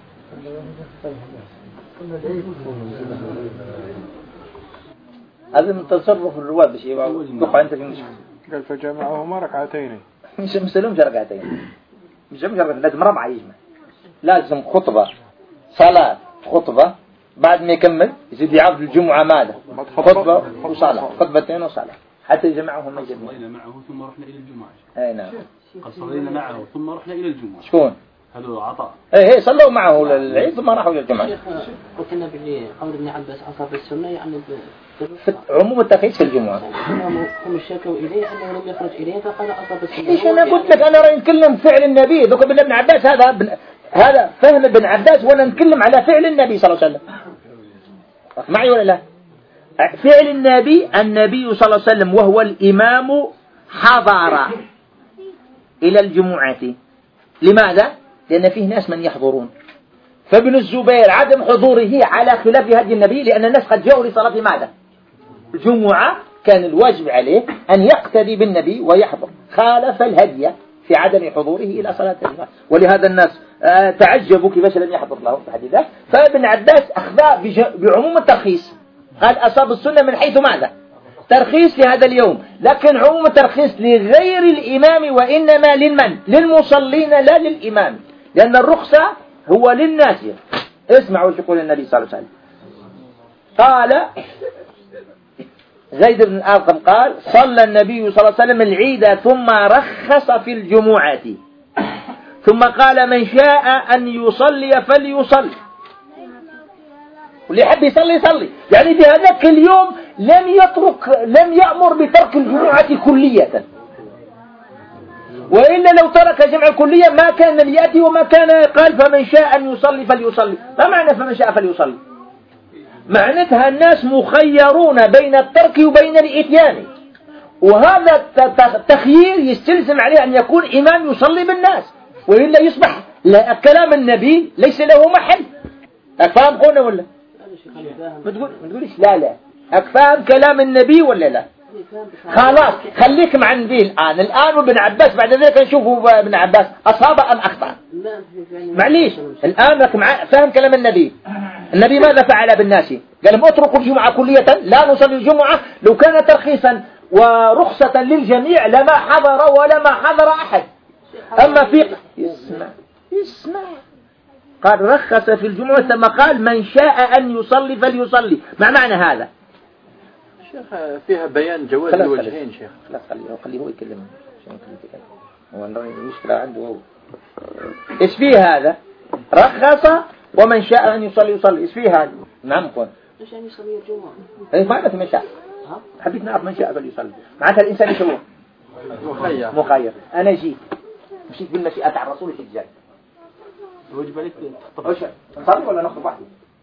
هذا من تصرف الرواة بشيء وقع أنت في المشكلة. قال فجمعهما ركعتين مش مسلمش ركعتين مش مش لازم ربعة يجمع لازم خطبة صلاة خطبة بعد ما يكمل يزيد يعرض الجمعة ماذا خطبة وصلاة خطبتين وصلاة حتى يجمعهم صلينا معه ثم رحنا إلى الجمعة. أي نعم قد صلينا معه ثم رحنا إلى الجمعة. شكون هذا عطاء. إيه إيه صلوا معه العيد ثم راحوا للجمعة. وكنا باللي قول ابن عباس أصاب السنة يعني عموم التقييد في الجمعة. هم اشتكوا إليه أنه لم يخرج إليه فقال أصاب السنة. إيش أنا قلت لك أنا رأي نتكلم فعل النبي ذكر ابن عباس هذا بن... هذا فهم ابن عباس وأنا نتكلم على فعل النبي صلى الله عليه وسلم. معي ولا لا؟ فعل النبي النبي صلى الله عليه وسلم وهو الإمام حضر إلى الجمعة. لماذا؟ لأن فيه ناس من يحضرون. فابن الزبير عدم حضوره على خلاف هدي النبي لأن الناس قد جاءوا لصلاة ماذا؟ الجمعة كان الواجب عليه أن يقتدي بالنبي ويحضر خالف الهدي في عدم حضوره إلى صلاة الجمعة. ولهذا الناس تعجبوا كيفاش لم يحضر لهم في حديثه. فابن عباس أخذ بعموم الترخيص قال أصاب السنة من حيث ماذا؟ ترخيص لهذا اليوم. لكن عموم الترخيص لغير الإمام وإنما للمن؟ للمصلين لا للإمام لأن الرخصة هو للناس. اسمعوا شو يقول النبي صلى الله عليه وسلم. قال زيد بن أرقم قال صلى النبي صلى الله عليه وسلم العيد ثم رخص في الجمعة ثم قال من شاء أن يصلي فليصلي واللي يحب يصلي يصلي. يعني في هذاك اليوم لم يترك لم يأمر بترك الجمعة كلية وإلا لو ترك جمع كلية ما كان ليأتي وما كان قال فمن شاء أن يصلي فليصلي. ما معنى فمن شاء فليصلي؟ معناتها الناس مخيرون بين الترك وبين الإتيان وهذا التخيير يستلزم عليه أن يكون إمام يصلي بالناس وإلا يصبح لا كلام النبي ليس له محل. أفهم قولنا ولا ما تقول ما تقوليش لا لا أفهم كلام النبي ولا لا؟ خلاص خليك مع النبي الآن الآن وابن عباس بعد ذلك نشوفوا ابن عباس أصاب أم أخطأ. معليش الآن لك مع فهم كلام النبي. النبي ماذا فعل بالناس؟ قال لهم اتركوا الجمعة كلية لا نصلي الجمعة. لو كان ترخيصا ورخصة للجميع لما حضر ولا ما حضر أحد. أما في اسمع اسمع قال رخص في الجمعة ثم قال من شاء أن يصلي فليصلي. ما معنى هذا؟ شيخ فيها بيان جواز الوجهين شيخ. لا خليه خليه هو يكلم. هو المشكلة عنده هو. إيش فيه هذا؟ رخص ومن شاء أن يصلي يصلي. إيش فيه هذا؟ نعم قول. مش أن يصلي الجمعة. إيه معناته من شاء. حبيت نعرف من شاء فليصلي. معناتها الإنسان يسوي مخير. مخير. أنا جيت مشيت بالمشيئة على الرسول في الجاي. الواجب عليك تخطب. نصلي ولا نخطب واحد؟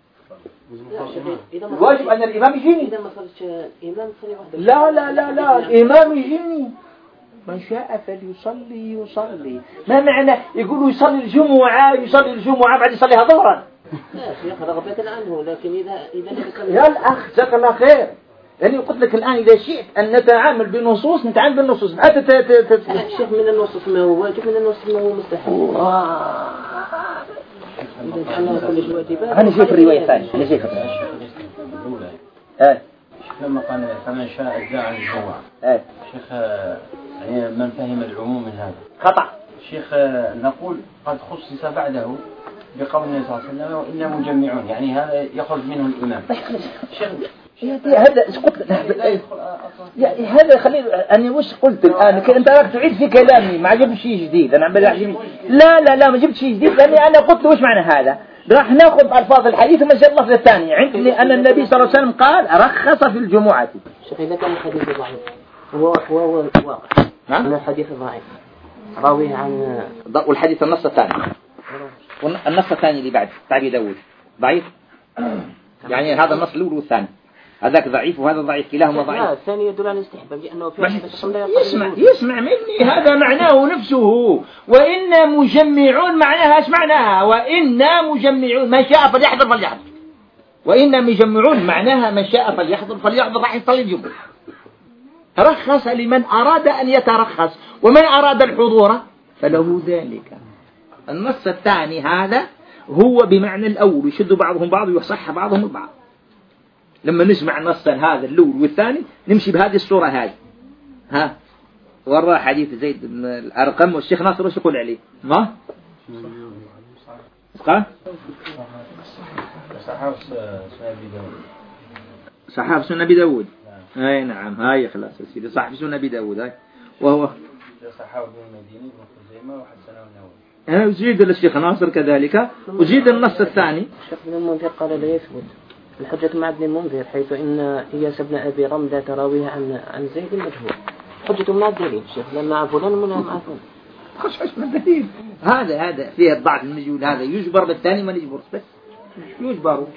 الواجب أن الإمام يجيني. إذا ما صليتش الإمام صلي وحده. لا لا لا لا الإمام يجيني. من شاء فليصلي يصلي. ما معنى يقولوا يصلي الجمعة يصلي الجمعة بعد يصليها ظهرا؟ لا شيخ رغبة عنه لكن إذا إذا يا الأخ جزاك الله خير. يعني قلت لك الآن إذا شئت أن نتعامل بالنصوص نتعامل بالنصوص. أنت ت ت ت الشيخ من النصوص ما هو واجب من النصوص ما هو مستحيل. أنا شايف الرواية الثانية. أنا شايف الرواية. إيه. لما قال فمن شاء جاء الجمعة. إيه. شيخ يعني من فهم العموم من هذا. خطأ. شيخ نقول قد خصص بعده بقول النبي صلى الله عليه وسلم وإنا مجمعون يعني هذا يخرج منه الإمام. شيخ هذا قلت هذا خليل أنا وش قلت الآن أنت راك تعيد في كلامي ما جبت شيء جديد أنا عم عجبني لا لا لا ما جبت شيء جديد لأني أنا قلت وش معنى هذا راح ناخذ ألفاظ الحديث وما جاء اللفظ الثاني عندي أن النبي صلى الله عليه وسلم قال رخص في الجمعة. شيخ إذا كان الحديث ضعيف هو هو الواقع نعم الحديث ضعيف راويه عن والحديث النص الثاني والنص الثاني اللي بعد تعبي داود ضعيف يعني هذا النص الأول والثاني هذاك ضعيف وهذا ضعيف كلاهما ضعيف. لا الثاني يدل على الاستحباب لأنه يسمع يسمع مني هذا معناه نفسه وإنا مجمعون معناها ايش معناها وإنا مجمعون من شاء فليحضر فليحضر وإنا مجمعون معناها من شاء فليحضر فليحضر راح يصلي الجمعة. رخص لمن أراد أن يترخص ومن أراد الحضور فله ذلك. النص الثاني هذا هو بمعنى الأول يشد بعضهم بعض ويصح بعضهم البعض. لما نجمع نصا هذا الأول والثاني نمشي بهذه الصورة هاي ها وراء حديث زيد بن الأرقم والشيخ ناصر وش يقول عليه ما قال صحاف سنة أبي داود صحاف سنة أبي داود. أي نعم هاي خلاص يا سيدي صحاف سنة أبي داود هاي وهو صحابة بن المديني بن خزيمة وحسنه النووي. أنا أجيد للشيخ ناصر كذلك، أجيد النص الثاني. الشيخ ابن المنذر قال لا يثبت الحجة مع ابن المنذر، حيث إن إياس بن أبي رملة تراويها عن عن زيد مجهول. حجة مع الدليل الشيخ، لا مع فلان ولا مع فلان. خش خش من الدليل. هذا هذا فيه الضعف المجهول، هذا يجبر بالثاني ما يجبر بس. يجبروا.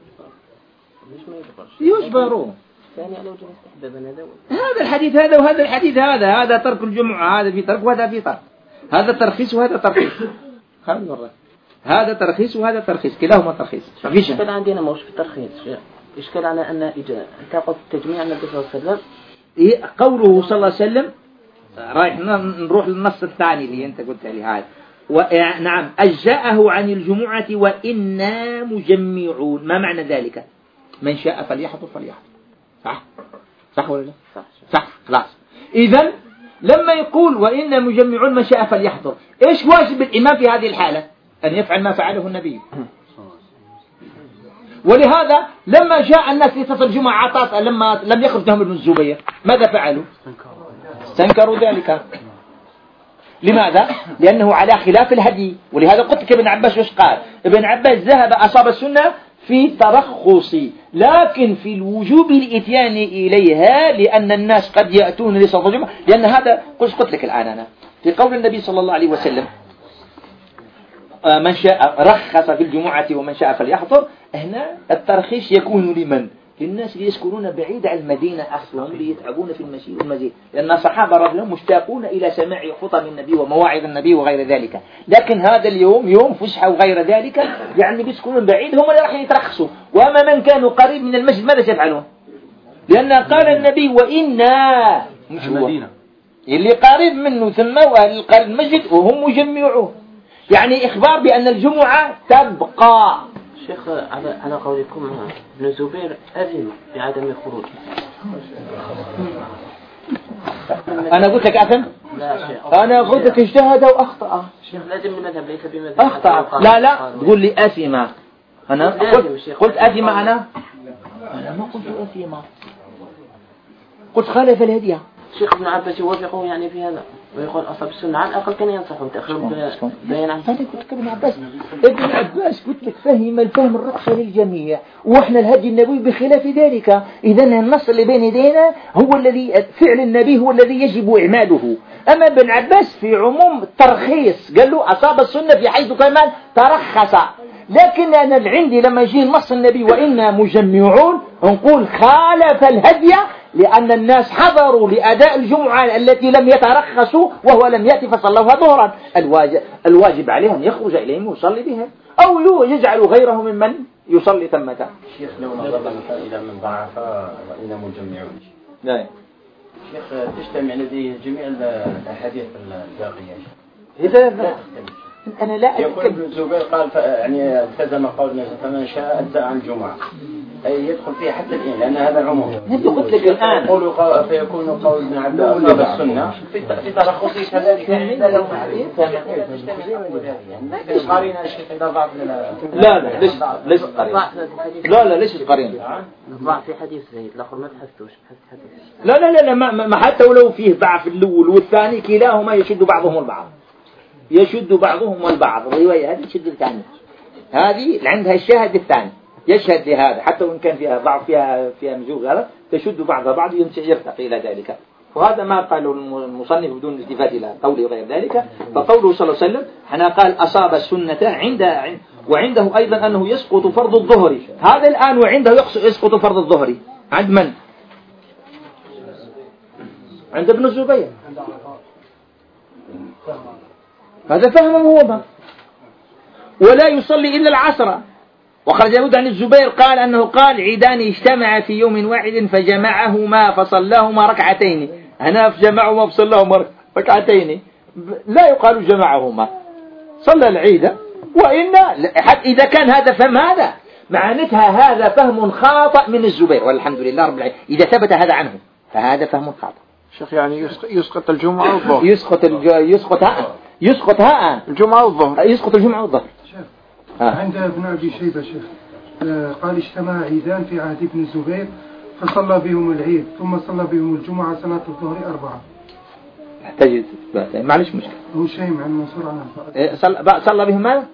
يجبروا. ثاني على وجه الاستحباب هذا. هذا الحديث هذا وهذا الحديث هذا، هذا ترك الجمعة، هذا في ترك وهذا في ترك. هذا ترخيص وهذا ترخيص. خمس مرات. هذا ترخيص وهذا ترخيص، كلاهما ترخيص. ما فيش. إشكال عندنا ما هوش في الترخيص، إشكال على أن إجا تأخذ تجميع النبي صلى الله عليه وسلم. إيه قوله صلى الله عليه وسلم، رايح نروح للنص الثاني اللي أنت قلت لي هذا. ونعم أجزأه عن الجمعة وإنا مجمعون. ما معنى ذلك؟ من شاء فليحضر فليحضر. صح؟ صح ولا لا؟ صح. صح. خلاص. إذن لما يقول وإنا مجمعون من شاء فليحضر، إيش واجب الإمام في هذه الحالة؟ أن يفعل ما فعله النبي. ولهذا لما جاء الناس لتصل الجمعة عطاس، لما لم يخرج لهم ابن الزبير ماذا فعلوا؟ استنكروا ذلك. لماذا؟ لأنه على خلاف الهدي. ولهذا قلت لك ابن عباس وش قال؟ ابن عباس ذهب أصاب السنة في ترخصي، لكن في الوجوب الإتيان إليها، لأن الناس قد يأتون لصلاة الجمعة. لأن هذا قلت قلت لك الآن أنا في قول النبي صلى الله عليه وسلم من شاء رخص في الجمعة ومن شاء فليحضر. هنا الترخيص يكون لمن؟ للناس اللي يسكنون بعيد عن المدينة أصلا، اللي يتعبون في المشي والمزيد، لأن الصحابة رضي مشتاقون إلى سماع خطب النبي ومواعظ النبي وغير ذلك. لكن هذا اليوم يوم فسحة وغير ذلك، يعني بيسكنون بعيد هم اللي راح يترخصوا. وأما من كانوا قريب من المسجد ماذا سيفعلون؟ لأن قال النبي وإنا مش هو اللي قريب منه ثم وأهل القريب المسجد وهم مجمعون، يعني إخبار بأن الجمعة تبقى. شيخ على على قولكم ابن الزبير أذن بعدم الخروج. أنا قلت لك أثم؟ لا شيخ. أنا قلت لك اجتهد وأخطأ. شيخ لازم المذهب ليس بمذهب. أخطأ. لا لا تقول لي أثم. أنا قلت قلت أثم أنا. أنا ما قلت أثم. قلت خالف الهدية. شيخ ابن عباس يوافقه يعني في هذا ويقول أصاب السنة على الأقل كان ينصحه تأخير بيان عنه. أنا قلت لك ابن عباس ابن عباس قلت لك فهم الفهم الرخصة للجميع، وإحنا الهدي النبوي بخلاف ذلك. إذا النص اللي بين يدينا هو الذي فعل النبي هو الذي يجب إعماله. أما ابن عباس في عموم ترخيص قال له أصاب السنة في حيث كمان ترخص. لكن أنا عندي لما يجي نص النبي وإنا مجمعون نقول خالف الهدي، لأن الناس حضروا لأداء الجمعة التي لم يترخصوا وهو لم يأتي فصلوها ظهرا. الواجب, الواجب عليهم يخرج إليهم ويصلي بهم، أو يجعلوا غيره ممن يصلي ثمة. شيخ لو نظر إلى من ضعف وإنا مجمعون. نعم. شيخ تجتمع لديه جميع الأحاديث الباقية. إذا أنا لا يقول ابن الزبير قال يعني التزم قول النبي فمن شاء أجزأ عن الجمعة، أي يدخل فيها حتى الآن لأن هذا العموم. أنت قلت لك الآن يقول فيكون قول ابن عباس أصاب السنة في في ترخصه كذلك. قارين الشيخ إذا ضعف لنا. لا لا ليش ليش قارين؟ لا لا ليش قارين؟ ضعف في حديث زيد الآخر ما تحسوش حديث. لا لا لا ما ما حتى ولو فيه ضعف الأول والثاني كلاهما يشد بعضهم البعض. يشد بعضهم البعض. الرواية هذه تشد الثانية، هذه عندها الشاهد الثاني يشهد لهذا حتى وإن كان فيها ضعف فيها فيها مزوج غلط تشد بعضها بعض يرتقي إلى ذلك. وهذا ما قاله المصنف بدون التفات إلى قوله وغير ذلك. فقوله صلى الله عليه وسلم حنا قال أصاب السنة عند وعنده أيضا أنه يسقط فرض الظهر. هذا الآن وعنده يسقط فرض الظهر عند من؟ عند ابن الزبير. هذا فهمه هو. ولا يصلي إلا العصر. وخرج يهود عن الزبير قال أنه قال عيدان اجتمع في يوم واحد فجمعهما فصلاهما ركعتين. هنا فجمعهما فصلاهما ركعتين، لا يقال جمعهما، صلى العيد. وإن إذا كان هذا فهم هذا معناتها هذا فهم خاطئ من الزبير، والحمد لله رب العالمين إذا ثبت هذا عنه فهذا فهم خاطئ. شيخ يعني يسقط الجمعة والظهر. يسقط يسقط ها يسقط ها الجمعة والظهر. يسقط الجمعة والظهر. عند ابن أبي شيبة شيخ قال اجتمع عيدان في عهد ابن الزبير فصلى بهم العيد ثم صلى بهم الجمعة صلاة الظهر أربعة. تجد معلش مشكلة. هو شيء مع المنصور عنه. صلى صلى بهم ماذا؟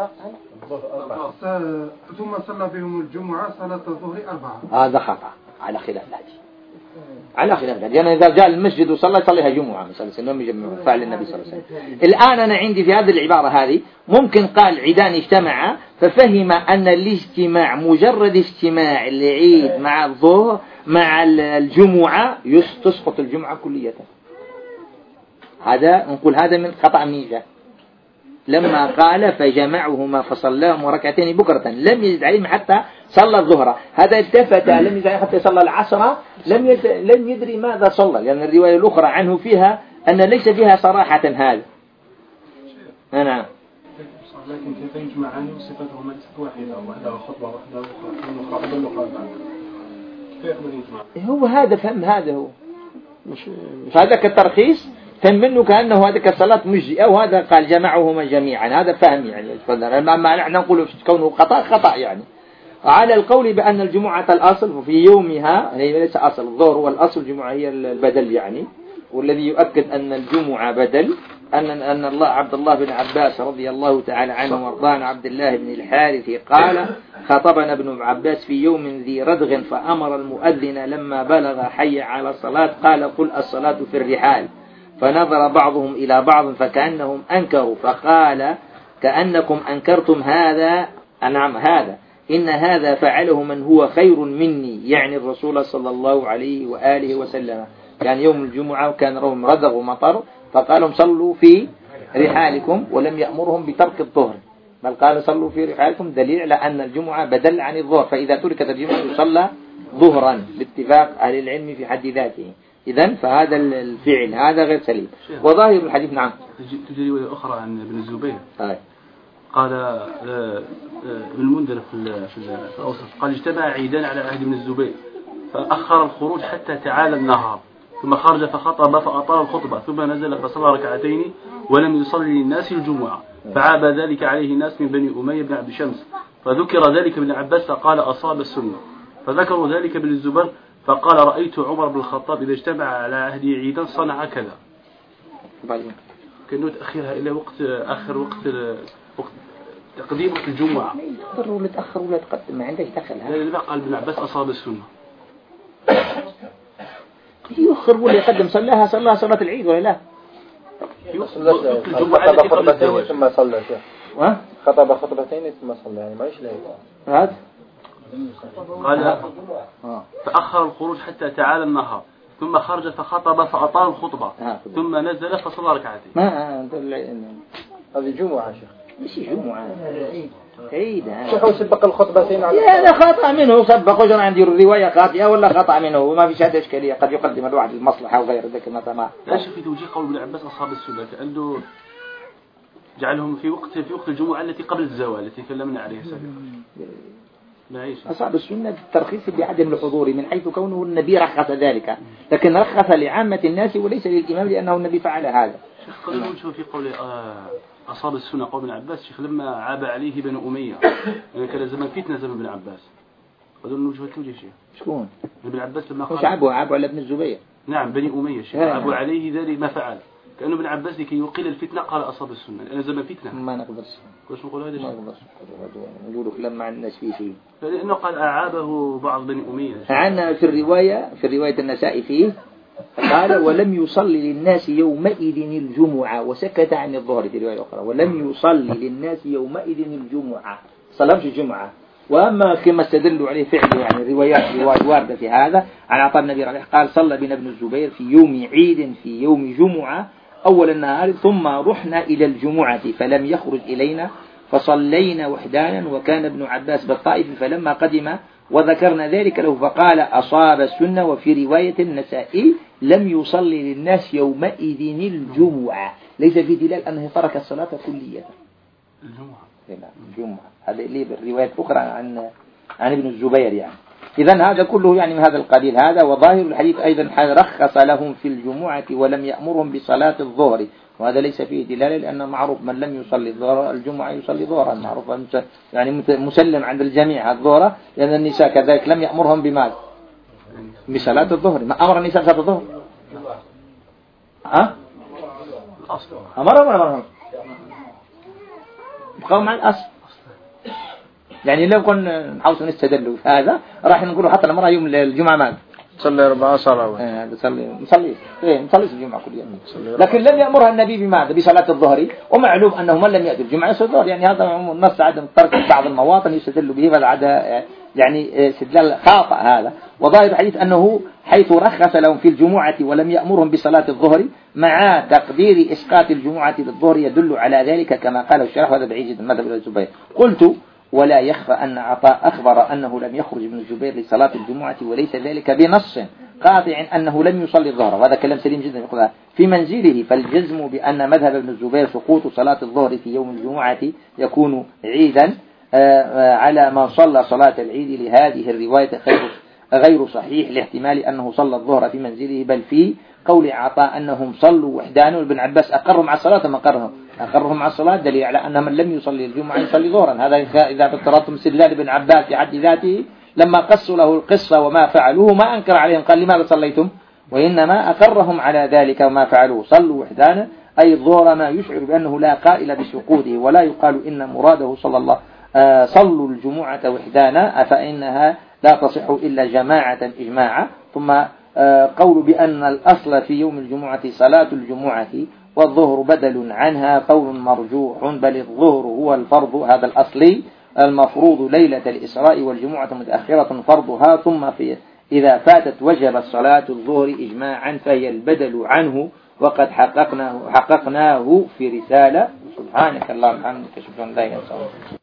ثم صلى بهم الجمعة صلاة الظهر أربعة. هذا خطأ على خلاف الحديث. على خلاف الحديث، يعني إذا جاء المسجد وصلى يصليها جمعة مثلا سنهم يجمعون فعل النبي صلى الله عليه وسلم. الآن أنا عندي في هذه العبارة هذه ممكن قال عيدان اجتمعا ففهم أن الاجتماع مجرد اجتماع العيد مع الظهر مع الجمعة تسقط الجمعة كلية. هذا نقول هذا من خطأ ميجا لما قال فجمعهما فصلاهما ركعتين بكرة لم يزد عليهم حتى صلى الظهر. هذا التفت لم يزد عليهم حتى صلى العصر لم يز... لم يدري ماذا صلى، لأن يعني الرواية الأخرى عنه فيها أن ليس فيها صراحة هذا. نعم. لكن كيف يجمعان وصفتهما ليست واحدة واحدة خطبة واحدة وخطبة كيف يجمع؟ هو هذا فهم هذا هو مش هذا كترخيص فهم منه كأنه هذا كالصلاة مجزئة وهذا قال جمعهما جميعا. هذا فهم يعني ما نحن نقول كونه خطأ خطأ يعني على القول بأن الجمعة الأصل في يومها هي ليس أصل الظهر والأصل الجمعة هي البدل يعني. والذي يؤكد أن الجمعة بدل أن أن الله عبد الله بن عباس رضي الله تعالى عنه وارضاه عبد الله بن الحارث قال خطبنا ابن عباس في يوم ذي ردغ فأمر المؤذن لما بلغ حي على الصلاة قال قل الصلاة في الرحال فنظر بعضهم إلى بعض فكأنهم أنكروا فقال كأنكم أنكرتم هذا أنعم هذا إن هذا فعله من هو خير مني يعني الرسول صلى الله عليه وآله وسلم. كان يوم الجمعة وكان لهم ردغ ومطر فقالوا صلوا في رحالكم ولم يأمرهم بترك الظهر بل قال صلوا في رحالكم دليل على أن الجمعة بدل عن الظهر فإذا تركت الجمعة يصلى ظهرا باتفاق أهل العلم في حد ذاته. إذن فهذا الفعل هذا غير سليم. وظاهر الحديث نعم تجري رواية أخرى عن ابن الزبير آه. قال ابن المنذر في الأوسط قال اجتمع عيدان على عهد ابن الزبير فأخر الخروج حتى تعالى النهار ثم خرج فخطب فأطال الخطبة ثم نزل فصلى ركعتين ولم يصلي للناس الجمعة فعاب ذلك عليه الناس من بني أمية بن عبد شمس فذكر ذلك ابن عباس فقال أصاب السنة فذكروا ذلك ابن الزبير فقال رأيت عمر بن الخطاب إذا اجتمع على عهد عيدا صنع كذا كأنه تأخيرها إلى وقت آخر وقت وقت تقديم وقت الجمعة تأخر ولا تأخر ولا تقدم ما عندك دخل لا قال ابن عباس أصاب السنة يؤخر ولا يقدم صلاها صلاها صلاة العيد ولا لا خطب خطبتين ثم صلى شيخ خطب خطبتين ثم صلى يعني ما ايش لا هذا قال فأخر الخروج حتى تعالى النهار ثم خرج فخطب فأطال الخطبة ثم نزل فصلى ركعتين ما هذه جمعة شيخ مش جمعة عيد شيخ سبق الخطبتين على هذا خطأ منه سبق وجر عندي الرواية خاطئة ولا خطأ منه وما في شهادة إشكالية قد يقدم الواحد المصلحة وغير ذلك ما تمام. لا شك في توجيه قول ابن عباس أصحاب السنة كأنه جعلهم في وقت في وقت الجمعة التي قبل الزوال التي تكلمنا عليها سابقا. أصحاب السنة الترخيص بعدم الحضور من حيث كونه النبي رخص ذلك لكن رخص لعامة الناس وليس للإمام لأنه النبي فعل هذا. قد نشوف في قول أصحاب السنة قول ابن عباس شيخ لما عاب عليه بن أمية يعني كان زمان فتنة زمن ابن عباس قد نوجه التوجيه شيخ شكون ابن عباس لما مش عابوا عابوا على ابن الزبير نعم بني أمية شيخ عابوا عليه ذلك ما فعل كأنه ابن عباس لكي يقيل الفتنة قال أصاب السنة لأن زمن فتنة ما نقدرش كيف نقول هذا ما نقدرش نقولوا كلام مع الناس فيه شيء لأنه قال أعابه بعض بني أمية عنا في الرواية في الرواية النسائي فيه قال ولم يصلي للناس يومئذ الجمعة وسكت عن الظهر في رواية أخرى ولم يصلي للناس يومئذ الجمعة صلاة الجمعة. وأما كما استدلوا عليه فعله يعني روايات روايات واردة في هذا عن عطاء النبي عليه قال صلى بنا ابن الزبير في يوم عيد في يوم جمعة أول النهار ثم رحنا إلى الجمعة فلم يخرج إلينا فصلينا وحدانا وكان ابن عباس بالطائف فلما قدم وذكرنا ذلك له فقال أصاب السنة. وفي رواية النسائي لم يصلي للناس يومئذ الجمعة ليس في دلالة أنه ترك الصلاة كلية الجمعة الجمعة هذا اللي بالرواية أخرى عن عن ابن الزبير يعني. إذن هذا كله يعني من هذا القبيل هذا. وظاهر الحديث أيضا رخص لهم في الجمعة ولم يأمرهم بصلاة الظهر وهذا ليس فيه دلالة لأنه معروف من لم يصلي الظهر الجمعة يصلي ظهرا معروف يعني مسلم عند الجميع الظهر لأن النساء كذلك لم يأمرهم بماذا بصلاة الظهر ما أمر النساء بصلاة الظهر ها مرة مرة مرة بقوا مع الأصل. يعني لو كنا نحاول نستدلوا في هذا راح نقولوا حتى المرة يوم الجمعة ما صلي أربعة صلوات. إيه نصلي نصلي إيه نصلي الجمعة كل يوم. لكن لم يأمرها النبي بماذا؟ بصلاة الظهر، ومعلوم أنه من لم يأتي الجمعة يصلي الظهر. يعني هذا النص عدم ترك بعض المواطن يستدل به فالعادة يعني استدلال خاطئ هذا. وظاهر الحديث أنه حيث رخص لهم في الجمعة ولم يأمرهم بصلاة الظهر مع تقدير إسقاط الجمعة للظهر يدل على ذلك كما قال الشرح، وهذا بعيد جدا مذهب ابن الزبير. قلت ولا يخفى أن عطاء أخبر أنه لم يخرج ابن الزبير لصلاة الجمعة وليس ذلك بنص قاطع أنه لم يصلي الظهر، وهذا كلام سليم جدا يقول في منزله. فالجزم بأن مذهب ابن الزبير سقوط صلاة الظهر في يوم الجمعة يكون عيدا على من صلى صلاة العيد لهذه الرواية غير صحيح لاحتمال أنه صلى الظهر في منزله، بل في قول عطاء أنهم صلوا وحدان، وابن عباس أقرهم على الصلاة ما أقرهم أقرهم على الصلاة دليل على أن من لم يصلي الجمعة يصلي ظهرا. هذا إذا افترضتم استدلال ابن عباس في حد ذاته لما قصوا له القصة وما فعلوه ما أنكر عليهم، قال لماذا صليتم؟ وإنما أقرهم على ذلك وما فعلوه. صلوا وحدانا أي الظهر، ما يشعر بأنه لا قائل بسقوطه، ولا يقال إن مراده صلى الله آه صلوا الجمعة وحدانا فإنها لا تصح إلا جماعة إجماعا. ثم آه قول بأن الأصل في يوم الجمعة صلاة الجمعة والظهر بدل عنها قول مرجوح، بل الظهر هو الفرض هذا الأصلي المفروض ليلة الإسراء، والجمعة متأخرة فرضها، ثم في إذا فاتت وجب الصلاة الظهر إجماعا فهي البدل عنه، وقد حققناه حققناه في رسالة. سبحانك اللهم وبحمدك أشهد أن لا إله إلا أنت.